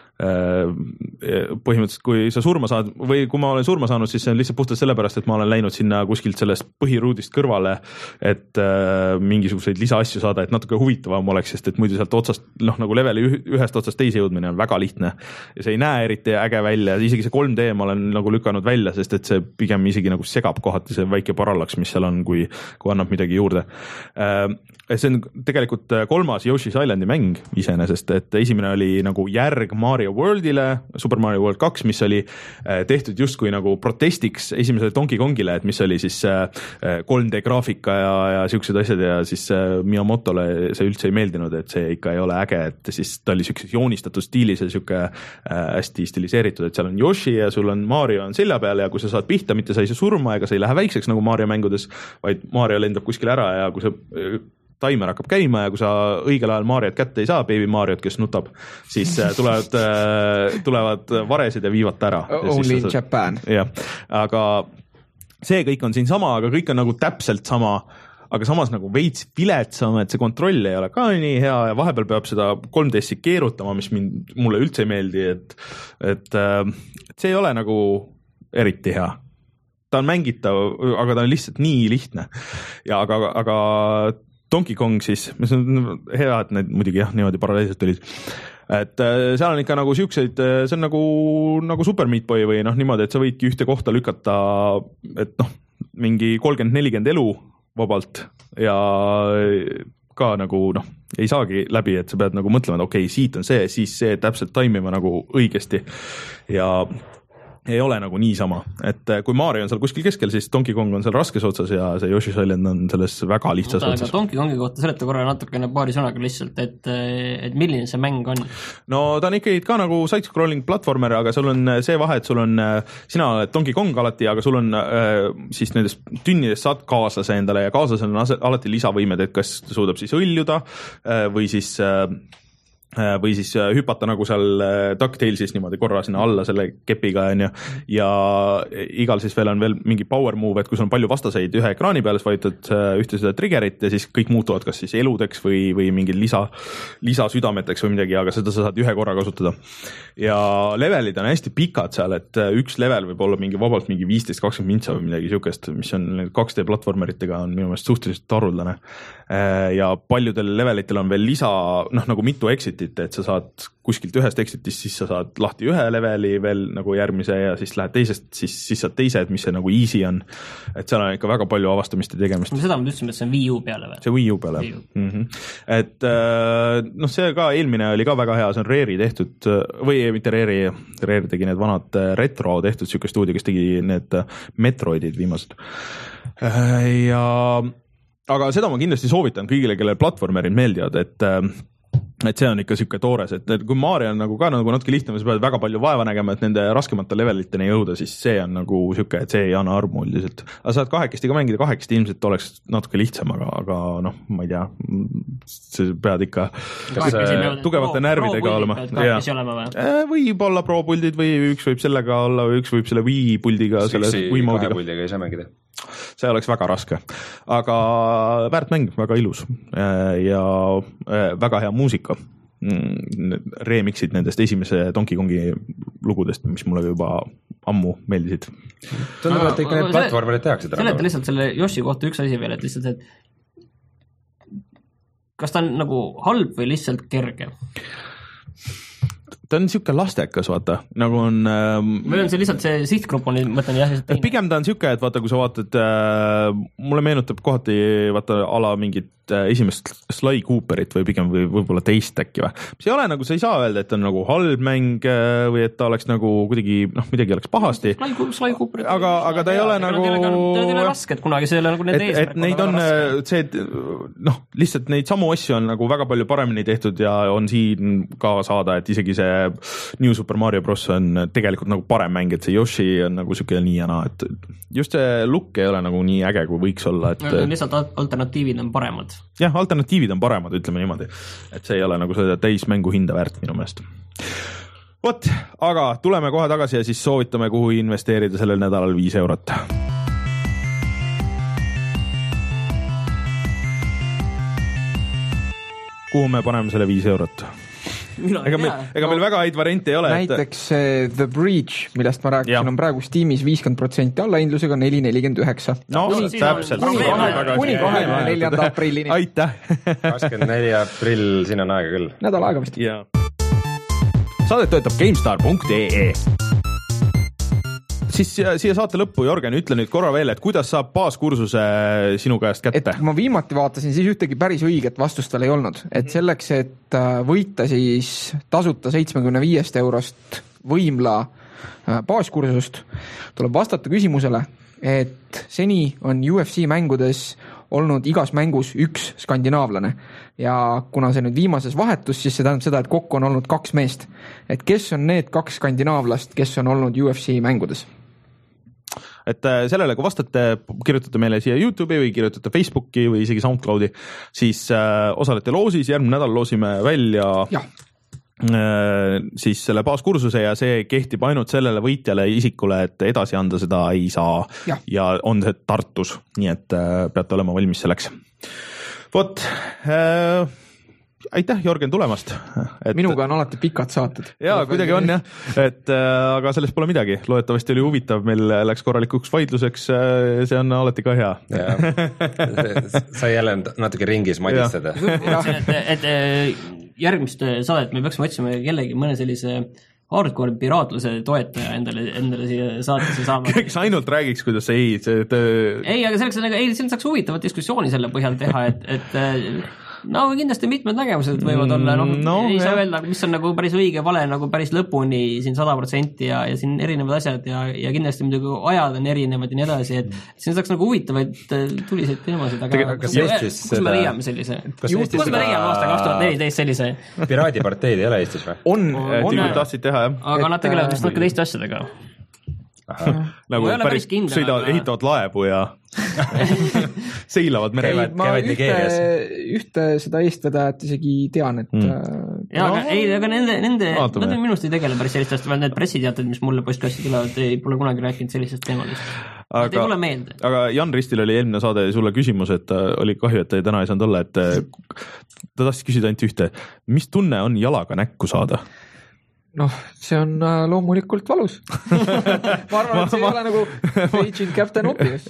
Põhimõtteliselt, kui sa surma saad või kui ma olen surma saanud, siis see on lihtsalt puhtalt sellepärast, et ma olen läinud sinna kuskilt sellest põhiruudist kõrvale, et äh, mingisuguseid lisaasju saada, et natuke huvitavam oleks, sest et muidu sealt otsast, noh nagu leveli ühest otsast teise jõudmine on väga lihtne ja see ei näe eriti äge välja, isegi see kolm D ma olen nagu lükanud välja, sest et see pigem isegi nagu segab kohati see väike parallaks, mis seal on, kui, kui annab midagi juurde. Äh, see on tegelikult kolmas Yoshi's Islandi mäng iseenesest, et esimene oli nagu järg Mario Worldile, Super Mario World kaks, mis oli tehtud justkui nagu protestiks esimesele Donkey Kongile, et mis oli siis kolm D graafika ja, ja siuksed asjad ja siis Miyamotole see üldse ei meeldinud, et see ikka ei ole äge, et siis ta oli siukses joonistatud stiilis ja siuke hästi stiliseeritud, et seal on Yoshi ja sul on Mario on selja peal ja kui sa saad pihta, mitte sa ei saa surma ega sa ei lähe väikseks nagu Mario mängudes, vaid Mario lendab kuskil ära ja kui sa taimer hakkab käima ja kui sa õigel ajal Mariot kätte ei saa, Baby Mariot, kes nutab, siis tulevad, tulevad varesid ja viivad ta ära. Only in Japan. Jah, aga see kõik on siin sama, aga kõik on nagu täpselt sama, aga samas nagu veits viletsam, et see kontroll ei ole ka nii hea ja vahepeal peab seda kolm D S-i keerutama, mis mind, mulle üldse ei meeldi, et, et, et see ei ole nagu eriti hea. Ta on mängitav, aga ta on lihtsalt nii lihtne. Ja aga, aga Donkey Kong siis, see on hea, et need muidugi jah, niimoodi paralleelselt tulid, et seal on ikka nagu siukseid, see on nagu, nagu Super Meat Boy või noh niimoodi, et sa võidki ühte kohta lükata, et noh, mingi kolmkümmend nelikümmend elu vabalt ja ka nagu noh, ei saagi läbi, et sa pead nagu mõtlema, et okei, okay, siit on see, siis see täpselt taimima nagu õigesti ja ei ole nagu niisama, et kui Mario on seal kuskil keskel, siis Donkey Kong on seal raskes otsas ja see Yoshi's Island on selles väga lihtsas Oota, otsas. aga Donkey Kongi kohta seleta korra natukene paari sõnaga lihtsalt, et, et milline see mäng on? No ta on ikkagi ka nagu side-scrolling platvormer, aga sul on see vahe, et sul on, sina oled Donkey Kong alati, aga sul on siis nendest tünnidest saad kaaslase endale ja kaaslasel on alati lisavõimed, et kas suudab siis õljuda või siis või siis hüpata nagu seal DuckTalesis niimoodi korra sinna alla selle kepiga onju ja igal siis veel on veel mingi power move, et kui sul on palju vastaseid ühe ekraani peal, siis vajutad ühte seda triggerit ja siis kõik muutuvad kas siis eludeks või, või mingid lisa, lisasüdameteks või midagi, aga seda sa saad ühe korra kasutada. Ja levelid on hästi pikad seal, et üks level võib olla mingi vabalt mingi viisteist kakskümmend mintsa või midagi siukest, mis on kaks D platvormeritega on minu meelest suhteliselt haruldane. Ja paljudel levelitel on veel lisa, noh nagu mitu exitit, et sa saad kuskilt ühest exitist, siis sa saad lahti ühe leveli veel nagu järgmise ja siis lähed teisest, siis, siis saad teised, mis see nagu easy on. Et seal on ikka väga palju avastamist ja tegemist. Seda me ütlesime, et see on Wii U peale või? See Wii U peale. Wii U. Mm-hmm. Et noh, see ka eelmine oli ka väga hea, see on Rare'i tehtud, või mitte Rare'i, Rare tegi need vanad retro tehtud siuke stuudio, kes tegi need Metroidid viimased. Ja aga seda ma kindlasti soovitan kõigile, kelle platvormerid meeldivad, et et see on ikka siuke toores, et kui Mario on nagu ka nagu natuke lihtne, sa pead väga palju vaeva nägema, et nende raskemate leveliteni jõuda, siis see on nagu siuke, et see ei anna armu üldiselt. Aga saad kahekesti ka mängida, kahekesti ilmselt oleks natuke lihtsam, aga, aga noh, ma ei tea, sa pead ikka tugevate närvidega olema. Võib olla pro-puldid või üks võib sellega olla või üks võib selle Wii puldiga, selle Wii moodiga. Puldiga ei saa mängida. See oleks väga raske, aga väärt mäng, väga ilus ja väga hea muusika. Remixid nendest esimese Donkey Kongi lugudest, mis mulle juba ammu meeldisid. Tundub, et ikka need platvormerid tehakse täna. Seleta lihtsalt selle Yoshi kohta üks asi veel, et lihtsalt, et kas ta on nagu halb või lihtsalt kerge? Ta on siuke lastekas, vaata, nagu on ähm, või on see lihtsalt see sihtgrupp on, mõtlen jah, teine. Pigem ta on siuke, et vaata, kui sa vaatad äh, mulle meenutab kohati vaata ala mingit äh, esimest Sly Cooperit või pigem või võib-olla teist äkki või. See ei ole nagu, sa ei saa öelda, et on nagu halb mäng äh, või et ta oleks nagu kuidagi, noh, midagi oleks pahasti. Sly, Sly Cooperit. Aga, aga ta ei ole nagu ta ei ole raske, et kunagi see ei ole nagu need eesmärk. Et neid on see, et noh, lihtsalt neid samu asju on nagu väga palju paremini tehtud ja on siin ka saada, et isegi see New Super Mario Bros on tegelikult nagu parem mäng, et see Yoshi on nagu siuke nii ja naa, et just see look ei ole nagu nii äge, kui võiks olla, et no, lihtsalt alternatiivid on paremad. Jah, alternatiivid on paremad, ütleme niimoodi, et see ei ole nagu seda täis mängu hinda väärt minu meelest. Vot, aga tuleme kohe tagasi ja siis soovitame, kuhu investeerida sellel nädalal viis eurot. Kuhu me paneme selle viis eurot? Ega meil, ega meil väga häid variante ei ole. Näiteks et... The Breach, millest ma rääkisin, ja. On praegu Steamis viiskümmend protsenti allahindlusega neli nelikümmend üheksa. No, kuni, täpselt. Kuni kahekümne neljanda aprillini. Aitäh. kakskümmend neli aprill, siin on aega küll. Nädal aega vist. Ja. Saadet toetab GameStar punkt ee. Siis siia saate lõppu, Jörgen, ütle nüüd korra veel, et kuidas saab baaskursuse sinu käest kätte? Et kui ma viimati vaatasin, siis ühtegi päris õiget vastust tal ei olnud. Et selleks, et võita siis tasuta seitsmekümne viiest eurost võimla baaskursust, tuleb vastata küsimusele, et seni on U F C mängudes olnud igas mängus üks skandinaavlane. Ja kuna see nüüd viimases vahetus, siis see tähendab seda, et kokku on olnud kaks meest. Et kes on need kaks skandinaavlast, kes on olnud U F C mängudes? Et sellele, kui vastate, kirjutate meile siia YouTube'i või kirjutate Facebooki või isegi SoundCloudi, siis äh, osalete loosis, järgmine nädal loosime välja äh, siis selle baaskursuse ja see kehtib ainult sellele võitjale isikule, et edasi anda seda ei saa ja, ja on see Tartus, nii et äh, peate olema valmis selleks. Vot, äh, aitäh, Jörgen, tulemast. Et... Minuga on alati pikad saated. Jaa, kuidagi on jah, et äh, aga sellest pole midagi. Loodetavasti oli huvitav, meil läks korralikuks vaidluseks, äh, see on alati ka hea. Sai jälle natuke ringis madistada. et, et järgmist saadet me peaksime otsima kellegi mõne sellise hardcore piraatluse toetaja endale, endale siia saatesse saama. Kes ainult räägiks, kuidas ei... See, et... Ei, aga selleks, ei, selleks saaks huvitavat diskussiooni selle põhjal teha, et... et no kindlasti mitmed nägemused võivad olla, noh no, ei jah. saa öelda, mis on nagu päris õige vale nagu päris lõpuni siin sada protsenti ja, ja siin erinevad asjad ja, ja kindlasti muidugi ajad on erinevad ja nii edasi, et siin saaks nagu huvitavaid tuliseid teemasid, aga kus, kus, kus me leiame sellise, kus me leiame aasta kaks tuhat neliteist sellise Piraadiparteid ei ole Eestis või? On, on, on tahtsid teha, jah. Aga nad tegelevad vist natuke teiste asjadega. nagu päris sõidavad, ehitavad laevu ja seilavad merel. ma ühte, ühte seda eestvedajat isegi tean, et mm. ja, aga, ei, aga nende, nende nad minu arust ei tegele päris sellist asjad, need pressiteated, mis mulle postkassi tulevad, ei pole kunagi rääkinud sellisest teemadest. Aga, ei tule meelde. Aga Jan Ristil oli eelmine saade sulle küsimus, et oli kahju, et ta täna ei saanud olla, et ta tahtis küsida ainult ühte, mis tunne on jalaga näkku saada? Noh, see on loomulikult valus. ma arvan, et see ei ole nagu Agent Captain Obvious.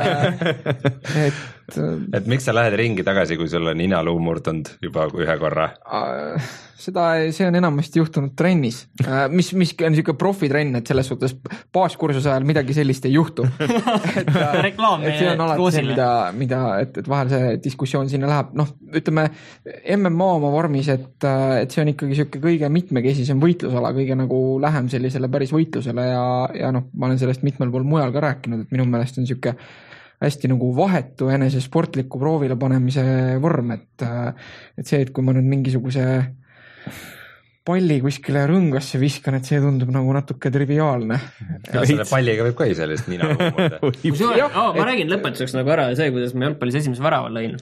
Et, et miks sa lähed ringi tagasi, kui sul on inaluu murdunud juba ühe korra? Seda, see on enamasti juhtunud trennis, mis, mis on niisugune profitrenn, et selles suhtes baaskursuse ajal midagi sellist ei juhtu. et, Reklaam et see on alati see, mida, mida et, et vahel see diskussioon sinna läheb. Noh, ütleme, M M A oma vormis, et, et see on ikkagi niisugune kõige mitmekesisem võitlusala, kõige nagu lähem sellisele päris võitlusele ja, ja noh, ma olen sellest mitmel pool mujal ka rääkinud, et minu meelest on niisugune hästi nagu vahetu enese sportliku proovile panemise vorm, et, et see, et kui ma nüüd mingisuguse palli kuskile rõngasse viskan, et see tundub nagu natuke triviaalne. Ja selle palliga võib ka sellest nina luumurda. oh, ma räägin lõpetuseks nagu ära see, kuidas ma jalgpallis esimese värava lõin.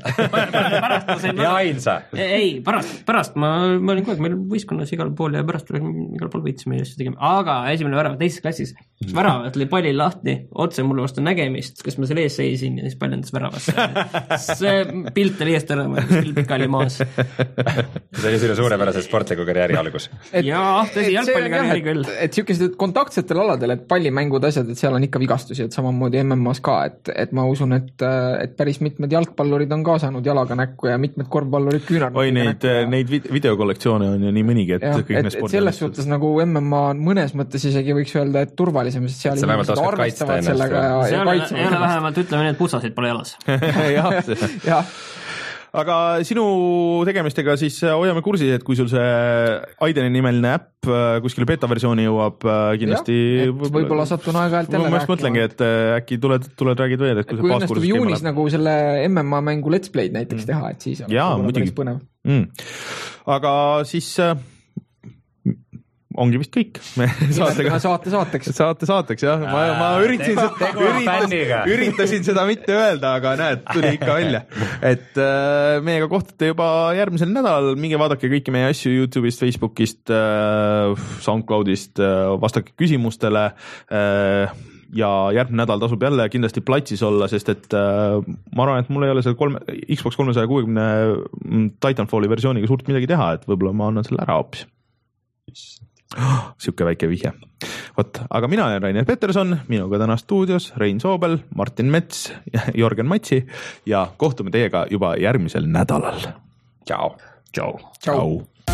ja ainsa. Ei, pärast, pärast ma, ma olin kogu aeg meil võistkonnas igal pool ja pärast igal pool võitsime ja tegime. Aga esimene värav teises klassis, väravat oli palli lahti, otse mulle vastu nägemist, kas ma selle ees seisin ja siis pall endas väravasse. See pilt oli eest ära, ma pikali maas. See oli sinu suurepärase sportliku karjääri algus. Et, jaa, tõsi, jalgpallikarjääri küll. Et, et siukesed kontaktsetel aladel, et pallimängud asjad, et seal on ikka vigastusi, et samamoodi M M A-s ka, et, et ma usun, et, et päris mitmed jalgpallurid on ka saanud jalaga näkku ja mitmed korvpallurid küünarnud. Oi, neid, ja... neid videokollektsioone on ju nii mõnigi, et ja, kõik et, need spordid. Selles suhtes nagu M M A on mõnes mõttes isegi võiks öelda, et turvalisem, sest seal inimesed arvestavad sellega ja, ja kaitsevad. Ei ole vähemalt, ütleme need putsasid pole jalas. jah, jah. Aga sinu tegemistega siis hoiame kursis, et kui sul see Aideni nimeline äpp kuskile beta-versiooni jõuab kindlasti... Ja, võib-olla satun aeg-ajalt jälle rääkima. Ma mõtlengi, et äkki tuled, tuled räägid veel, et kui, kui õnnestub juunis nagu selle M M A mängu Let's Play'd näiteks mm. teha, et siis on jaa, muidugi. Põnev. Mm. Aga siis... ongi vist kõik. Saatega, saate saateks. Saate saateks, jah. Ma, ma üritasin, üritasin, üritasin seda mitte öelda, aga näed, tuli ikka välja. Et äh, meiega kohtate juba järgmisel nädalal. Minge vaadake kõiki meie asju YouTube'ist, Facebookist, äh, SoundCloudist, äh, vastake küsimustele äh, ja järgmine nädal tasub jälle kindlasti platsis olla, sest et äh, ma arvan, et mul ei ole seal kolme, Xbox kolmesaja kuuekümne Titanfalli versiooniga suurt midagi teha, et võib-olla ma annan selle ära hoopis. Siuke väike vihje. Võt, aga mina olen Rainer Peterson, minuga täna stuudios Rein Soobel, Martin Mets, Jörgen Matsi ja kohtume teiega juba järgmisel nädalal. Ciao. Ciao. Ciao.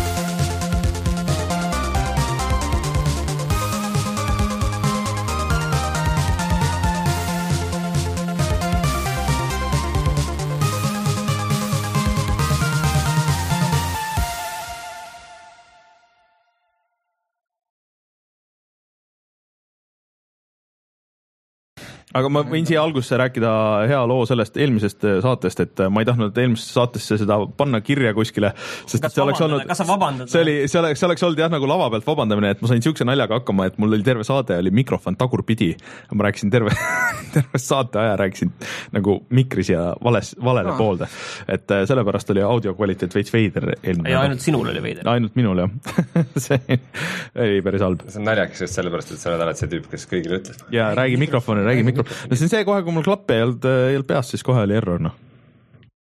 Aga ma võin siia algusse rääkida hea loo sellest eelmisest saatest, et ma ei tahtnud eelmisesse saatesse seda panna kirja kuskile, sest kas see oleks olnud, kas sa vabandad? See, oli, see, oleks, see oleks olnud jah nagu lava pealt vabandamine, et ma sain siukse naljaga hakkama, et mul oli terve saade, oli mikrofon tagurpidi. Ma rääkisin terve, terve saate aja, rääkisin nagu mikris ja vales, valele no. poolde. Et sellepärast oli audio kvaliteet veits veider. Ja ainult sinul oli veider. Ainult minul, jah. See oli päris halb. See on naljakas just sellepärast, et sa oled alati see tüüp, kes kõigile ütles. Ja räägi mikrofoni, räägi mikrofoni. No see on see kohe, kui mul klappe ei olnud, ei olnud peas, siis kohe oli error, noh.